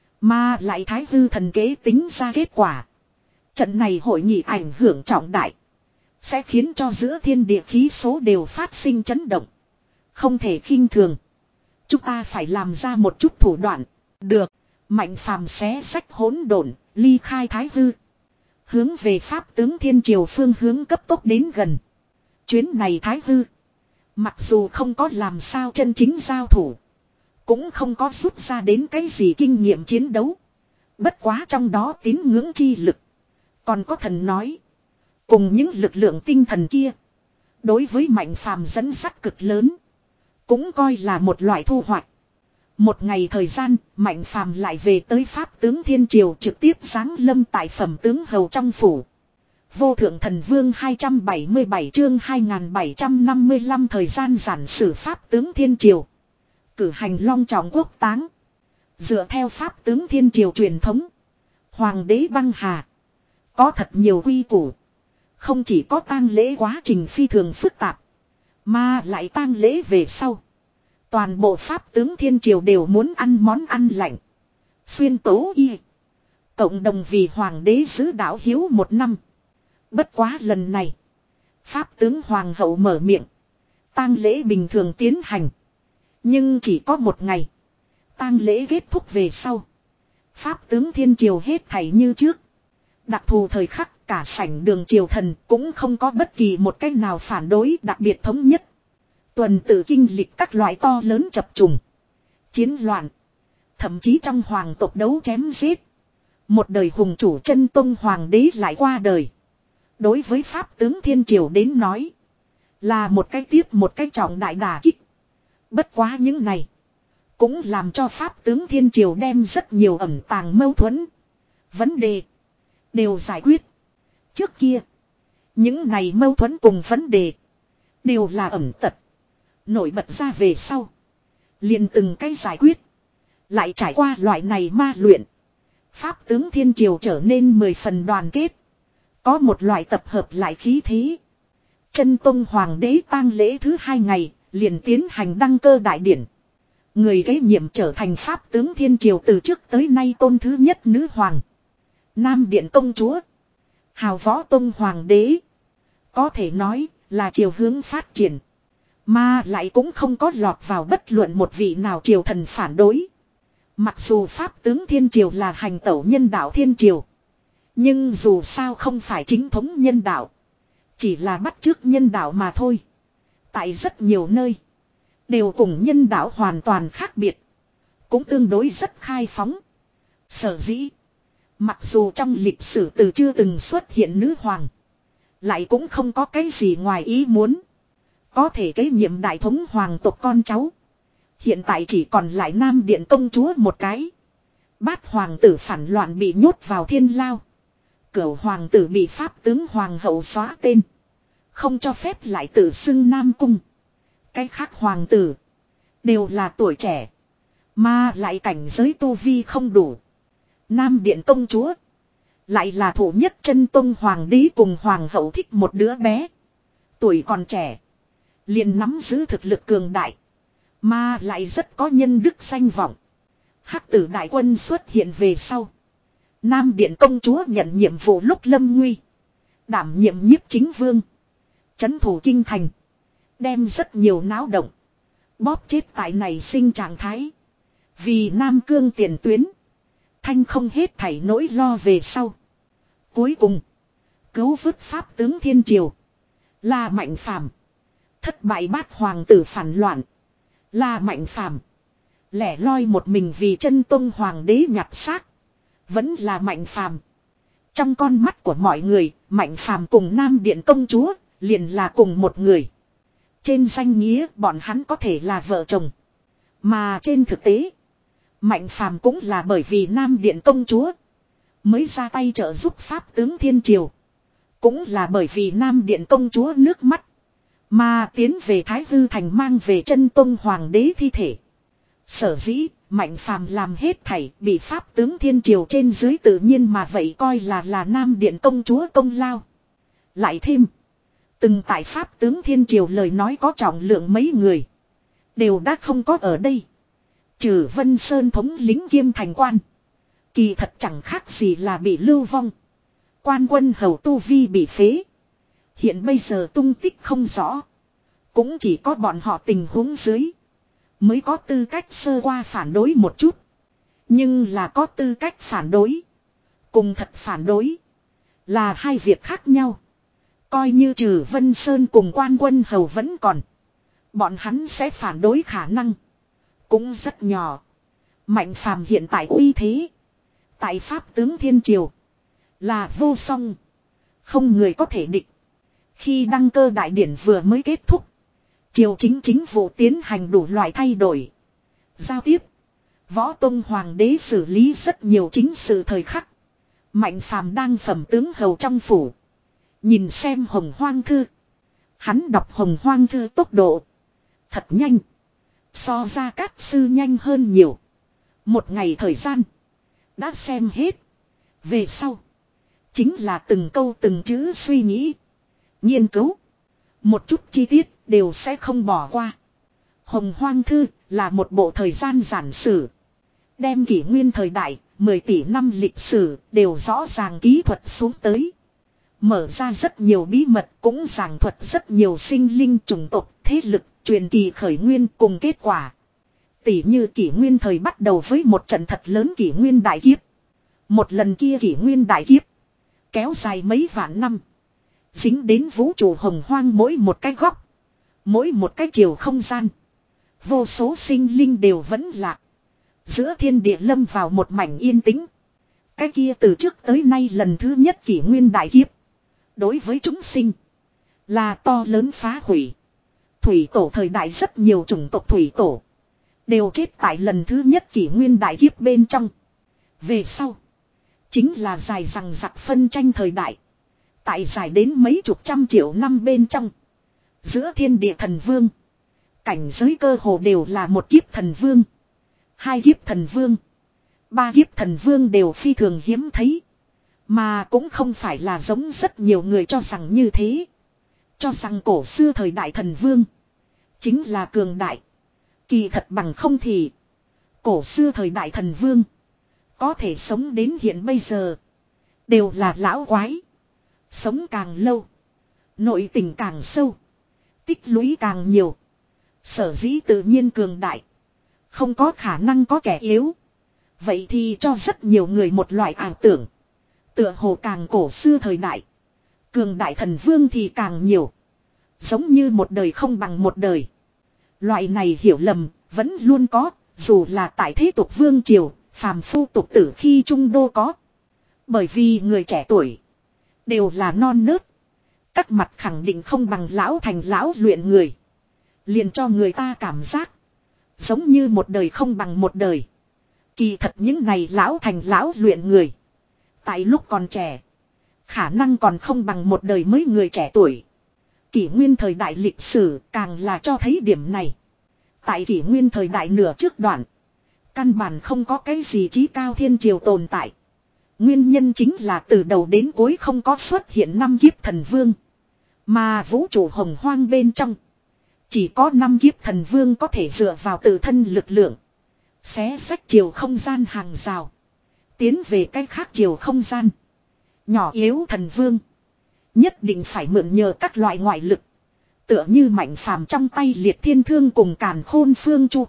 Mà lại Thái Hư thần kế tính ra kết quả. Trận này hội nghị ảnh hưởng trọng đại. Sẽ khiến cho giữa thiên địa khí số đều phát sinh chấn động. Không thể khinh thường. Chúng ta phải làm ra một chút thủ đoạn. Được. Mạnh phàm xé sách hỗn độn, ly khai Thái Hư. Hướng về pháp tướng thiên triều phương hướng cấp tốc đến gần. Chuyến này Thái Hư. Mặc dù không có làm sao chân chính giao thủ. Cũng không có rút ra đến cái gì kinh nghiệm chiến đấu. Bất quá trong đó tín ngưỡng chi lực. Còn có thần nói. Cùng những lực lượng tinh thần kia. Đối với mạnh phàm dẫn dắt cực lớn. Cũng coi là một loại thu hoạch. Một ngày thời gian, mạnh phàm lại về tới pháp tướng thiên triều trực tiếp giáng lâm tại phẩm tướng hầu trong phủ. Vô thượng thần vương hai trăm bảy mươi bảy chương hai nghìn bảy trăm năm mươi lăm thời gian giản sử pháp tướng thiên triều. Cử hành long trọng quốc táng. Dựa theo pháp tướng thiên triều truyền thống. Hoàng đế băng hà. Có thật nhiều quy củ. Không chỉ có tang lễ quá trình phi thường phức tạp. Mà lại tang lễ về sau. Toàn bộ pháp tướng thiên triều đều muốn ăn món ăn lạnh. Xuyên tố y. Cộng đồng vì hoàng đế giữ đạo hiếu một năm. Bất quá lần này. Pháp tướng hoàng hậu mở miệng. Tang lễ bình thường tiến hành. Nhưng chỉ có một ngày. Tang lễ kết thúc về sau. Pháp tướng thiên triều hết thảy như trước. Đặc thù thời khắc cả sảnh đường triều thần cũng không có bất kỳ một cách nào phản đối đặc biệt thống nhất. Tuần tự kinh lịch các loại to lớn chập trùng. Chiến loạn. Thậm chí trong hoàng tộc đấu chém giết. Một đời hùng chủ chân tông hoàng đế lại qua đời. Đối với pháp tướng thiên triều đến nói. Là một cái tiếp một cái trọng đại đả kích. Bất quá những này. Cũng làm cho pháp tướng thiên triều đem rất nhiều ẩn tàng mâu thuẫn. Vấn đề. Đều giải quyết. Trước kia. Những này mâu thuẫn cùng vấn đề. Đều là ẩn tật. Nổi bật ra về sau. Liền từng cái giải quyết. Lại trải qua loại này ma luyện. Pháp tướng thiên triều trở nên mười phần đoàn kết. Có một loại tập hợp lại khí thế. Chân tông hoàng đế tang lễ thứ hai ngày. Liền tiến hành đăng cơ đại điển. Người kế nhiệm trở thành pháp tướng thiên triều từ trước tới nay tôn thứ nhất nữ hoàng. Nam điện công chúa. Hào võ tông hoàng đế. Có thể nói là chiều hướng phát triển. Mà lại cũng không có lọt vào bất luận một vị nào triều thần phản đối. Mặc dù pháp tướng thiên triều là hành tẩu nhân đạo thiên triều. Nhưng dù sao không phải chính thống nhân đạo. Chỉ là bắt chước nhân đạo mà thôi. Tại rất nhiều nơi. Đều cùng nhân đạo hoàn toàn khác biệt. Cũng tương đối rất khai phóng. Sở dĩ. Mặc dù trong lịch sử từ chưa từng xuất hiện nữ hoàng. Lại cũng không có cái gì ngoài ý muốn. Có thể kế nhiệm đại thống hoàng tộc con cháu. Hiện tại chỉ còn lại Nam Điện công chúa một cái. Bát hoàng tử phản loạn bị nhốt vào thiên lao. Cửu hoàng tử bị pháp tướng hoàng hậu xóa tên. Không cho phép lại tự xưng Nam Cung. Cái khác hoàng tử. Đều là tuổi trẻ. Mà lại cảnh giới tu vi không đủ. Nam Điện công chúa. Lại là thủ nhất chân tông hoàng đế cùng hoàng hậu thích một đứa bé. Tuổi còn trẻ. Liền nắm giữ thực lực cường đại. Mà lại rất có nhân đức danh vọng. Hắc tử đại quân xuất hiện về sau. Nam Điện công chúa nhận nhiệm vụ lúc lâm nguy. Đảm nhiệm nhiếp chính vương. Chấn thủ kinh thành. Đem rất nhiều náo động. Bóp chết tại này sinh trạng thái. Vì Nam Cương tiền tuyến. Thanh không hết thảy nỗi lo về sau. Cuối cùng. Cứu vớt pháp tướng thiên triều. Là Mạnh Phàm. Thất bại bát hoàng tử phản loạn. Là Mạnh Phàm. Lẻ loi một mình vì chân tông hoàng đế nhặt xác. Vẫn là Mạnh Phàm. Trong con mắt của mọi người, Mạnh Phàm cùng Nam Điện công chúa liền là cùng một người. Trên danh nghĩa bọn hắn có thể là vợ chồng. Mà trên thực tế, Mạnh Phàm cũng là bởi vì Nam Điện công chúa mới ra tay trợ giúp pháp tướng thiên triều. Cũng là bởi vì Nam Điện công chúa nước mắt mà tiến về Thái Hư thành mang về chân tông hoàng đế thi thể. Sở dĩ Mạnh Phàm làm hết thảy bị pháp tướng thiên triều trên dưới tự nhiên mà vậy coi là là Nam Điện công chúa công lao. Lại thêm, từng tại pháp tướng thiên triều lời nói có trọng lượng mấy người đều đã không có ở đây. Trừ Vân Sơn thống lính kiêm thành quan. Kỳ thật chẳng khác gì là bị lưu vong. Quan quân hầu tu vi bị phế. Hiện bây giờ tung tích không rõ. Cũng chỉ có bọn họ tình huống dưới mới có tư cách sơ qua phản đối một chút. Nhưng là có tư cách phản đối cùng thật phản đối là hai việc khác nhau. Coi như trừ Vân Sơn cùng quan quân hầu vẫn còn, bọn hắn sẽ phản đối khả năng cũng rất nhỏ. Mạnh Phàm hiện tại uy thế tại pháp tướng thiên triều là vô song, không người có thể địch. Khi đăng cơ đại điển vừa mới kết thúc, triều chính chính vụ tiến hành đủ loại thay đổi. Giao tiếp, Võ Tông hoàng đế xử lý rất nhiều chính sự thời khắc. Mạnh Phàm đang phẩm tướng hầu trong phủ, nhìn xem Hồng Hoang Thư. Hắn đọc Hồng Hoang Thư tốc độ thật nhanh, so ra Cát sư nhanh hơn nhiều. Một ngày thời gian đã xem hết. Về sau chính là từng câu từng chữ suy nghĩ, nghiên cứu. Một chút chi tiết đều sẽ không bỏ qua. Hồng Hoang Thư là một bộ thời gian giản sử. Đem kỷ nguyên thời đại, mười tỷ năm lịch sử đều rõ ràng kỹ thuật xuống tới. Mở ra rất nhiều bí mật, cũng giảng thuật rất nhiều sinh linh chủng tộc, thế lực, truyền kỳ khởi nguyên cùng kết quả. Tỷ như kỷ nguyên thời bắt đầu với một trận thật lớn kỷ nguyên đại kiếp. Một lần kia kỷ nguyên đại kiếp kéo dài mấy vạn năm, dính đến vũ trụ hồng hoang mỗi một cái góc, mỗi một cái chiều không gian. Vô số sinh linh đều vẫn lạc. Giữa thiên địa lâm vào một mảnh yên tĩnh. Cái kia từ trước tới nay lần thứ nhất kỷ nguyên đại kiếp, đối với chúng sinh là to lớn phá hủy. Thủy tổ thời đại rất nhiều chủng tộc thủy tổ đều chết tại lần thứ nhất kỷ nguyên đại kiếp bên trong. Về sau chính là dài rằng giặc phân tranh thời đại. Tại dài đến mấy chục trăm triệu năm bên trong, giữa thiên địa thần vương, cảnh giới cơ hồ đều là một kiếp thần vương, hai kiếp thần vương, ba kiếp thần vương đều phi thường hiếm thấy. Mà cũng không phải là giống rất nhiều người cho rằng như thế. Cho rằng cổ xưa thời đại thần vương chính là cường đại. Kỳ thật bằng không thì cổ xưa thời đại thần vương có thể sống đến hiện bây giờ đều là lão quái. Sống càng lâu, nội tình càng sâu, tích lũy càng nhiều. Sở dĩ tự nhiên cường đại, không có khả năng có kẻ yếu. Vậy thì cho rất nhiều người một loại ảo tưởng, tựa hồ càng cổ xưa thời đại, cường đại thần vương thì càng nhiều. Giống như một đời không bằng một đời. Loại này hiểu lầm, vẫn luôn có, dù là tại thế tục vương triều, phàm phu tục tử khi trung đô có. Bởi vì người trẻ tuổi, đều là non nớt. Các mặt khẳng định không bằng lão thành lão luyện người. Liền cho người ta cảm giác, giống như một đời không bằng một đời. Kỳ thật những này lão thành lão luyện người, tại lúc còn trẻ, khả năng còn không bằng một đời mới người trẻ tuổi. Kỷ nguyên thời đại lịch sử càng là cho thấy điểm này. Tại kỷ nguyên thời đại nửa trước đoạn, căn bản không có cái gì trí cao thiên triều tồn tại. Nguyên nhân chính là từ đầu đến cuối không có xuất hiện năm kiếp thần vương. Mà vũ trụ hồng hoang bên trong, chỉ có năm kiếp thần vương có thể dựa vào tự thân lực lượng, xé xách chiều không gian hàng rào, tiến về cách khác chiều không gian. Nhỏ yếu thần vương, nhất định phải mượn nhờ các loại ngoại lực. Tựa như mạnh phàm trong tay liệt thiên thương cùng càn khôn phương chu.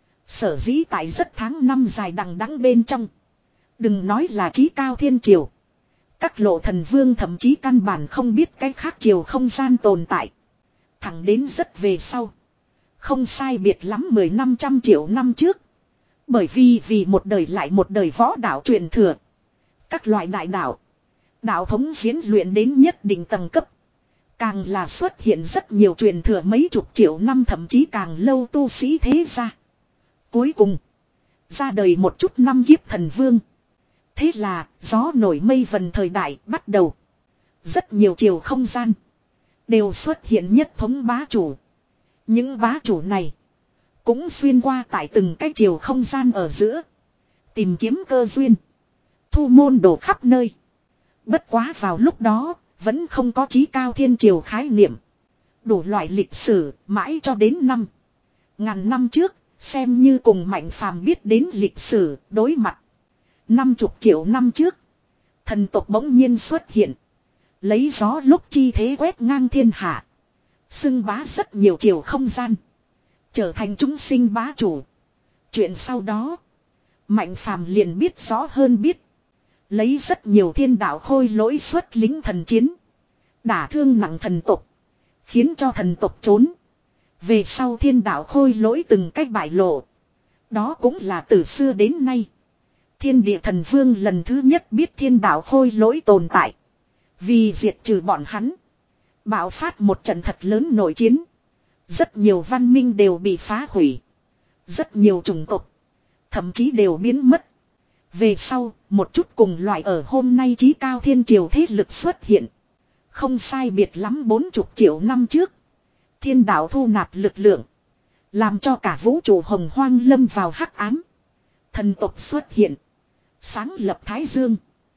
Sở dĩ tại rất tháng năm dài đằng đẵng bên trong, đừng nói là trí cao thiên triều, các lộ thần vương thậm chí căn bản không biết cái khác chiều không gian tồn tại. Thẳng đến rất về sau, không sai biệt lắm mười năm trăm triệu năm trước. Bởi vì vì một đời lại một đời võ đạo truyền thừa, các loại đại đạo, đạo thống diễn luyện đến nhất định tầng cấp, càng là xuất hiện rất nhiều truyền thừa mấy chục triệu năm thậm chí càng lâu tu sĩ thế gia. Cuối cùng, ra đời một chút năm kiếp thần vương. Thế là, gió nổi mây vần thời đại bắt đầu. Rất nhiều chiều không gian đều xuất hiện nhất thống bá chủ. Những bá chủ này cũng xuyên qua tại từng cái chiều không gian ở giữa, tìm kiếm cơ duyên, thu môn đồ khắp nơi. Bất quá vào lúc đó, vẫn không có trí cao thiên triều khái niệm. Đủ loại lịch sử, mãi cho đến năm ngàn năm trước, xem như cùng mạnh phàm biết đến lịch sử, đối mặt. Năm chục triệu năm trước, thần tộc bỗng nhiên xuất hiện, lấy gió lúc chi thế quét ngang thiên hạ, xưng bá rất nhiều chiều không gian, trở thành chúng sinh bá chủ. Chuyện sau đó, mạnh phàm liền biết rõ hơn biết. Lấy rất nhiều thiên đạo khôi lỗi xuất lính thần chiến, đả thương nặng thần tộc, khiến cho thần tộc trốn. Về sau thiên đạo khôi lỗi từng cách bại lộ. Đó cũng là từ xưa đến nay, thiên địa thần vương lần thứ nhất biết thiên đạo khôi lỗi tồn tại. Vì diệt trừ bọn hắn, bạo phát một trận thật lớn nội chiến. Rất nhiều văn minh đều bị phá hủy, rất nhiều chủng tộc thậm chí đều biến mất. Về sau, một chút cùng loại ở hôm nay trí cao thiên triều thế lực xuất hiện. Không sai biệt lắm bốn chục triệu năm trước, thiên đạo thu nạp lực lượng, làm cho cả vũ trụ hồng hoang lâm vào hắc ám. Thần tộc xuất hiện, sáng lập Thái Dương,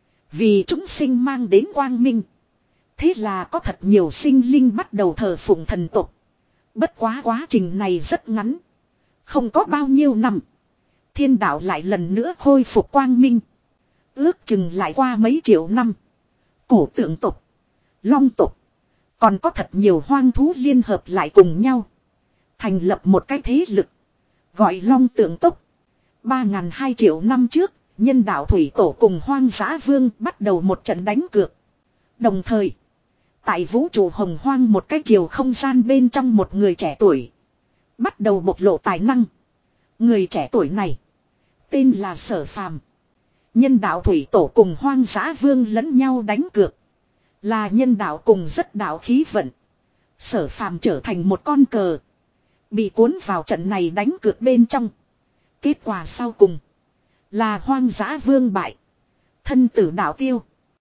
vì chúng sinh mang đến quang minh. Thế là có thật nhiều sinh linh bắt đầu thờ phụng thần tộc. Bất quá quá trình này rất ngắn, không có bao nhiêu năm, thiên đạo lại lần nữa khôi phục quang minh. Ước chừng lại qua mấy triệu năm, cổ tượng tộc, long tộc, còn có thật nhiều hoang thú liên hợp lại cùng nhau, thành lập một cái thế lực, gọi long tượng tộc. Ba ngàn hai triệu năm trước, nhân đạo thủy tổ cùng hoang dã vương bắt đầu một trận đánh cược. Đồng thời, tại vũ trụ hồng hoang một cái chiều không gian bên trong, một người trẻ tuổi bắt đầu bộc lộ tài năng. Người trẻ tuổi này tên là Sở Phàm. Nhân đạo thủy tổ cùng hoang dã vương lẫn nhau đánh cược, là nhân đạo cùng rất đạo khí vận. Sở Phàm trở thành một con cờ, bị cuốn vào trận này đánh cược bên trong. Kết quả sau cùng là hoang dã vương bại, thân tử đạo tiêu.